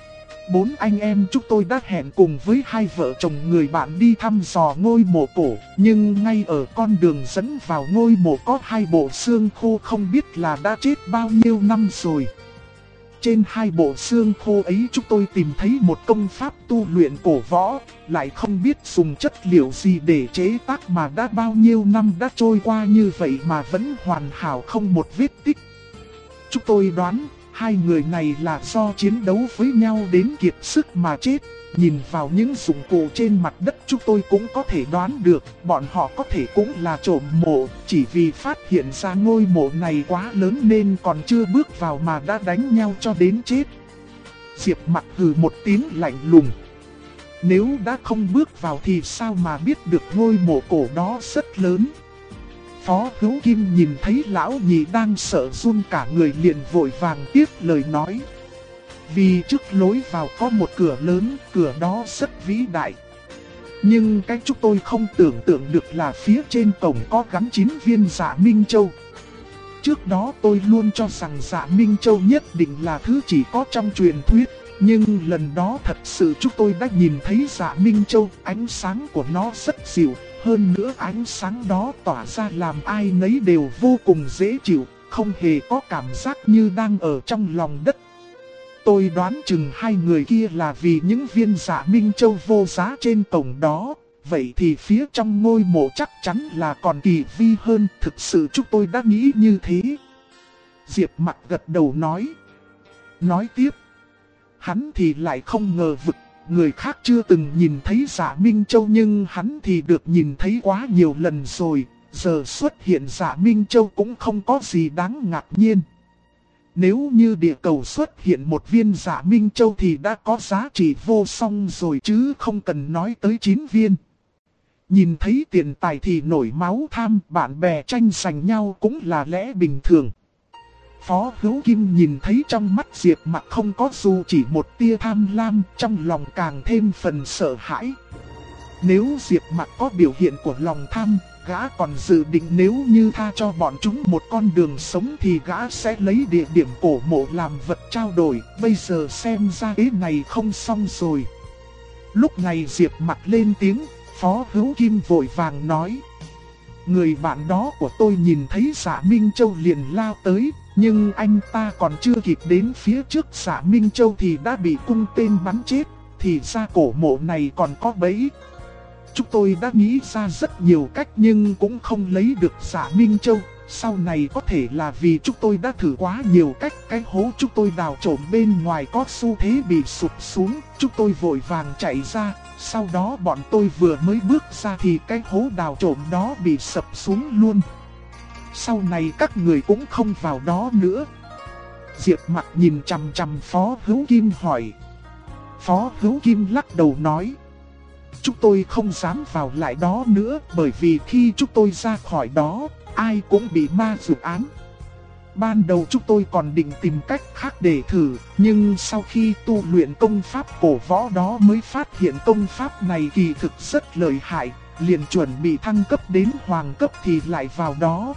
4 anh em chúng tôi đã hẹn cùng với 2 vợ chồng người bạn đi thăm dò ngôi mộ cổ, nhưng ngay ở con đường dẫn vào ngôi mộ có 2 bộ xương khô không biết là đã chết bao nhiêu năm rồi. Trên 2 bộ xương khô ấy chúng tôi tìm thấy một công pháp tu luyện cổ võ, lại không biết dùng chất liệu gì để chế tác mà đã bao nhiêu năm đã trôi qua như vậy mà vẫn hoàn hảo không một vết tích. Chúng tôi đoán 2 người này là do chiến đấu với nhau đến kiệt sức mà chết. Nhìn vào những dụng cụ trên mặt đất chúng tôi cũng có thể đoán được bọn họ có thể cũng là trộm mộ, chỉ vì phát hiện ra ngôi mộ này quá lớn nên còn chưa bước vào mà đã đánh nhau cho đến chết. Diệp Mặc hừ một tiếng lạnh lùng. Nếu đã không bước vào thì sao mà biết được ngôi mộ cổ đó rất lớn. Phó Hữu Kim nhìn thấy lão nhị đang sợ run cả người liền vội vàng tiếp lời nói. Vì trước lối vào có một cửa lớn, cửa đó rất vĩ đại. Nhưng cái chúng tôi không tưởng tượng được là phía trên cổng có gắn 9 viên Dạ Minh Châu. Trước đó tôi luôn cho rằng Dạ Minh Châu nhất định là thứ chỉ có trong truyền thuyết. Nhưng lần đó thật sự chúng tôi đã nhìn thấy Dạ Minh Châu, ánh sáng của nó rất dịu. Hơn nữa ánh sáng đó tỏa ra làm ai nấy đều vô cùng dễ chịu, không hề có cảm giác như đang ở trong lòng đất. Tôi đoán chừng 2 người kia là vì những viên Dạ Minh Châu vô giá trên cổng đó. Vậy thì phía trong ngôi mộ chắc chắn là còn kỳ vi hơn, thực sự chúng tôi đã nghĩ như thế. Diệp Mặc gật đầu nói. Nói tiếp. Hắn thì lại không ngờ vực, người khác chưa từng nhìn thấy Dạ Minh Châu nhưng hắn thì được nhìn thấy quá nhiều lần rồi. Giờ xuất hiện Dạ Minh Châu cũng không có gì đáng ngạc nhiên. Nếu như địa cầu xuất hiện một viên Dạ Minh Châu thì đã có giá trị vô song rồi chứ không cần nói tới 9 viên. Nhìn thấy tiền tài thì nổi máu tham, bạn bè tranh giành nhau cũng là lẽ bình thường. Phó Hữu Kim nhìn thấy trong mắt Diệp Mặc không có dù chỉ một tia tham lam, trong lòng càng thêm phần sợ hãi. Nếu Diệp Mặc có biểu hiện của lòng tham, gã còn dự định nếu như tha cho bọn chúng một con đường sống thì gã sẽ lấy địa điểm cổ mộ làm vật trao đổi. Bây giờ xem ra ý này không xong rồi. Lúc này Diệp Mặc lên tiếng, Phó Hữu Kim vội vàng nói. Người bạn đó của tôi nhìn thấy Dạ Minh Châu liền lao tới, nhưng anh ta còn chưa kịp đến phía trước Dạ Minh Châu thì đã bị cung tên bắn chết. Thì ra cổ mộ này còn có bẫy. Chúng tôi đã nghĩ ra rất nhiều cách nhưng cũng không lấy được Dạ Minh Châu. Sau này có thể là vì chúng tôi đã thử quá nhiều cách. Cái hố chúng tôi đào trộm bên ngoài có xu thế bị sụp xuống. Chúng tôi vội vàng chạy ra. Sau đó bọn tôi vừa mới bước ra thì cái hố đào trộm đó bị sập xuống luôn. Sau này các người cũng không vào đó nữa. Diệp Mặc nhìn chằm chằm Phó Hữu Kim hỏi. Phó Hữu Kim lắc đầu nói. Chúng tôi không dám vào lại đó nữa bởi vì khi chúng tôi ra khỏi đó, ai cũng bị ma dụ ám. Ban đầu chúng tôi còn định tìm cách khác để thử, nhưng sau khi tu luyện công pháp cổ võ đó mới phát hiện công pháp này kỳ thực rất lợi hại, liền chuẩn bị thăng cấp đến hoàng cấp thì lại vào đó.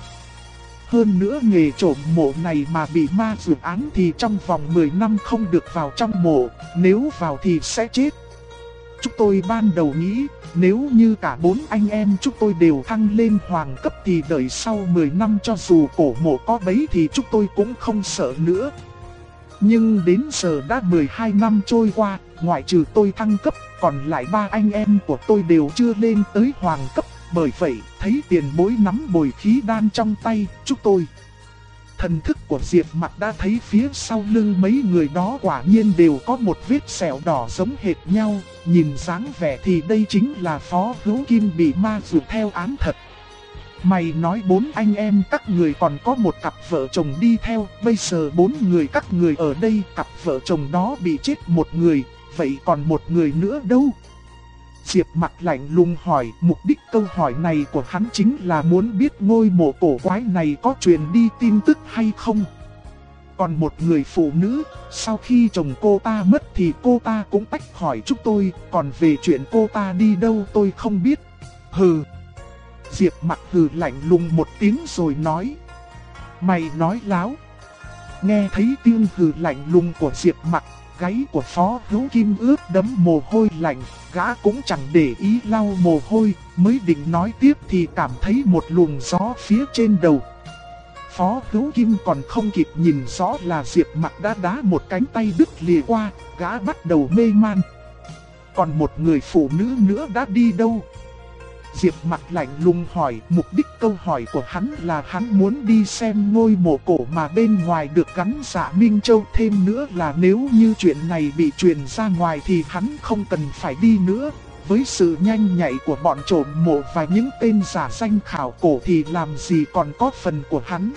Hơn nữa nghề trộm mộ này mà bị ma dụ án thì trong vòng 10 năm không được vào trong mộ, nếu vào thì sẽ chết. Chúng tôi ban đầu nghĩ, nếu như cả 4 anh em chúng tôi đều thăng lên hoàng cấp thì đợi sau 10 năm cho dù cổ mộ có bấy thì chúng tôi cũng không sợ nữa. Nhưng đến giờ đã 12 năm trôi qua, ngoại trừ tôi thăng cấp, còn lại 3 anh em của tôi đều chưa lên tới hoàng cấp. Bởi vậy, thấy tiền bối nắm bồi khí đan trong tay, chúng tôi. Thần thức của Diệp Mặc đã thấy phía sau lưng mấy người đó quả nhiên đều có một vết sẹo đỏ giống hệt nhau. Nhìn dáng vẻ thì đây chính là Phó Hữu Kim bị ma dụ theo án thật. Mày nói 4 anh em các người còn có một cặp vợ chồng đi theo. Bây giờ 4 người các người ở đây, cặp vợ chồng đó bị chết một người. Vậy còn một người nữa đâu? Diệp Mặc lạnh lùng hỏi, mục đích câu hỏi này của hắn chính là muốn biết ngôi mộ cổ quái này có truyền đi tin tức hay không. Còn một người phụ nữ, sau khi chồng cô ta mất thì cô ta cũng tách khỏi chúng tôi, còn về chuyện cô ta đi đâu tôi không biết. Hừ. Diệp Mặc hừ lạnh lùng một tiếng rồi nói. Mày nói láo. Nghe thấy tiếng hừ lạnh lùng của Diệp Mặc, gáy của Phó Hữu Kim ướt đẫm mồ hôi lạnh, gã cũng chẳng để ý lau mồ hôi, mới định nói tiếp thì cảm thấy một luồng gió phía trên đầu. Phó Hữu Kim còn không kịp nhìn rõ là Diệp Mặc đã đá một cánh tay đứt lìa qua, gã bắt đầu mê man. Còn một người phụ nữ nữa đã đi đâu? Diệp Mặc lạnh lùng hỏi, mục đích câu hỏi của hắn là hắn muốn đi xem ngôi mộ cổ mà bên ngoài được gắn Dạ Minh Châu. Thêm nữa là nếu như chuyện này bị truyền ra ngoài thì hắn không cần phải đi nữa. Với sự nhanh nhạy của bọn trộm mộ và những tên giả danh khảo cổ thì làm gì còn có phần của hắn.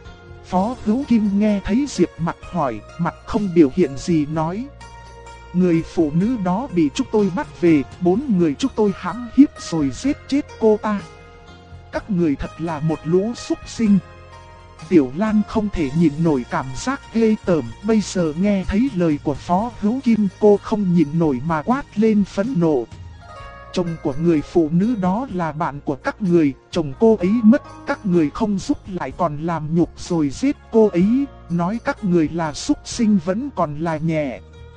Phó Hữu Kim nghe thấy Diệp Mặc hỏi, mặt không biểu hiện gì nói. Người phụ nữ đó bị chúng tôi bắt về, 4 người chúng tôi hãm hiếp rồi giết chết cô ta. Các người thật là một lũ súc sinh. Tiểu Lan không thể nhịn nổi cảm giác ghê tởm, bây giờ nghe thấy lời của Phó Hữu Kim cô không nhịn nổi mà quát lên phẫn nộ. Chồng của người phụ nữ đó là bạn của các người, chồng cô ấy mất, các người không giúp lại còn làm nhục rồi giết cô ấy, nói các người là súc sinh vẫn còn là nhẹ.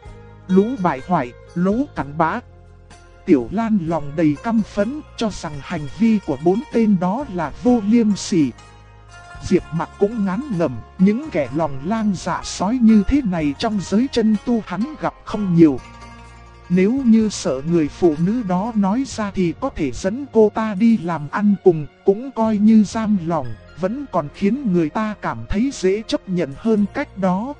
Lũ bại hoại, lũ cặn bã. Tiểu Lan lòng đầy căm phẫn, cho rằng hành vi của 4 tên đó là vô liêm sỉ. Diệp Mặc cũng ngán ngẩm, những kẻ lòng lang dạ sói như thế này trong giới chân tu hắn gặp không nhiều. Nếu như sợ người phụ nữ đó nói ra thì có thể dẫn cô ta đi làm ăn cùng, cũng coi như giam lòng, vẫn còn khiến người ta cảm thấy dễ chấp nhận hơn cách đó.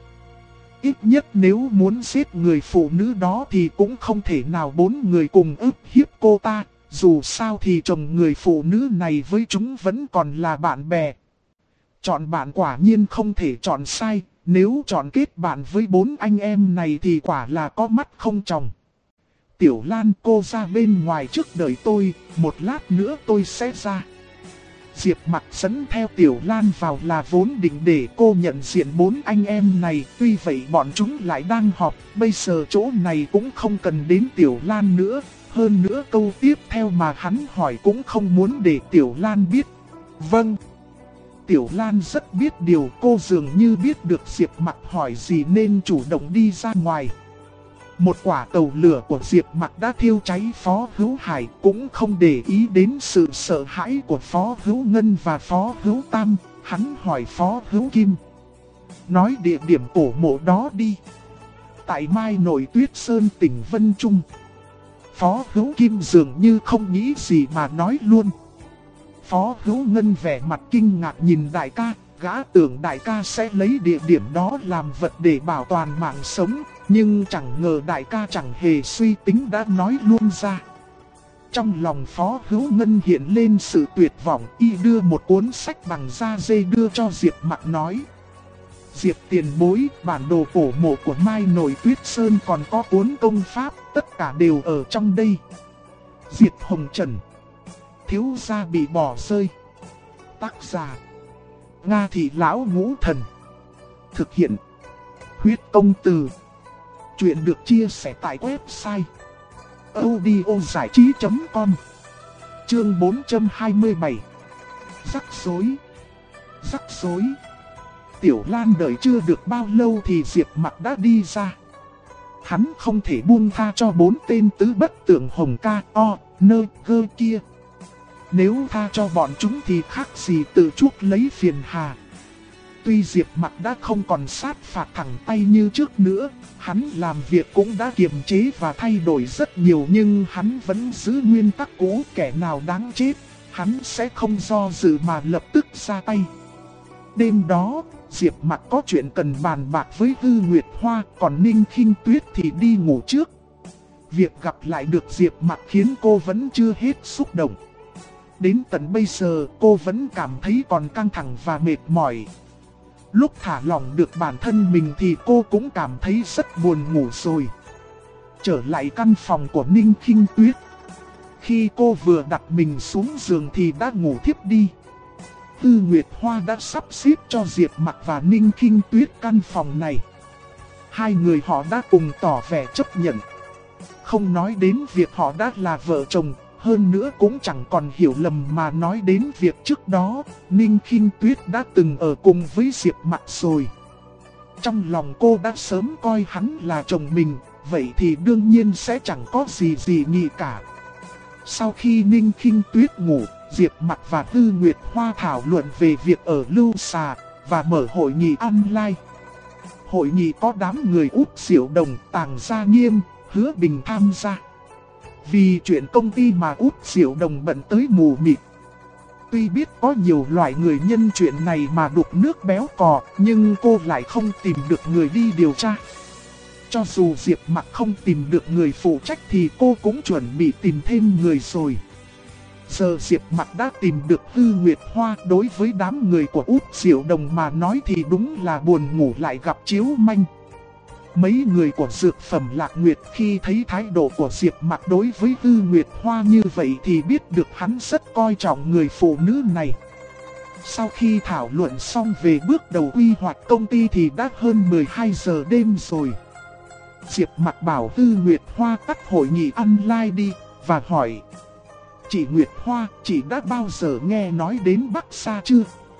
Ít nhất nếu muốn giết người phụ nữ đó thì cũng không thể nào 4 người cùng ức hiếp cô ta, dù sao thì chồng người phụ nữ này với chúng vẫn còn là bạn bè. Chọn bạn quả nhiên không thể chọn sai, nếu chọn kết bạn với 4 anh em này thì quả là có mắt không tròng. Tiểu Lan cô ra bên ngoài trước đợi tôi, một lát nữa tôi sẽ ra. Diệp Mặc dẫn theo Tiểu Lan vào là vốn định để cô nhận diện 4 anh em này. Tuy vậy bọn chúng lại đang họp, bây giờ chỗ này cũng không cần đến Tiểu Lan nữa. Hơn nữa câu tiếp theo mà hắn hỏi cũng không muốn để Tiểu Lan biết. Vâng. Tiểu Lan rất biết điều, cô dường như biết được Diệp Mặc hỏi gì nên chủ động đi ra ngoài. Một quả tàu lửa của Diệp Mặc đã thiêu cháy Phó Hữu Hải, cũng không để ý đến sự sợ hãi của Phó Hữu Ngân và Phó Hữu Tam. Hắn hỏi Phó Hữu Kim, nói địa điểm cổ mộ đó đi. Tại Mai Nội Tuyết Sơn, tỉnh Vân Trung. Phó Hữu Kim dường như không nghĩ gì mà nói luôn. Phó Hữu Ngân vẻ mặt kinh ngạc nhìn đại ca, gã tưởng đại ca sẽ lấy địa điểm đó làm vật để bảo toàn mạng sống, nhưng chẳng ngờ đại ca chẳng hề suy tính đã nói luôn ra. Trong lòng Phó Hữu Ngân hiện lên sự tuyệt vọng, y đưa một cuốn sách bằng da dê đưa cho Diệp Mặc nói. Diệp tiền bối, bản đồ cổ mộ của Mai Nội Tuyết Sơn còn có cuốn công pháp, tất cả đều ở trong đây. Diệp Hồng Trần, thiếu gia bị bỏ rơi. Tác giả Nga Thị Lão Ngũ Thần. Thực hiện Huyết Công Từ. Chuyện được chia sẻ tại website audiozảichí.com. Chương 427. Rắc rối. Rắc rối. Tiểu Lan đợi chưa được bao lâu thì Diệp Mặc đã đi ra. Hắn không thể buông tha cho 4 tên tứ bất tượng hồng ca o nơ gơ kia. Nếu tha cho bọn chúng thì khác gì tự chuốc lấy phiền hà. Tuy Diệp Mặc đã không còn sát phạt thẳng tay như trước nữa, hắn làm việc cũng đã kiềm chế và thay đổi rất nhiều, nhưng hắn vẫn giữ nguyên tắc cũ, kẻ nào đáng chết, hắn sẽ không do dự mà lập tức ra tay. Đêm đó, Diệp Mặc có chuyện cần bàn bạc với Hư Nguyệt Hoa, còn Ninh Khinh Tuyết thì đi ngủ trước. Việc gặp lại được Diệp Mặc khiến cô vẫn chưa hết xúc động. Đến tận bây giờ cô vẫn cảm thấy còn căng thẳng và mệt mỏi. Lúc thả lỏng được bản thân mình thì cô cũng cảm thấy rất buồn ngủ rồi. Trở lại căn phòng của Ninh Khinh Tuyết, Khi cô vừa đặt mình xuống giường thì đã ngủ thiếp đi. Tư Nguyệt Hoa đã sắp xếp cho Diệp Mặc và Ninh Khinh Tuyết căn phòng này. Hai người họ đã cùng tỏ vẻ chấp nhận. Không nói đến việc họ đã là vợ chồng, hơn nữa cũng chẳng còn hiểu lầm mà nói đến việc trước đó, Ninh Khinh Tuyết đã từng ở cùng với Diệp Mặc rồi. Trong lòng cô đã sớm coi hắn là chồng mình, vậy thì đương nhiên sẽ chẳng có gì nghi cả. Sau khi Ninh Khinh Tuyết ngủ, Diệp Mặc và Tư Nguyệt Hoa thảo luận về việc ở Lưu Xà và mở hội nghị online. Hội nghị có đám người Út Diệu Đồng, Tàng Gia Nghiêm, Hứa Bình tham gia. Vì chuyện công ty mà Út Diệu Đồng bận tới mù mịt. Tuy biết có nhiều loại người nhân chuyện này mà đục nước béo cò, nhưng cô lại không tìm được người đi điều tra. Cho dù Diệp Mặc không tìm được người phụ trách thì cô cũng chuẩn bị tìm thêm người rồi. Giờ Diệp Mặc đã tìm được Tư Nguyệt Hoa, đối với đám người của Út Diệu Đồng mà nói thì đúng là buồn ngủ lại gặp chiếu manh. Mấy người của dược phẩm Lạc Nguyệt khi thấy thái độ của Diệp Mặc đối với Tư Nguyệt Hoa như vậy thì biết được hắn rất coi trọng người phụ nữ này. Sau khi thảo luận xong về bước đầu quy hoạch công ty thì đã hơn 12 giờ đêm rồi. Diệp Mặc bảo Tư Nguyệt Hoa tắt hội nghị online đi và hỏi: "Chị Nguyệt Hoa, chị đã bao giờ nghe nói đến Bắc Sa chưa?"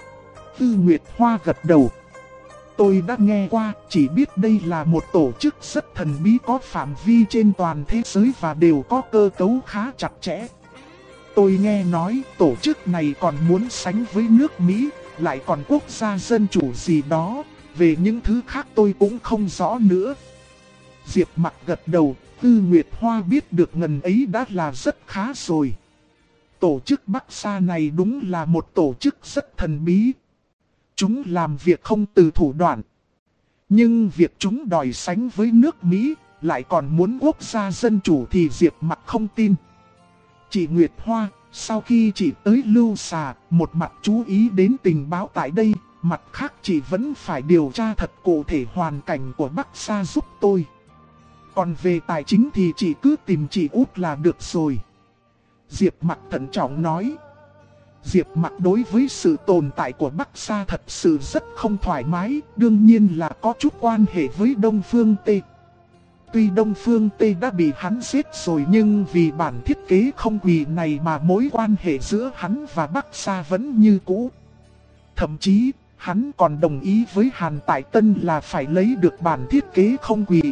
Tư Nguyệt Hoa gật đầu. "Tôi đã nghe qua, chỉ biết đây là một tổ chức rất thần bí có phạm vi trên toàn thế giới và đều có cơ cấu khá chặt chẽ. Tôi nghe nói tổ chức này còn muốn sánh với nước Mỹ, lại còn quốc gia dân chủ gì đó, về những thứ khác tôi cũng không rõ nữa." Diệp Mặc gật đầu, Tư Nguyệt Hoa biết được ngần ấy đã là rất khá rồi. Tổ chức Bắc Sa này đúng là một tổ chức rất thần bí. Chúng làm việc không từ thủ đoạn. Nhưng việc chúng đòi sánh với nước Mỹ, lại còn muốn quốc gia dân chủ thì Diệp Mặc không tin. "Chị Nguyệt Hoa, sau khi chị tới Lưu Xà, một mặt chú ý đến tình báo tại đây, mặt khác chị vẫn phải điều tra thật cụ thể hoàn cảnh của Bắc Sa giúp tôi. Còn về tài chính thì chị cứ tìm chị Út là được rồi." Diệp Mặc thận trọng nói. Diệp Mặc đối với sự tồn tại của Bắc Sa thật sự rất không thoải mái, đương nhiên là có chút quan hệ với Đông Phương Tê. Tuy Đông Phương Tê đã bị hắn giết rồi nhưng vì bản thiết kế không quỳ này mà mối quan hệ giữa hắn và Bắc Sa vẫn như cũ. Thậm chí, hắn còn đồng ý với Hàn Tại Tân là phải lấy được bản thiết kế không quỳ.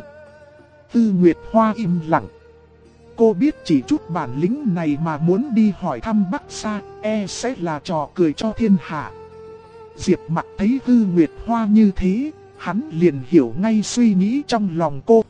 Tư Nguyệt Hoa im lặng. Cô biết chỉ chút bản lĩnh này mà muốn đi hỏi thăm Bắc Sa, sẽ là trò cười cho thiên hạ. Diệp Mặc thấy Tư Nguyệt Hoa như thế, hắn liền hiểu ngay suy nghĩ trong lòng cô.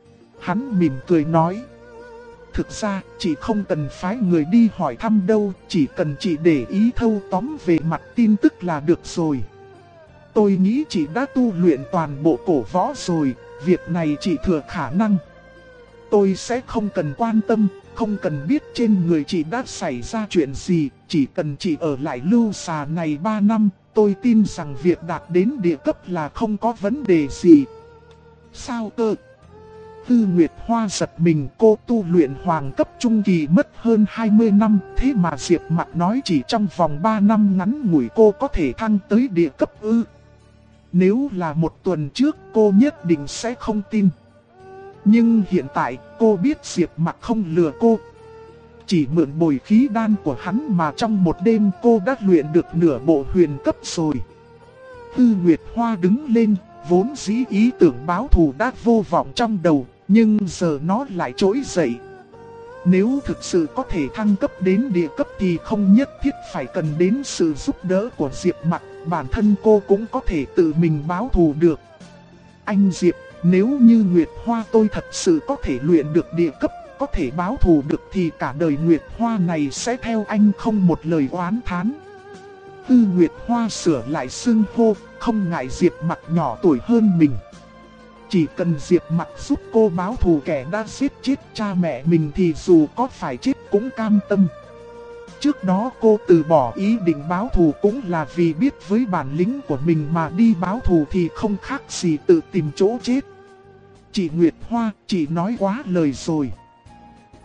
Hắn mỉm cười nói: "Thực ra, chị không cần phái người đi hỏi thăm đâu, chỉ cần chị để ý thâu tóm về mặt tin tức là được rồi. Tôi nghĩ chị đã tu luyện toàn bộ cổ võ rồi, việc này chị thừa khả năng. Tôi sẽ không cần quan tâm, không cần biết trên người chị đã xảy ra chuyện gì, chỉ cần chị ở lại Lưu Xà này 3 năm, tôi tin rằng việc đạt đến địa cấp là không có vấn đề gì." "Sao cơ?" Tư Nguyệt Hoa giật mình, cô tu luyện hoàng cấp trung kỳ mất hơn 20 năm, thế mà Diệp Mặc nói chỉ trong vòng 3 năm ngắn ngủi cô có thể thăng tới địa cấp ư? Nếu là một tuần trước cô nhất định sẽ không tin. Nhưng hiện tại cô biết Diệp Mặc không lừa cô. Chỉ mượn bồi khí đan của hắn mà trong một đêm cô đã luyện được nửa bộ huyền cấp rồi. Tư Nguyệt Hoa đứng lên, vốn dĩ ý tưởng báo thù đã vô vọng trong đầu, nhưng giờ nó lại trỗi dậy. Nếu thực sự có thể thăng cấp đến địa cấp thì không nhất thiết phải cần đến sự giúp đỡ của Diệp Mặc, bản thân cô cũng có thể tự mình báo thù được. "Anh Diệp, nếu như Nguyệt Hoa tôi thật sự có thể luyện được địa cấp, có thể báo thù được thì cả đời Nguyệt Hoa này sẽ theo anh không một lời oán thán." Tư Nguyệt Hoa sửa lại xưng hô, không ngại Diệp Mặc nhỏ tuổi hơn mình. Chỉ cần Diệp Mặc giúp cô báo thù kẻ đã giết chết cha mẹ mình thì dù có phải chết cũng cam tâm. Trước đó cô từ bỏ ý định báo thù cũng là vì biết với bản lĩnh của mình mà đi báo thù thì không khác gì tự tìm chỗ chết. "Chị Nguyệt Hoa, chị nói quá lời rồi.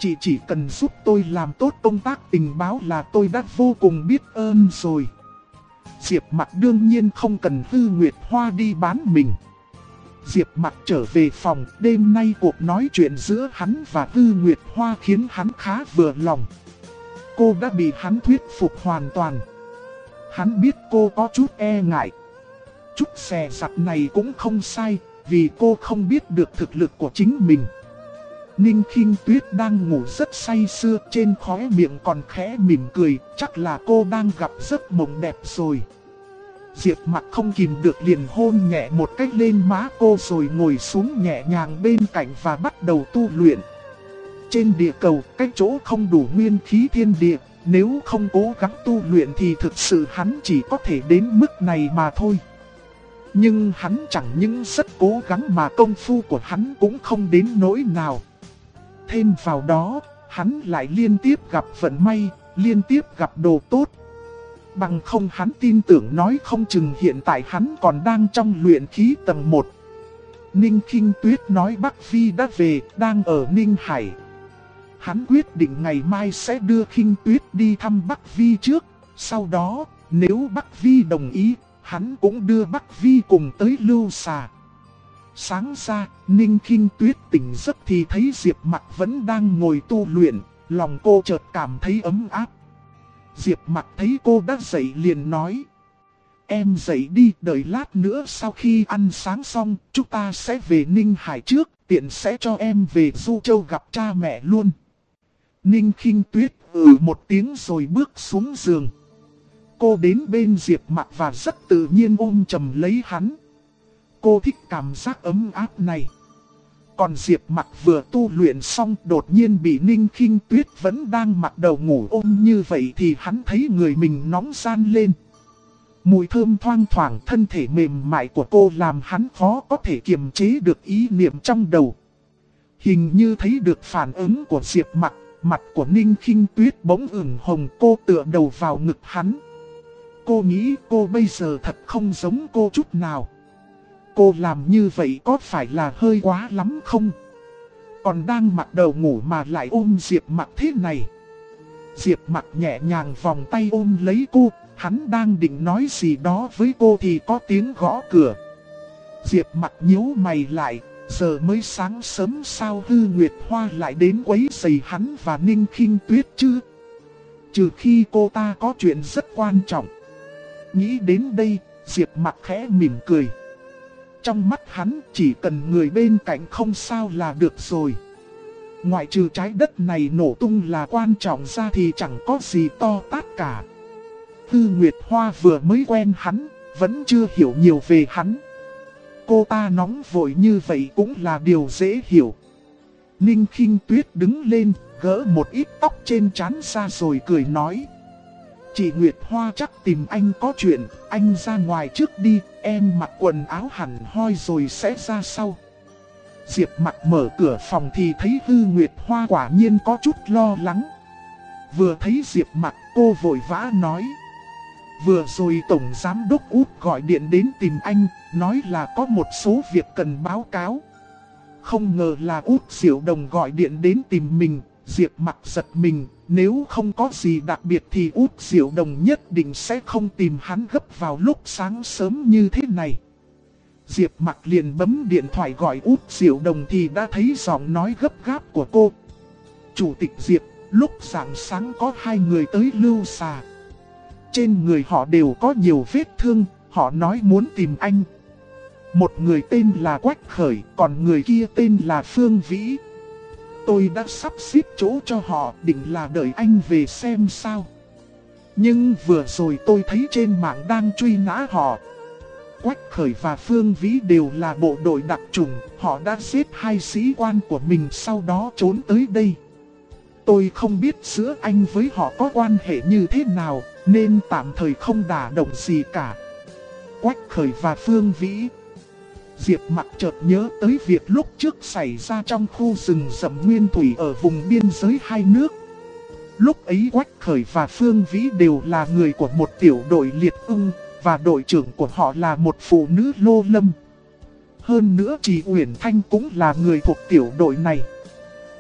Chị chỉ cần giúp tôi làm tốt công tác tình báo là tôi đã vô cùng biết ơn rồi. Diệp Mặc đương nhiên không cần Hư Nguyệt Hoa đi bán mình. Diệp Mặc trở về phòng, đêm nay cuộc nói chuyện giữa hắn và Hư Nguyệt Hoa khiến hắn khá vừa lòng. Cô đã bị hắn thuyết phục hoàn toàn. Hắn biết cô có chút e ngại. Chút xè sặt này cũng không sai, vì cô không biết được thực lực của chính mình. Ninh Khinh Tuyết đang ngủ rất say sưa, trên khóe miệng còn khẽ mỉm cười, chắc là cô đang gặp giấc mộng đẹp rồi. Diệp Mặc không kìm được liền hôn nhẹ một cách lên má cô rồi ngồi xuống nhẹ nhàng bên cạnh và bắt đầu tu luyện. Trên địa cầu, cái chỗ không đủ nguyên khí thiên địa, nếu không cố gắng tu luyện thì thực sự hắn chỉ có thể đến mức này mà thôi. Nhưng hắn chẳng những rất cố gắng mà công phu của hắn cũng không đến nỗi nào. Thêm vào đó, hắn lại liên tiếp gặp vận may, liên tiếp gặp đồ tốt. Bằng không hắn tin tưởng nói không chừng hiện tại hắn còn đang trong luyện khí tầng 1. Ninh Khinh Tuyết nói Bắc Vi đã về, đang ở Ninh Hải. Hắn quyết định ngày mai sẽ đưa Khinh Tuyết đi thăm Bắc Vi trước, sau đó, nếu Bắc Vi đồng ý, hắn cũng đưa Bắc Vi cùng tới Lưu Xà. Sáng ra, Ninh Khinh Tuyết tỉnh giấc thì thấy Diệp Mặc vẫn đang ngồi tu luyện, lòng cô chợt cảm thấy ấm áp. Diệp Mặc thấy cô đã dậy liền nói: Em dậy đi, đợi lát nữa sau khi ăn sáng xong, chúng ta sẽ về Ninh Hải trước, tiện sẽ cho em về Du Châu gặp cha mẹ luôn. Ninh Khinh Tuyết một tiếng rồi bước xuống giường. Cô đến bên Diệp Mặc và rất tự nhiên ôm chầm lấy hắn. Cô thích cảm giác ấm áp này. Còn Diệp Mặc vừa tu luyện xong đột nhiên bị Ninh Khinh Tuyết vẫn đang mặc đầu ngủ ôm như vậy thì hắn thấy người mình nóng ran lên. Mùi thơm thoang thoảng thân thể mềm mại của cô làm hắn khó có thể kiềm chế được ý niệm trong đầu. Hình như thấy được phản ứng của Diệp Mặc, mặt của Ninh Khinh Tuyết bỗng ửng hồng, cô tựa đầu vào ngực hắn. Cô nghĩ cô bây giờ thật không giống cô chút nào. Cô làm như vậy có phải là hơi quá lắm không? Còn đang mặc đầu ngủ mà lại ôm Diệp Mặc thế này. Diệp Mặc nhẹ nhàng vòng tay ôm lấy cô, hắn đang định nói gì đó với cô thì có tiếng gõ cửa. Diệp Mặc nhíu mày lại, giờ mới sáng sớm sao Hư Nguyệt Hoa lại đến quấy rầy hắn và Ninh Khinh Tuyết chứ? Trừ khi cô ta có chuyện rất quan trọng. Nghĩ đến đây, Diệp Mặc khẽ mỉm cười. Trong mắt hắn chỉ cần người bên cạnh không sao là được rồi. Ngoại trừ trái đất này nổ tung là quan trọng ra thì chẳng có gì to tát cả. Hư Nguyệt Hoa vừa mới quen hắn, vẫn chưa hiểu nhiều về hắn. Cô ta nóng vội như vậy cũng là điều dễ hiểu. Ninh Khinh Tuyết đứng lên, gỡ một ít tóc trên trán ra rồi cười nói: Chị Nguyệt Hoa chắc tìm anh có chuyện, anh ra ngoài trước đi, em mặc quần áo hẳn hoi rồi sẽ ra sau. Diệp Mặc mở cửa phòng thì thấy Hư Nguyệt Hoa quả nhiên có chút lo lắng. Vừa thấy Diệp Mặc cô vội vã nói: Vừa rồi Tổng Giám Đốc Út gọi điện đến tìm anh, nói là có một số việc cần báo cáo. Không ngờ là Út Diệu Đồng gọi điện đến tìm mình. Diệp Mặc giật mình, nếu không có gì đặc biệt thì Út Diệu Đồng nhất định sẽ không tìm hắn gấp vào lúc sáng sớm như thế này. Diệp Mặc liền bấm điện thoại gọi Út Diệu Đồng thì đã thấy giọng nói gấp gáp của cô. Chủ tịch Diệp, lúc rạng sáng có 2 người tới Lưu Xà. Trên người họ đều có nhiều vết thương, họ nói muốn tìm anh. Một người tên là Quách Khởi, còn người kia tên là Phương Vĩ. Tôi đã sắp xếp chỗ cho họ, định là đợi anh về xem sao. Nhưng vừa rồi tôi thấy trên mạng đang truy nã họ. Quách Khởi và Phương Vĩ đều là bộ đội đặc chủng, họ đã giết 2 sĩ quan của mình sau đó trốn tới đây. Tôi không biết giữa anh với họ có quan hệ như thế nào, nên tạm thời không đả động gì cả. Quách Khởi và Phương Vĩ. Diệp Mặc chợt nhớ tới việc lúc trước xảy ra trong khu rừng rậm nguyên thủy ở vùng biên giới hai nước. Lúc ấy Quách Khởi và Phương Vĩ đều là người của một tiểu đội liệt ưng, và đội trưởng của họ là một phụ nữ Lô Lâm. Hơn nữa chị Uyển Thanh cũng là người thuộc tiểu đội này.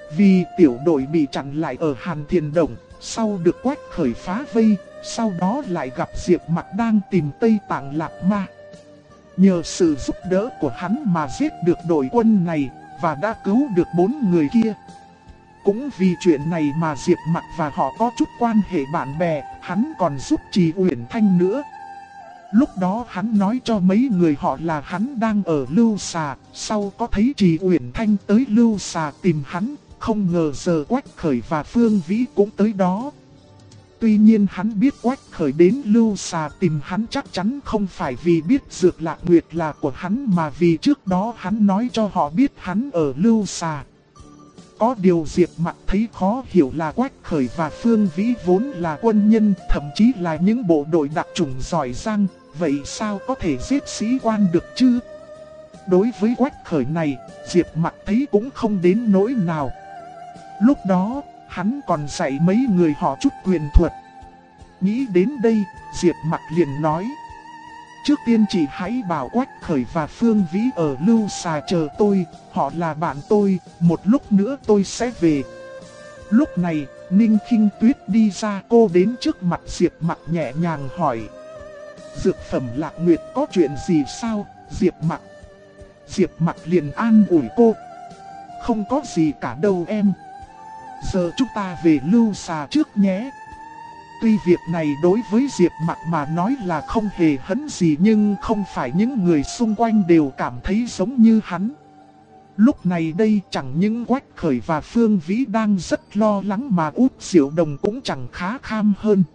Vì tiểu đội bị chặn lại ở Hàn Thiền Động, sau được Quách Khởi phá vây, sau đó lại gặp Diệp Mặc đang tìm Tây Tạng Lạc Ma. Nhờ sự giúp đỡ của hắn mà giết được đội quân này, và đã cứu được 4 người kia. Cũng vì chuyện này mà Diệp Mặc và họ có chút quan hệ bạn bè, hắn còn giúp Trì Uyển Thanh nữa. Lúc đó hắn nói cho mấy người họ là hắn đang ở Lưu Xà, sau có thấy Trì Uyển Thanh tới Lưu Xà tìm hắn, không ngờ giờ Quách Khởi và Phương Vĩ cũng tới đó. Tuy nhiên hắn biết Quách Khởi đến Lưu Xà tìm hắn chắc chắn không phải vì biết Dược Lạc Nguyệt là của hắn, mà vì trước đó hắn nói cho họ biết hắn ở Lưu Xà. Có điều Diệp Mặc thấy khó hiểu là Quách Khởi và Phương Vĩ vốn là quân nhân, thậm chí là những bộ đội đặc chủng giỏi giang, vậy sao có thể giết sĩ quan được chứ? Đối với Quách Khởi này, Diệp Mặc thấy cũng không đến nỗi nào. Lúc đó, hắn còn dạy mấy người họ chút quyền thuật. Nghĩ đến đây, Diệp Mặc liền nói: trước tiên chị hãy bảo Quách Khởi và Phương Vĩ ở Lưu Xà chờ tôi, họ là bạn tôi, một lúc nữa tôi sẽ về. Lúc này, Ninh Khinh Tuyết đi ra, cô đến trước mặt Diệp Mặc nhẹ nhàng hỏi: dược phẩm Lạc Nguyệt có chuyện gì sao, Diệp Mặc? Diệp Mặc liền an ủi cô: không có gì cả đâu em. Giờ chúng ta về Lưu Xà trước nhé. Tuy việc này đối với Diệp Mặc mà nói là không hề hấn gì, nhưng không phải những người xung quanh đều cảm thấy giống như hắn. Lúc này đây chẳng những Quách Khởi và Phương Vĩ đang rất lo lắng mà Út Diệu Đồng cũng chẳng khá kham hơn.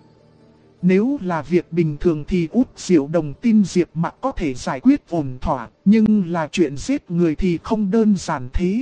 Nếu là việc bình thường thì Út Diệu Đồng tin Diệp Mặc có thể giải quyết ổn thỏa, nhưng là chuyện giết người thì không đơn giản thế.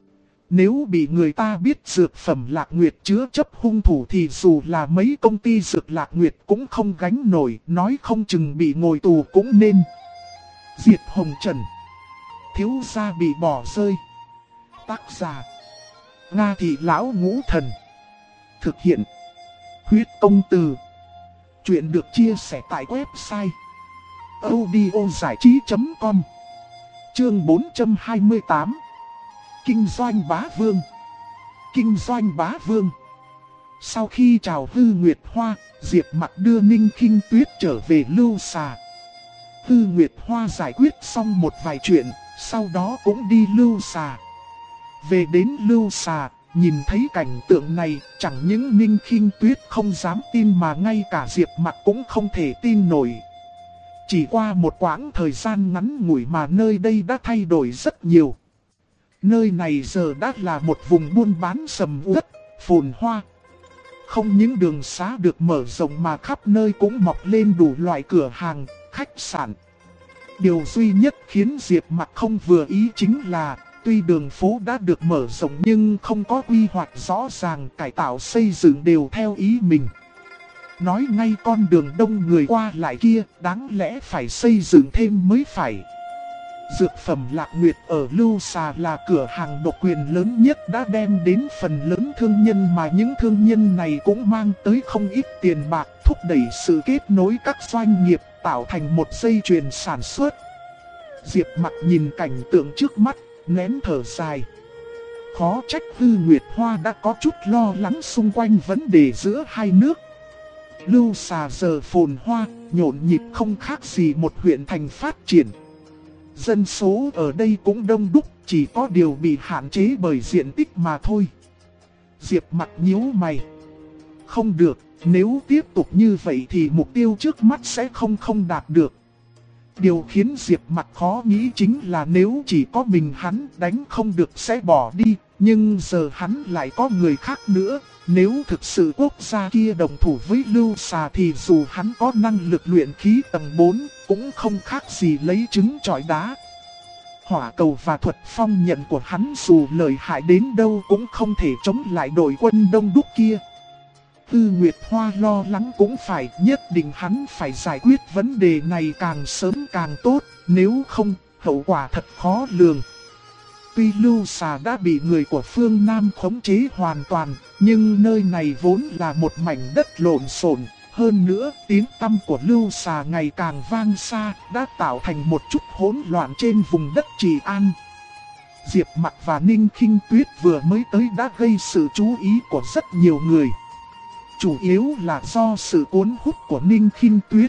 Nếu bị người ta biết dược phẩm Lạc Nguyệt chứa chấp hung thủ thì dù là mấy công ty dược Lạc Nguyệt cũng không gánh nổi, nói không chừng bị ngồi tù cũng nên. Diệt Hồng Trần, thiếu gia bị bỏ rơi. Tác giả: Nga Thị Lão Ngũ Thần. Thực hiện: Huyết Công Từ. Chuyện được chia sẻ tại website audiozảichí.com. Chương 428. Kinh doanh bá vương. Kinh doanh bá vương. Sau khi chào Hư Nguyệt Hoa, Diệp Mặc đưa Ninh Khinh Tuyết trở về Lưu Xà. Hư Nguyệt Hoa giải quyết xong một vài chuyện, sau đó cũng đi Lưu Xà. Về đến Lưu Xà, nhìn thấy cảnh tượng này, chẳng những Ninh Khinh Tuyết không dám tin mà ngay cả Diệp Mặc cũng không thể tin nổi. Chỉ qua một quãng thời gian ngắn ngủi mà nơi đây đã thay đổi rất nhiều. Nơi này giờ đã là một vùng buôn bán sầm uất, phồn hoa. Không những đường xá được mở rộng mà khắp nơi cũng mọc lên đủ loại cửa hàng, khách sạn. Điều duy nhất khiến Diệp Mặc không vừa ý chính là, tuy đường phố đã được mở rộng nhưng không có quy hoạch rõ ràng, cải tạo xây dựng đều theo ý mình. Nói ngay con đường đông người qua lại kia, đáng lẽ phải xây dựng thêm mới phải. Dược phẩm Lạc Nguyệt ở Lưu Xà là cửa hàng độc quyền lớn nhất, đã đem đến phần lớn thương nhân, mà những thương nhân này cũng mang tới không ít tiền bạc, thúc đẩy sự kết nối các doanh nghiệp, tạo thành một dây chuyền sản xuất. Diệp Mặc nhìn cảnh tượng trước mắt, nén thở dài. Khó trách Hư Nguyệt Hoa đã có chút lo lắng xung quanh vấn đề giữa hai nước. Lưu Xà giờ phồn hoa, nhộn nhịp không khác gì một huyện thành phát triển. Dân số ở đây cũng đông đúc, chỉ có điều bị hạn chế bởi diện tích mà thôi. Diệp Mặc nhíu mày. Không được, nếu tiếp tục như vậy thì mục tiêu trước mắt sẽ không đạt được. Điều khiến Diệp Mặc khó nghĩ chính là nếu chỉ có mình hắn đánh không được sẽ bỏ đi, nhưng giờ hắn lại có người khác nữa. Nếu thực sự quốc gia kia đồng thủ với Lưu Xà thì dù hắn có năng lực luyện khí tầng 4, cũng không khác gì lấy trứng chọi đá. Hỏa cầu và thuật phong nhận của hắn dù lợi hại đến đâu cũng không thể chống lại đội quân đông đúc kia. Hư Nguyệt Hoa lo lắng cũng phải, nhất định hắn phải giải quyết vấn đề này càng sớm càng tốt, nếu không, hậu quả thật khó lường. Tuy Lưu Xà đã bị người của phương Nam khống chế hoàn toàn, nhưng nơi này vốn là một mảnh đất lộn xộn. Hơn nữa, tiếng tăm của Lưu Xà ngày càng vang xa, đã tạo thành một chút hỗn loạn trên vùng đất Trì An. Diệp Mặc và Ninh Khinh Tuyết vừa mới tới đã gây sự chú ý của rất nhiều người. Chủ yếu là do sự cuốn hút của Ninh Khinh Tuyết.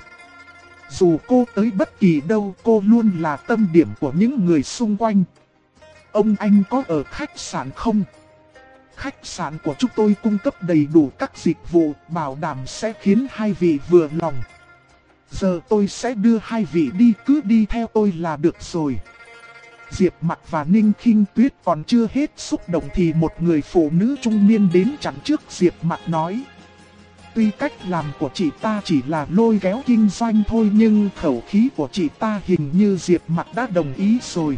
Dù cô tới bất kỳ đâu, cô luôn là tâm điểm của những người xung quanh. Ông anh có ở khách sạn không? Khách sạn của chúng tôi cung cấp đầy đủ các dịch vụ, bảo đảm sẽ khiến hai vị vừa lòng. Giờ tôi sẽ đưa hai vị đi, cứ đi theo tôi là được rồi. Diệp Mặc và Ninh Khinh Tuyết còn chưa hết xúc động thì một người phụ nữ trung niên đến chặn trước Diệp Mặc nói. Tuy cách làm của chị ta chỉ là lôi kéo kinh doanh thôi, nhưng khẩu khí của chị ta hình như Diệp Mặc đã đồng ý rồi.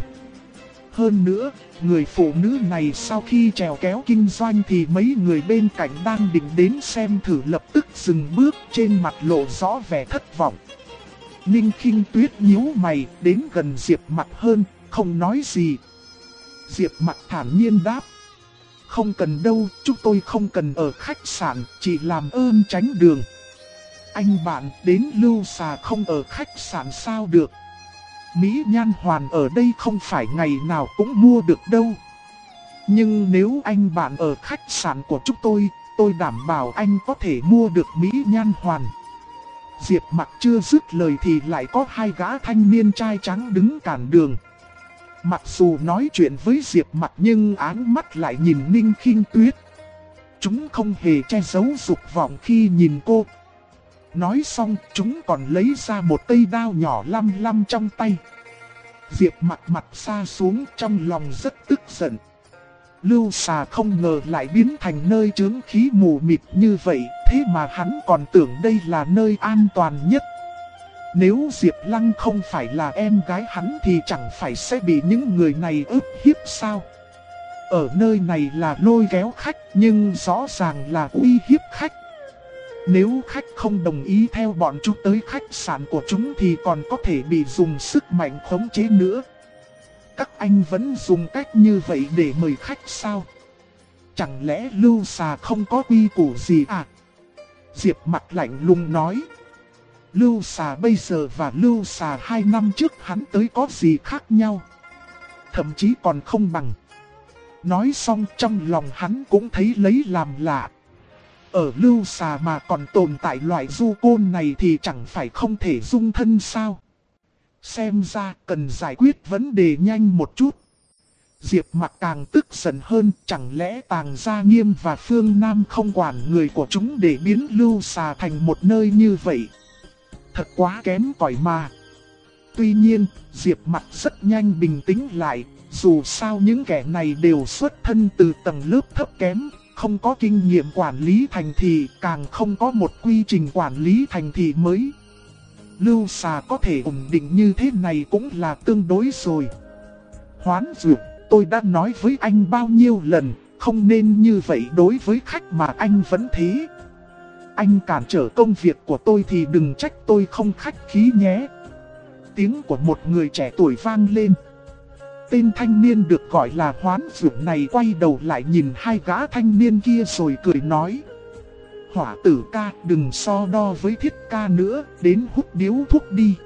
Hơn nữa, người phụ nữ này sau khi trèo kéo kinh doanh thì mấy người bên cạnh đang định đến xem thử lập tức dừng bước, trên mặt lộ rõ vẻ thất vọng. Ninh Khinh Tuyết nhíu mày đến gần Diệp Mặc hơn, không nói gì. Diệp Mặc thản nhiên đáp. Không cần đâu, chúng tôi không cần ở khách sạn, chỉ làm ơn tránh đường. Anh bạn đến Lưu Xà không ở khách sạn sao được. Mỹ Nhan Hoàn ở đây không phải ngày nào cũng mua được đâu. Nhưng nếu anh bạn ở khách sạn của chúng tôi đảm bảo anh có thể mua được Mỹ Nhan Hoàn. Diệp Mặc chưa dứt lời thì lại có hai gã thanh niên trai trắng đứng cản đường. Mặc dù nói chuyện với Diệp Mặc nhưng áng mắt lại nhìn Ninh Khinh Tuyết. Chúng không hề che giấu dục vọng khi nhìn cô. Nói xong chúng còn lấy ra một cây đao nhỏ lăm lăm trong tay. Diệp Mặc mặt xa xuống, trong lòng rất tức giận. Lưu Xà không ngờ lại biến thành nơi chướng khí mù mịt như vậy, thế mà hắn còn tưởng đây là nơi an toàn nhất. Nếu Diệp Lăng không phải là em gái hắn thì chẳng phải sẽ bị những người này ức hiếp sao? Ở nơi này là lôi kéo khách nhưng rõ ràng là uy hiếp khách. Nếu khách không đồng ý theo bọn chúng tới khách sạn của chúng thì còn có thể bị dùng sức mạnh khống chế nữa. Các anh vẫn dùng cách như vậy để mời khách sao? Chẳng lẽ Lưu Xà không có quy củ gì à? Diệp Mặc lạnh lùng nói. Lưu Xà bây giờ và Lưu Xà 2 năm trước hắn tới có gì khác nhau? Thậm chí còn không bằng. Nói xong trong lòng hắn cũng thấy lấy làm lạ. Ở Lưu Xà mà còn tồn tại loại du côn này thì chẳng phải không thể dung thân sao? Xem ra cần giải quyết vấn đề nhanh một chút. Diệp Mặc càng tức giận hơn, chẳng lẽ Tàng Gia Nghiêm và Phương Nam không quản người của chúng để biến Lưu Xà thành một nơi như vậy? Thật quá kém cỏi mà. Tuy nhiên, Diệp Mặc rất nhanh bình tĩnh lại, dù sao những kẻ này đều xuất thân từ tầng lớp thấp kém, không có kinh nghiệm quản lý thành thị, càng không có một quy trình quản lý thành thị mới. Lưu Xà có thể ổn định như thế này cũng là tương đối rồi. Hoán Dược, tôi đã nói với anh bao nhiêu lần, không nên như vậy đối với khách mà anh vẫn thế. Anh cản trở công việc của tôi thì đừng trách tôi không khách khí nhé. Tiếng của một người trẻ tuổi vang lên. Tên thanh niên được gọi là Hoán Dược này quay đầu lại nhìn hai gã thanh niên kia rồi cười nói. Hỏa Tử ca, đừng so đo với Thiết ca nữa, đến hút điếu thuốc đi.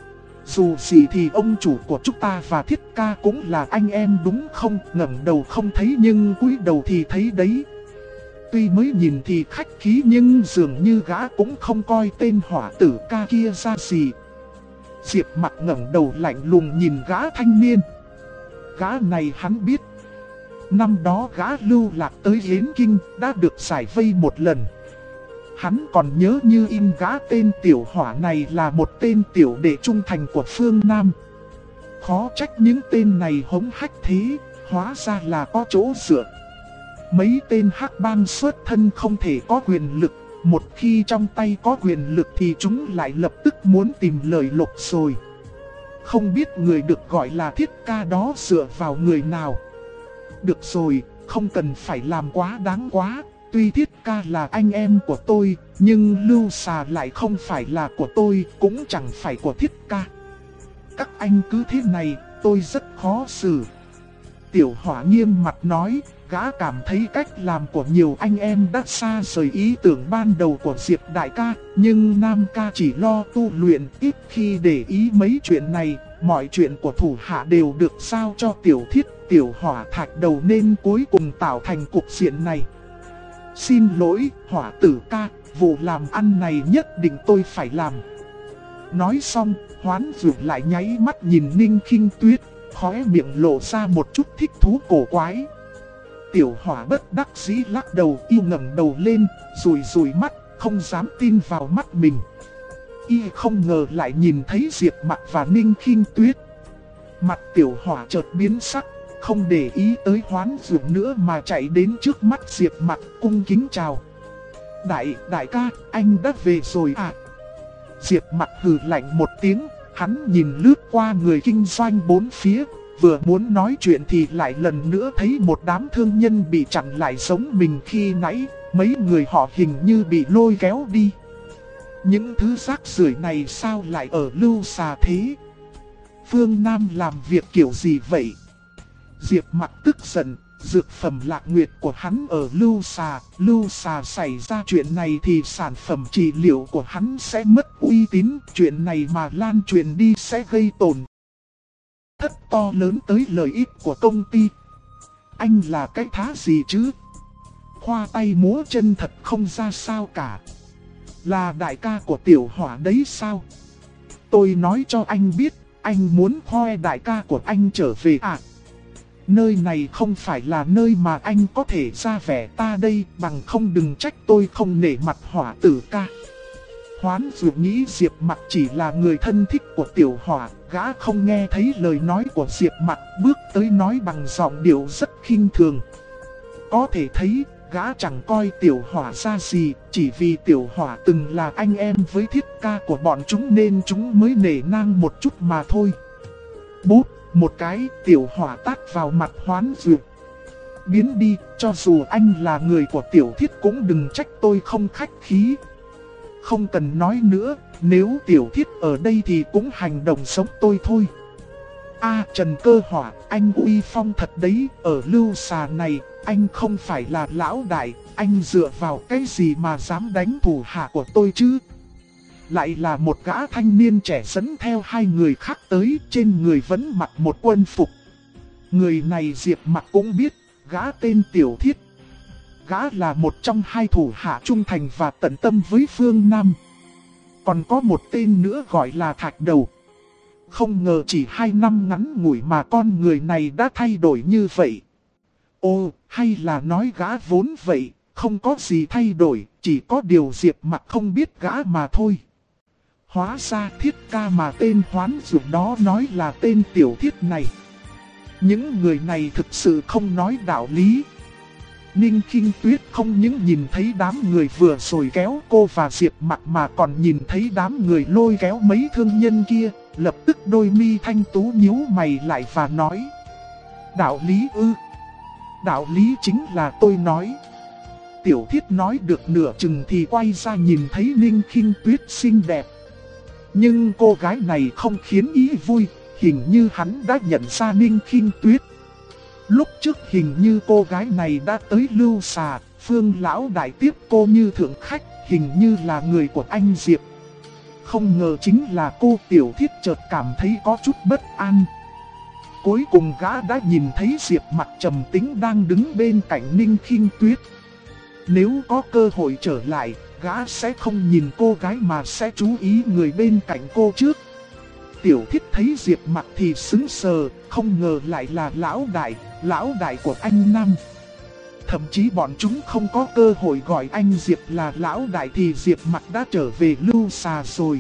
Dù gì thì ông chủ của chúng ta và Thiết ca cũng là anh em đúng không? Ngẩng đầu không thấy nhưng cúi đầu thì thấy đấy. Tuy mới nhìn thì khách khí nhưng dường như gã cũng không coi tên Hỏa Tử ca kia ra gì. Diệp Mặc ngẩng đầu lạnh lùng nhìn gã thanh niên. Gã này hắn biết. Năm đó gã lưu lạc tới Yến Kinh đã được giải vây một lần. Hắn còn nhớ như in gã tên Tiểu Hỏa này là một tên tiểu đệ trung thành của Phương Nam. Khó trách những tên này hống hách thế, hóa ra là có chỗ dựa. Mấy tên hắc bang xuất thân không thể có quyền lực, một khi trong tay có quyền lực thì chúng lại lập tức muốn tìm lời lục rồi. Không biết người được gọi là Thiết ca đó dựa vào người nào. Được rồi, không cần phải làm quá đáng quá. Tuy Thiết ca là anh em của tôi, nhưng Lưu Xà lại không phải là của tôi, cũng chẳng phải của Thiết ca. Các anh cứ thế này, tôi rất khó xử. Tiểu Hỏa nghiêm mặt nói, gã cảm thấy cách làm của nhiều anh em đã xa rời ý tưởng ban đầu của Diệp đại ca, nhưng Nam ca chỉ lo tu luyện, ít khi để ý mấy chuyện này, mọi chuyện của thủ hạ đều được giao cho Tiểu Thiết, Tiểu Hỏa thạch đầu nên cuối cùng tạo thành cục diện này. Xin lỗi, Hỏa tử ca, vụ làm ăn này nhất định tôi phải làm. Nói xong, Hoán Dụ lại nháy mắt nhìn Ninh Khinh Tuyết, khóe miệng lộ ra một chút thích thú cổ quái. Tiểu Hỏa bất đắc dĩ lắc đầu, y ngẩng đầu lên, rủi mắt, không dám tin vào mắt mình. Y không ngờ lại nhìn thấy Diệp Mặc và Ninh Khinh Tuyết. Mặt Tiểu Hỏa chợt biến sắc, không để ý tới Hoán Dụ nữa mà chạy đến trước mắt Diệp Mặc cung kính chào. Đại ca, anh đã về rồi à? Diệp Mặc hừ lạnh một tiếng, hắn nhìn lướt qua người kinh doanh bốn phía, vừa muốn nói chuyện thì lại lần nữa thấy một đám thương nhân bị chặn lại giống mình khi nãy, mấy người họ hình như bị lôi kéo đi. Những thứ rác rưởi này sao lại ở Lưu Xà thế? Phương Nam làm việc kiểu gì vậy? Diệp Mặc tức giận, dược phẩm Lạc Nguyệt của hắn ở Lưu Xà xảy ra chuyện này thì sản phẩm trị liệu của hắn sẽ mất uy tín, chuyện này mà lan truyền đi sẽ gây tổn thất to lớn tới lợi ích của công ty. Anh là cái thá gì chứ? Khoa tay múa chân thật không ra sao cả. Là đại ca của Tiểu Hỏa đấy sao? Tôi nói cho anh biết, anh muốn khoe đại ca của anh trở về à? Nơi này không phải là nơi mà anh có thể ra vẻ ta đây, bằng không đừng trách tôi không nể mặt Hỏa tử ca. Hoán Dụ nghĩ Diệp Mặc chỉ là người thân thích của Tiểu Hỏa, gã không nghe thấy lời nói của Diệp Mặc, bước tới nói bằng giọng điệu rất khinh thường. Có thể thấy, gã chẳng coi Tiểu Hỏa ra gì, chỉ vì Tiểu Hỏa từng là anh em với Thiết ca của bọn chúng nên chúng mới nể nang một chút mà thôi. Bút, một cái, Tiểu Hỏa tát vào mặt Hoán Dụ. Biến đi, cho dù anh là người của Tiểu Thiết cũng đừng trách tôi không khách khí. Không cần nói nữa, nếu Tiểu Thiết ở đây thì cũng hành động giống tôi thôi. Trần Cơ Hỏa, anh uy phong thật đấy, ở Lưu Xà này, anh không phải là lão đại, anh dựa vào cái gì mà dám đánh thủ hạ của tôi chứ? Lại là một gã thanh niên trẻ dẫn theo hai người khác tới, trên người vẫn mặc một quân phục. Người này Diệp Mặc cũng biết, gã tên Tiểu Thiết. Gã là một trong hai thủ hạ trung thành và tận tâm với Phương Nam. Còn có một tên nữa gọi là Thạch Đầu. Không ngờ chỉ 2 năm ngắn ngủi mà con người này đã thay đổi như vậy. Ồ, hay là nói gã vốn vậy, không có gì thay đổi, chỉ có điều Diệp Mặc không biết gã mà thôi. Hóa ra Thiết ca mà tên Hoán Dụ đó nói là tên Tiểu Thiết này. Những người này thực sự không nói đạo lý. Ninh Khinh Tuyết không những nhìn thấy đám người vừa rồi kéo cô và Diệp Mặc mà còn nhìn thấy đám người lôi kéo mấy thương nhân kia, lập tức đôi mi thanh tú nhíu mày lại và nói: đạo lý ư? Đạo lý chính là tôi nói. Tiểu Thiết nói được nửa chừng thì quay ra nhìn thấy Ninh Khinh Tuyết xinh đẹp. Nhưng cô gái này không khiến ý vui, hình như hắn đã nhận ra Ninh Khinh Tuyết. Lúc trước hình như cô gái này đã tới Lưu Xà, Phương lão đại tiếp cô như thượng khách, hình như là người của anh Diệp. Không ngờ chính là cô. Tiểu Thiết chợt cảm thấy có chút bất an. Cuối cùng gã đã nhìn thấy Diệp Mặc trầm tĩnh đang đứng bên cạnh Ninh Khinh Tuyết. Nếu có cơ hội trở lại, gã sẽ không nhìn cô gái mà sẽ chú ý người bên cạnh cô trước. Tiểu Thiết thấy Diệp Mặc thì sững sờ, không ngờ lại là lão đại của anh Nam. Thậm chí bọn chúng không có cơ hội gọi anh Diệp là lão đại thì Diệp Mặc đã trở về Lưu Xà rồi.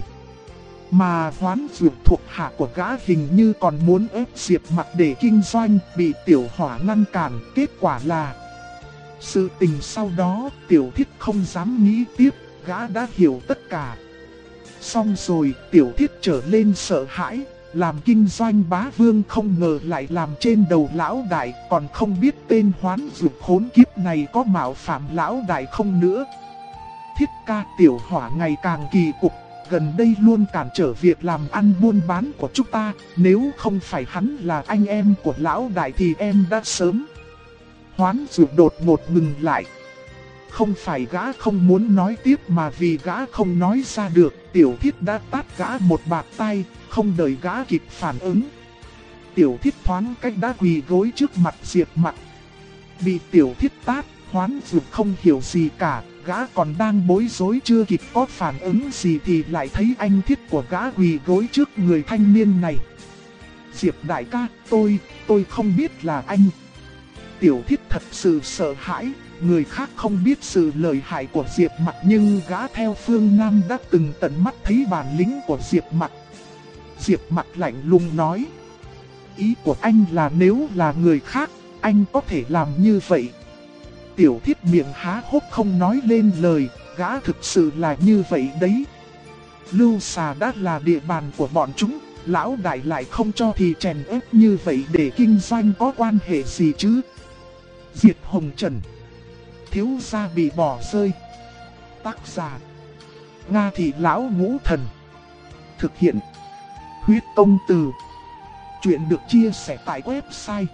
Mà Hoán Dụ thuộc hạ của gã hình như còn muốn ép Diệp Mặc để kinh doanh, bị Tiểu Hỏa ngăn cản, kết quả là sự tình sau đó Tiểu Thiết không dám nghĩ tiếp, gã đã hiểu tất cả. Xong rồi, Tiểu Thiết trở lên sợ hãi, làm kinh doanh bá vương không ngờ lại làm trên đầu lão đại, còn không biết tên Hoán Dụ khốn kiếp này có mạo phạm lão đại không nữa. Thiết ca, Tiểu Hỏa ngày càng kỳ cục, gần đây luôn cản trở việc làm ăn buôn bán của chúng ta, nếu không phải hắn là anh em của lão đại thì em đã sớm. Hoán Dụ đột ngột ngừng lại. Không phải gã không muốn nói tiếp mà vì gã không nói ra được, Tiểu Thiết đã tát gã một bạt tay, không đợi gã kịp phản ứng. Tiểu Thiết thoáng cách đã quỳ gối trước mặt Diệp Mặc. Bị Tiểu Thiết tát, Hoán Dược không hiểu gì cả, gã còn đang bối rối chưa kịp có phản ứng gì thì lại thấy anh Thiết của gã quỳ gối trước người thanh niên này. Diệp đại ca, tôi không biết là anh. Tiểu Thiết thật sự sợ hãi, người khác không biết sự lợi hại của Diệp Mặc nhưng gã theo Phương Nam đã từng tận mắt thấy bản lĩnh của Diệp Mặc. Diệp Mặc lạnh lùng nói, ý của anh là nếu là người khác, anh có thể làm như vậy. Tiểu Thiết miệng há hốc không nói lên lời, gã thực sự là như vậy đấy. Lưu Xà đã là địa bàn của bọn chúng, lão đại lại không cho thì chèn ép như vậy để kinh doanh có quan hệ gì chứ. Diệt Hồng Trần, thiếu gia bị bỏ rơi. Tác giả Nga Thị Lão Ngũ Thần. Thực hiện Huyết Công Từ. Chuyện được chia sẻ tại website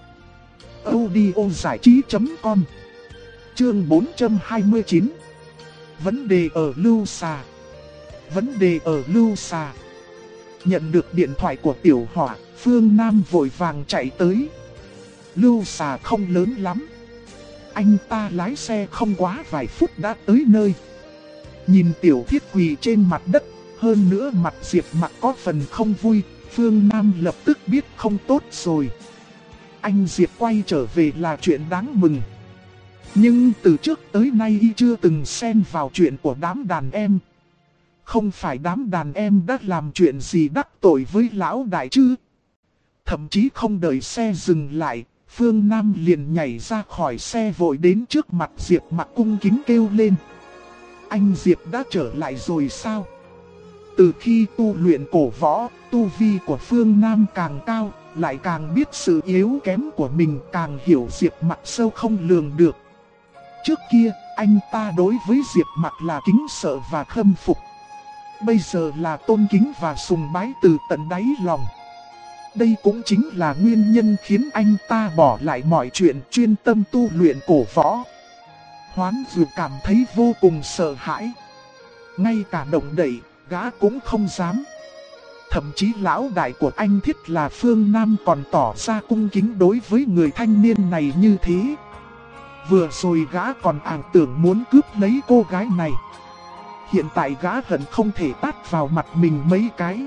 audiozảichí.com. Chương 429. Vấn đề ở Lưu Xà. Vấn đề ở Lưu Xà. Nhận được điện thoại của Tiểu Hỏa, Phương Nam vội vàng chạy tới. Lưu Xà không lớn lắm, anh ta lái xe không quá vài phút đã tới nơi. Nhìn Tiểu Thiết quỳ trên mặt đất, hơn nữa mặt Diệp Mặc có phần không vui, Phương Nam lập tức biết không tốt rồi. Anh Diệp quay trở về là chuyện đáng mừng. Nhưng từ trước tới nay y chưa từng xen vào chuyện của đám đàn em. Không phải đám đàn em đã làm chuyện gì đắc tội với lão đại chứ? Thậm chí không đợi xe dừng lại, Phương Nam liền nhảy ra khỏi xe vội đến trước mặt Diệp Mặc cung kính kêu lên. Anh Diệp đã trở lại rồi sao? Từ khi tu luyện cổ võ, tu vi của Phương Nam càng cao, lại càng biết sự yếu kém của mình, càng hiểu Diệp Mặc sâu không lường được. Trước kia, anh ta đối với Diệp Mặc là kính sợ và khâm phục. Bây giờ là tôn kính và sùng bái từ tận đáy lòng. Đây cũng chính là nguyên nhân khiến anh ta bỏ lại mọi chuyện chuyên tâm tu luyện cổ võ. Hoán Dược cảm thấy vô cùng sợ hãi. Ngay cả động đậy, gã cũng không dám. Thậm chí lão đại của anh Thiết là Phương Nam còn tỏ ra cung kính đối với người thanh niên này như thế. Vừa rồi gã còn ảo tưởng muốn cướp lấy cô gái này. Hiện tại gã hận không thể tát vào mặt mình mấy cái.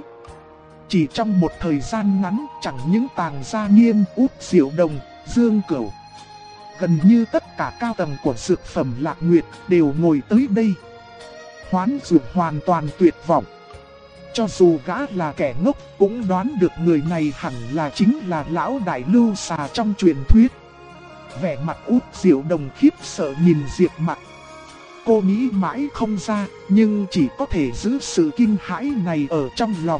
Chỉ trong một thời gian ngắn, chẳng những Tàng Gia Nghiêm, Út Diệu Đồng, Dương Cửu, gần như tất cả cao tầng của dược phẩm Lạc Nguyệt đều ngồi tới đây. Hoán Dược hoàn toàn tuyệt vọng. Cho dù gã là kẻ ngốc, cũng đoán được người này hẳn là chính là lão đại Lưu Xà trong truyền thuyết. Vẻ mặt Út Diệu Đồng khiếp sợ nhìn Diệp Mặc. Cô nghĩ mãi không ra, nhưng chỉ có thể giữ sự kinh hãi này ở trong lòng.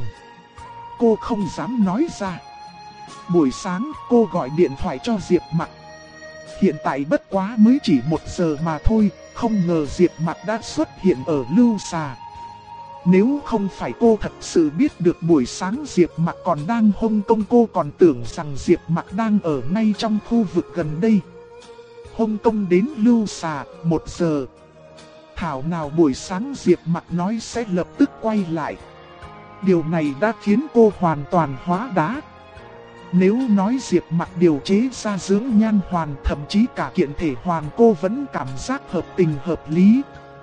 Cô không dám nói ra. Buổi sáng cô gọi điện thoại cho Diệp Mặc. Hiện tại bất quá mới chỉ 1 giờ mà thôi, không ngờ Diệp Mặc đã xuất hiện ở Lưu Xà. Nếu không phải cô thật sự biết được buổi sáng Diệp Mặc còn đang Hồng Kông, cô còn tưởng rằng Diệp Mặc đang ở ngay trong khu vực gần đây. Hồng Kông đến Lưu Xà 1 giờ. Thảo nào buổi sáng Diệp Mặc nói sẽ lập tức quay lại. Điều này đã khiến cô hoàn toàn hóa đá. Nếu nói Diệp Mặc điều chế ra dưỡng nhan hoàn, thậm chí cả kiện thể hoàn, cô vẫn cảm giác hợp tình hợp lý.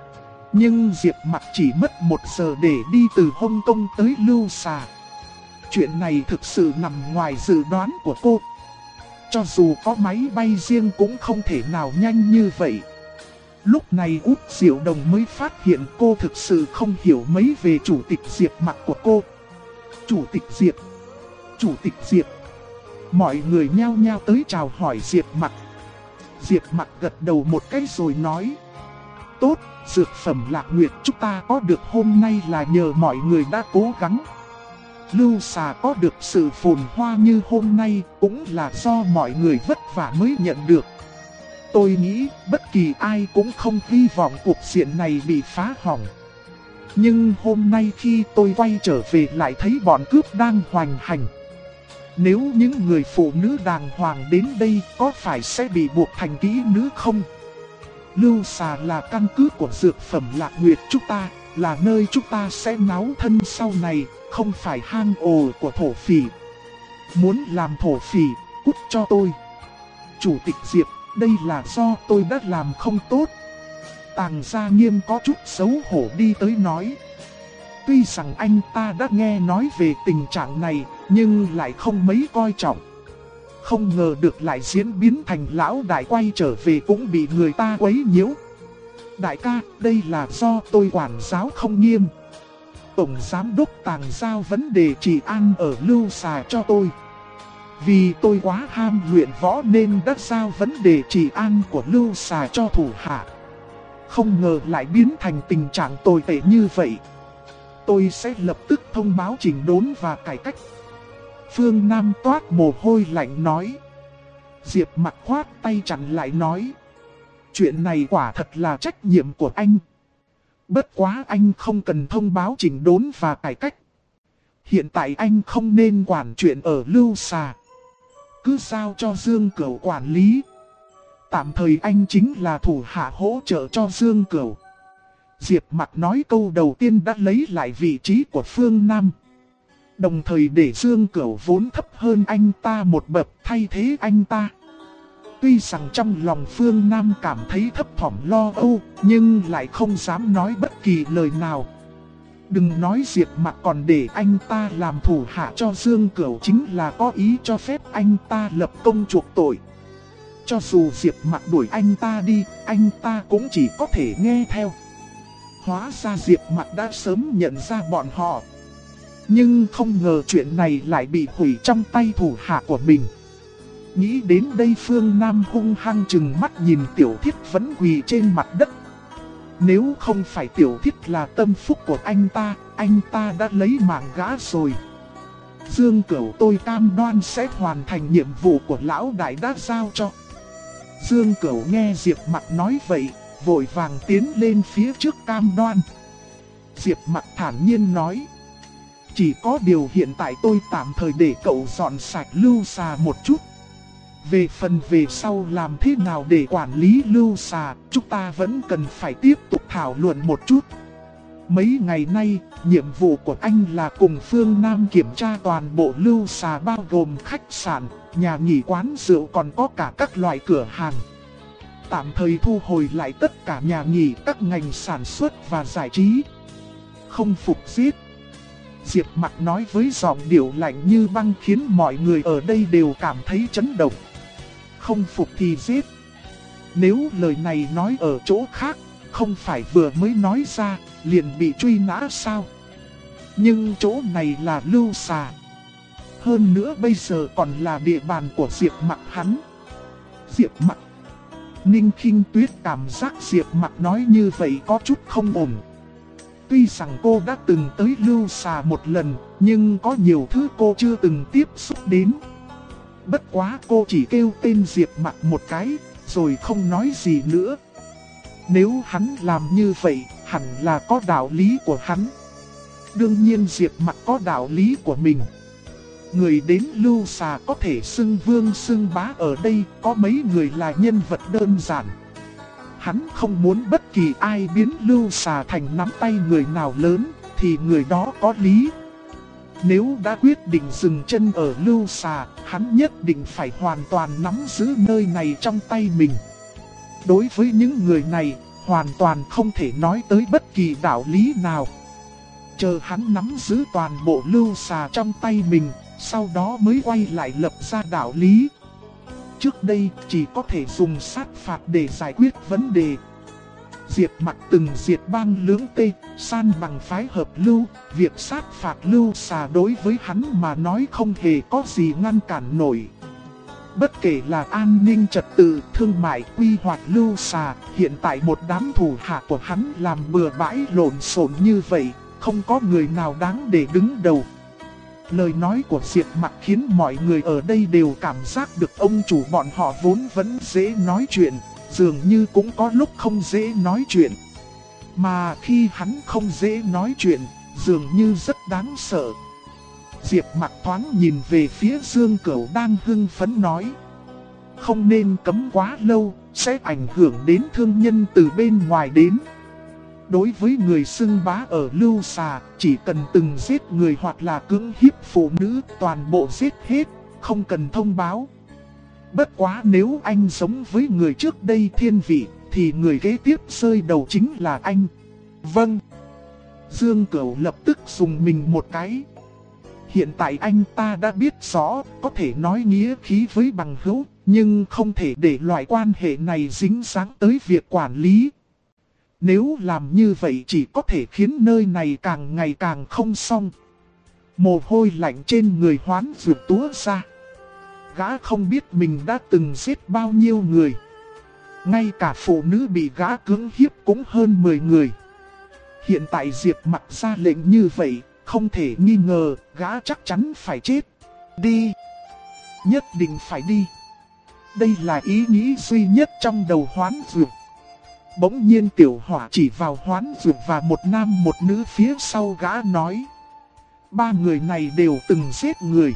Nhưng Diệp Mặc chỉ mất 1 giờ để đi từ Hồng Kông tới Lưu Xà. Chuyện này thực sự nằm ngoài dự đoán của cô. Cho dù có máy bay riêng cũng không thể nào nhanh như vậy. Lúc này Út Diệu Đồng mới phát hiện cô thực sự không hiểu mấy về chủ tịch Diệp Mặc của cô. Chủ tịch Diệp, Chủ tịch Diệp. Mọi người nhao nhao tới chào hỏi Diệp Mặc. Diệp Mặc gật đầu một cái rồi nói. Tốt, dược phẩm Lạc Nguyệt chúng ta có được hôm nay là nhờ mọi người đã cố gắng. Lưu Xà có được sự phồn hoa như hôm nay cũng là do mọi người vất vả mới nhận được. Tôi nghĩ bất kỳ ai cũng không hy vọng cuộc diện này bị phá hỏng. Nhưng hôm nay khi tôi quay trở về lại thấy bọn cướp đang hoành hành. Nếu những người phụ nữ đàng hoàng đến đây có phải sẽ bị buộc thành kỹ nữ không? Lưu xà là căn cứ của dược phẩm Lạc Nguyệt chúng ta, là nơi chúng ta sẽ náo thân sau này, không phải hang ổ của thổ phỉ. Muốn làm thổ phỉ, cút cho tôi. Chủ tịch Diệp, đây là do tôi đã làm không tốt. Tàng Gia Nghiêm có chút xấu hổ đi tới nói. Tuy rằng anh ta đã nghe nói về tình trạng này, nhưng lại không mấy coi trọng. Không ngờ được lại diễn biến thành lão đại quay trở về cũng bị người ta quấy nhiễu. Đại ca, đây là do tôi quản giáo không nghiêm. Tổng giám đốc Tàng giao vấn đề trị an ở Lưu Xà cho tôi. Vì tôi quá ham luyện võ nên đã giao vấn đề trị an của Lưu Xà cho thủ hạ. Không ngờ lại biến thành tình trạng tồi tệ như vậy. Tôi sẽ lập tức thông báo chỉnh đốn và cải cách. Phương Nam toát mồ hôi lạnh nói. Diệp Mặc khoát tay chặn lại nói. Chuyện này quả thật là trách nhiệm của anh. Bất quá anh không cần thông báo chỉnh đốn và cải cách. Hiện tại anh không nên quản chuyện ở Lưu Xà. Cứ giao cho Dương Cửu quản lý. Tạm thời anh chính là thủ hạ hỗ trợ cho Dương Cửu. Diệp Mặc nói câu đầu tiên đã lấy lại vị trí của Phương Nam. Đồng thời để Dương Cửu vốn thấp hơn anh ta một bậc thay thế anh ta. Tuy rằng trong lòng Phương Nam cảm thấy thấp thỏm lo âu, nhưng lại không dám nói bất kỳ lời nào. Đừng nói Diệp Mặc còn để anh ta làm thủ hạ cho Dương Cửu chính là có ý cho phép anh ta lập công chuộc tội. Cho dù Diệp Mặc đuổi anh ta đi, anh ta cũng chỉ có thể nghe theo. Hóa ra Diệp Mặc đã sớm nhận ra bọn họ. Nhưng không ngờ chuyện này lại bị hủy trong tay thủ hạ của mình. Nghĩ đến đây Phương Nam hung hăng chừng mắt nhìn Tiểu Thiết vẫn quỳ trên mặt đất. Nếu không phải Tiểu Thiết là tâm phúc của anh ta đã lấy mạng gã rồi. Dương Cửu tôi cam đoan sẽ hoàn thành nhiệm vụ của lão đại đã giao cho. Dương Cửu nghe Diệp Mặc nói vậy, vội vàng tiến lên phía trước cam đoan. Diệp Mặc thản nhiên nói. Chỉ có điều hiện tại tôi tạm thời để cậu dọn sạch Lưu Xà một chút. Về phần về sau làm thế nào để quản lý Lưu Xà, chúng ta vẫn cần phải tiếp tục thảo luận một chút. Mấy ngày nay, nhiệm vụ của anh là cùng Phương Nam kiểm tra toàn bộ Lưu Xà bao gồm khách sạn, nhà nghỉ quán rượu còn có cả các loại cửa hàng. Tạm thời thu hồi lại tất cả nhà nghỉ các ngành sản xuất và giải trí. Không phục giết. Diệp Mặc nói với giọng điệu lạnh như băng khiến mọi người ở đây đều cảm thấy chấn động. Không phục thì giết. Nếu lời này nói ở chỗ khác, không phải vừa mới nói ra, liền bị truy nã sao? Nhưng chỗ này là Lưu Xà. Hơn nữa bây giờ còn là địa bàn của Diệp Mặc hắn. Diệp Mặc. Ninh Khinh Tuyết cảm giác Diệp Mặc nói như vậy có chút không ổn. Tuy rằng cô đã từng tới Lưu Xà một lần, nhưng có nhiều thứ cô chưa từng tiếp xúc đến. Bất quá cô chỉ kêu tên Diệp Mặc một cái, rồi không nói gì nữa. Nếu hắn làm như vậy, hẳn là có đạo lý của hắn. Đương nhiên Diệp Mặc có đạo lý của mình. Người đến Lưu Xà có thể xưng vương xưng bá ở đây, có mấy người là nhân vật đơn giản. Hắn không muốn bất kỳ ai biến Lưu Xà thành nắm tay người nào lớn, thì người đó có lý. Nếu đã quyết định dừng chân ở Lưu Xà, hắn nhất định phải hoàn toàn nắm giữ nơi này trong tay mình. Đối với những người này, hoàn toàn không thể nói tới bất kỳ đạo lý nào. Chờ hắn nắm giữ toàn bộ Lưu Xà trong tay mình, sau đó mới quay lại lập ra đạo lý. Trước đây chỉ có thể dùng sát phạt để giải quyết vấn đề. Diệp Mặc từng diệt bang lưỡng tê, san bằng phái hợp Lưu, việc sát phạt Lưu Xà đối với hắn mà nói không hề có gì ngăn cản nổi. Bất kể là an ninh trật tự, thương mại, quy hoạch Lưu Xà, hiện tại một đám thủ hạ của hắn làm bừa bãi lộn xộn như vậy, không có người nào đáng để đứng đầu. Lời nói của Diệp Mặc khiến mọi người ở đây đều cảm giác được ông chủ bọn họ vốn vẫn dễ nói chuyện, dường như cũng có lúc không dễ nói chuyện. Mà khi hắn không dễ nói chuyện, dường như rất đáng sợ. Diệp Mặc thoáng nhìn về phía Dương Cửu đang hưng phấn nói. Không nên cấm quá lâu, sẽ ảnh hưởng đến thương nhân từ bên ngoài đến. Đối với người xưng bá ở Lưu Xà, chỉ cần từng giết người hoặc là cưỡng hiếp phụ nữ, toàn bộ giết hết, không cần thông báo. Bất quá nếu anh giống với người trước đây thiên vị, thì người kế tiếp rơi đầu chính là anh. Vâng. Dương Cửu lập tức dùng mình một cái. Hiện tại anh ta đã biết rõ, có thể nói nghĩa khí với bằng hữu, nhưng không thể để loại quan hệ này dính dáng tới việc quản lý. Nếu làm như vậy chỉ có thể khiến nơi này càng ngày càng không xong. Mồ hôi lạnh trên người Hoán Dược túa ra. Gã không biết mình đã từng giết bao nhiêu người. Ngay cả phụ nữ bị gã cưỡng hiếp cũng hơn 10 người. Hiện tại Diệp Mặc ra lệnh như vậy, không thể nghi ngờ, gã chắc chắn phải chết. Đi! Nhất định phải đi! Đây là ý nghĩ duy nhất trong đầu Hoán Dược. Bỗng nhiên Tiểu Hỏa chỉ vào Hoán Dược và một nam một nữ phía sau gã nói. 3 người này đều từng giết người.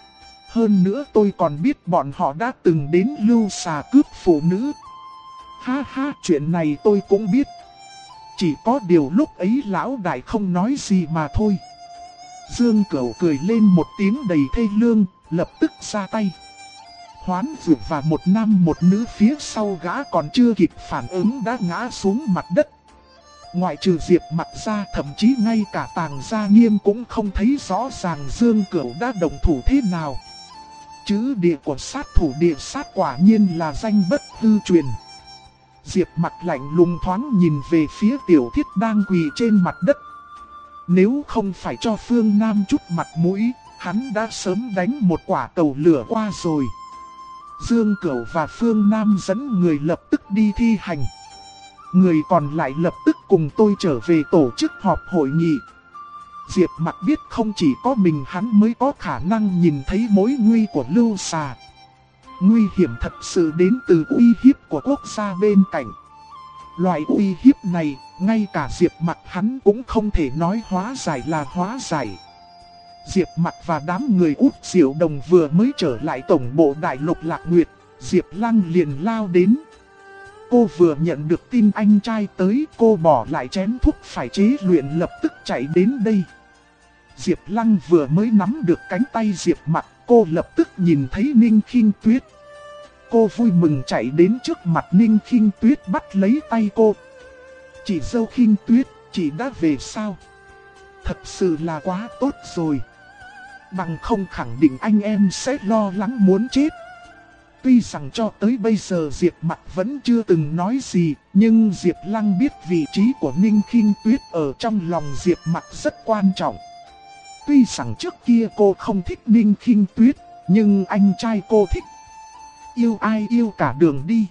Hơn nữa tôi còn biết bọn họ đã từng đến Lưu Xà cướp phụ nữ. Ha ha, chuyện này tôi cũng biết. Chỉ có điều lúc ấy lão đại không nói gì mà thôi. Dương Cửu cười lên một tiếng đầy thê lương, lập tức ra tay. Hoán Dược và một nam một nữ phía sau gã còn chưa kịp phản ứng đã ngã xuống mặt đất. Ngoại trừ Diệp Mặc ra, thậm chí ngay cả Tàng Gia Nghiêm cũng không thấy rõ ràng Dương Cửu đã động thủ thế nào. Chữ địa của sát thủ địa sát quả nhiên là danh bất hư truyền. Diệp Mặc lạnh lùng thoáng nhìn về phía Tiểu Thiết đang quỳ trên mặt đất. Nếu không phải cho Phương Nam chút mặt mũi, hắn đã sớm đánh một quả cầu lửa qua rồi. Dương Cửu và Phương Nam dẫn người lập tức đi thi hành. Người còn lại lập tức cùng tôi trở về tổ chức họp hội nghị. Diệp Mặc biết không chỉ có mình hắn mới có khả năng nhìn thấy mối nguy của Lưu Xà. Nguy hiểm thật sự đến từ uy hiếp của quốc gia bên cạnh. Loại uy hiếp này, ngay cả Diệp Mặc hắn cũng không thể nói hóa giải là hóa giải. Diệp Mặc và đám người Út Diệu Đồng vừa mới trở lại tổng bộ Đại Lục Lạc Nguyệt, Diệp Lăng liền lao đến. Cô vừa nhận được tin anh trai tới, cô bỏ lại chén thuốc phải chế luyện lập tức chạy đến đây. Diệp Lăng vừa mới nắm được cánh tay Diệp Mặc, cô lập tức nhìn thấy Ninh Khinh Tuyết. Cô vui mừng chạy đến trước mặt Ninh Khinh Tuyết bắt lấy tay cô. Chị dâu Khinh Tuyết, chị đã về sao? Thật sự là quá tốt rồi. Bằng không khẳng định anh em sẽ lo lắng muốn chết. Tuy rằng cho tới bây giờ Diệp Mặc vẫn chưa từng nói gì, nhưng Diệp Lăng biết vị trí của Ninh Khinh Tuyết ở trong lòng Diệp Mặc rất quan trọng. Tuy rằng trước kia cô không thích Ninh Khinh Tuyết, nhưng anh trai cô thích. Yêu ai yêu cả đường đi.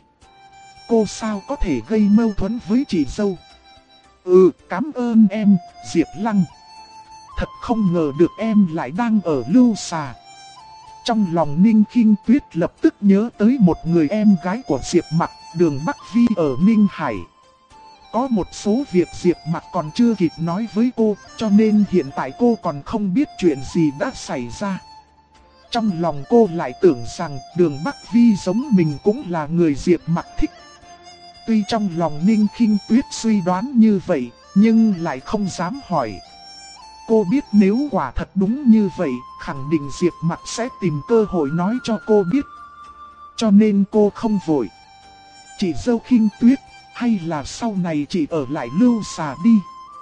Cô sao có thể gây mâu thuẫn với chị dâu? Cảm ơn em, Diệp Lăng. Thật không ngờ được em lại đang ở Lưu Xà. Trong lòng Ninh Khinh Tuyết lập tức nhớ tới một người em gái của Diệp Mặc, Đường Bắc Vi ở Ninh Hải. Có một số việc Diệp Mặc còn chưa kịp nói với cô, cho nên hiện tại cô còn không biết chuyện gì đã xảy ra. Trong lòng cô lại tưởng rằng Đường Bắc Vi giống mình cũng là người Diệp Mặc thích. Tuy trong lòng Ninh Khinh Tuyết suy đoán như vậy, nhưng lại không dám hỏi. Cô biết nếu quả thật đúng như vậy, khẳng định Diệp Mặc sẽ tìm cơ hội nói cho cô biết. Cho nên cô không vội. Chị dâu Khinh Tuyết, hay là sau này chị ở lại Lưu Xà đi.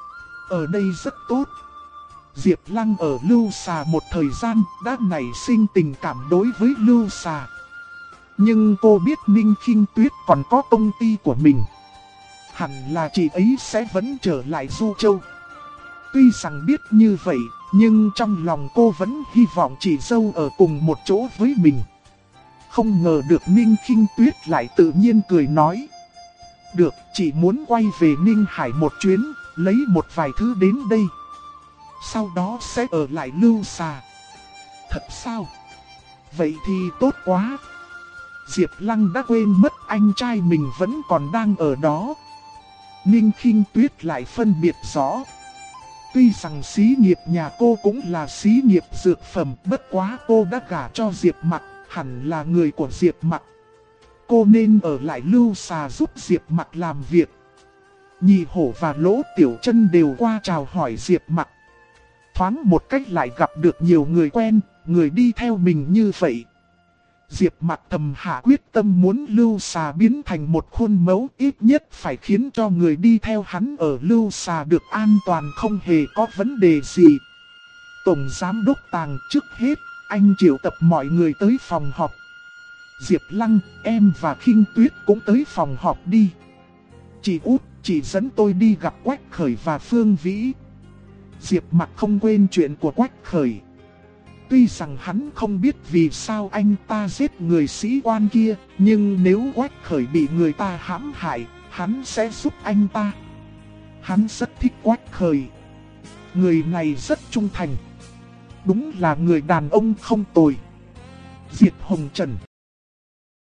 Ở đây rất tốt. Diệp Lăng ở Lưu Xà một thời gian đã nảy sinh tình cảm đối với Lưu Xà. Nhưng cô biết Ninh Khinh Tuyết còn có công ty của mình. Hẳn là chị ấy sẽ vẫn trở lại Du Châu. Tuy rằng biết như vậy, nhưng trong lòng cô vẫn hy vọng chị dâu ở cùng một chỗ với mình. Không ngờ được Ninh Khinh Tuyết lại tự nhiên cười nói. Được, chị muốn quay về Ninh Hải một chuyến, lấy một vài thứ đến đây. Sau đó sẽ ở lại Lưu Xà. Thật sao? Vậy thì tốt quá. Diệp Lăng đã quên mất anh trai mình vẫn còn đang ở đó. Ninh Khinh Tuyết lại phân biệt rõ. Tuy rằng xí nghiệp nhà cô cũng là xí nghiệp dược phẩm, bất quá cô đã gả cho Diệp Mặc, hẳn là người của Diệp Mặc. cô nên ở lại Lưu Xà giúp Diệp Mặc làm việc. Nhị Hổ và Lỗ Tiểu Chân đều qua chào hỏi Diệp Mặc. Thoáng một cách lại gặp được nhiều người quen, người đi theo mình như vậy. Diệp Mặc thầm hạ quyết tâm muốn Lưu Xà biến thành một khuôn mẫu, ít nhất phải khiến cho người đi theo hắn ở Lưu Xà được an toàn, không hề có vấn đề gì. Tổng Giám đốc Tàng, trước hết, anh triệu tập mọi người tới phòng họp. Diệp Lăng, em và Khinh Tuyết cũng tới phòng họp đi. Chị Út, chị dẫn tôi đi gặp Quách Khởi và Phương Vĩ. Diệp Mặc không quên chuyện của Quách Khởi. Tuy rằng hắn không biết vì sao anh ta giết người sĩ quan kia, nhưng nếu Quách Khởi bị người ta hãm hại, hắn sẽ giúp anh ta. Hắn rất thích Quách Khởi. Người này rất trung thành. Đúng là người đàn ông không tồi. Diệp Hồng Trần.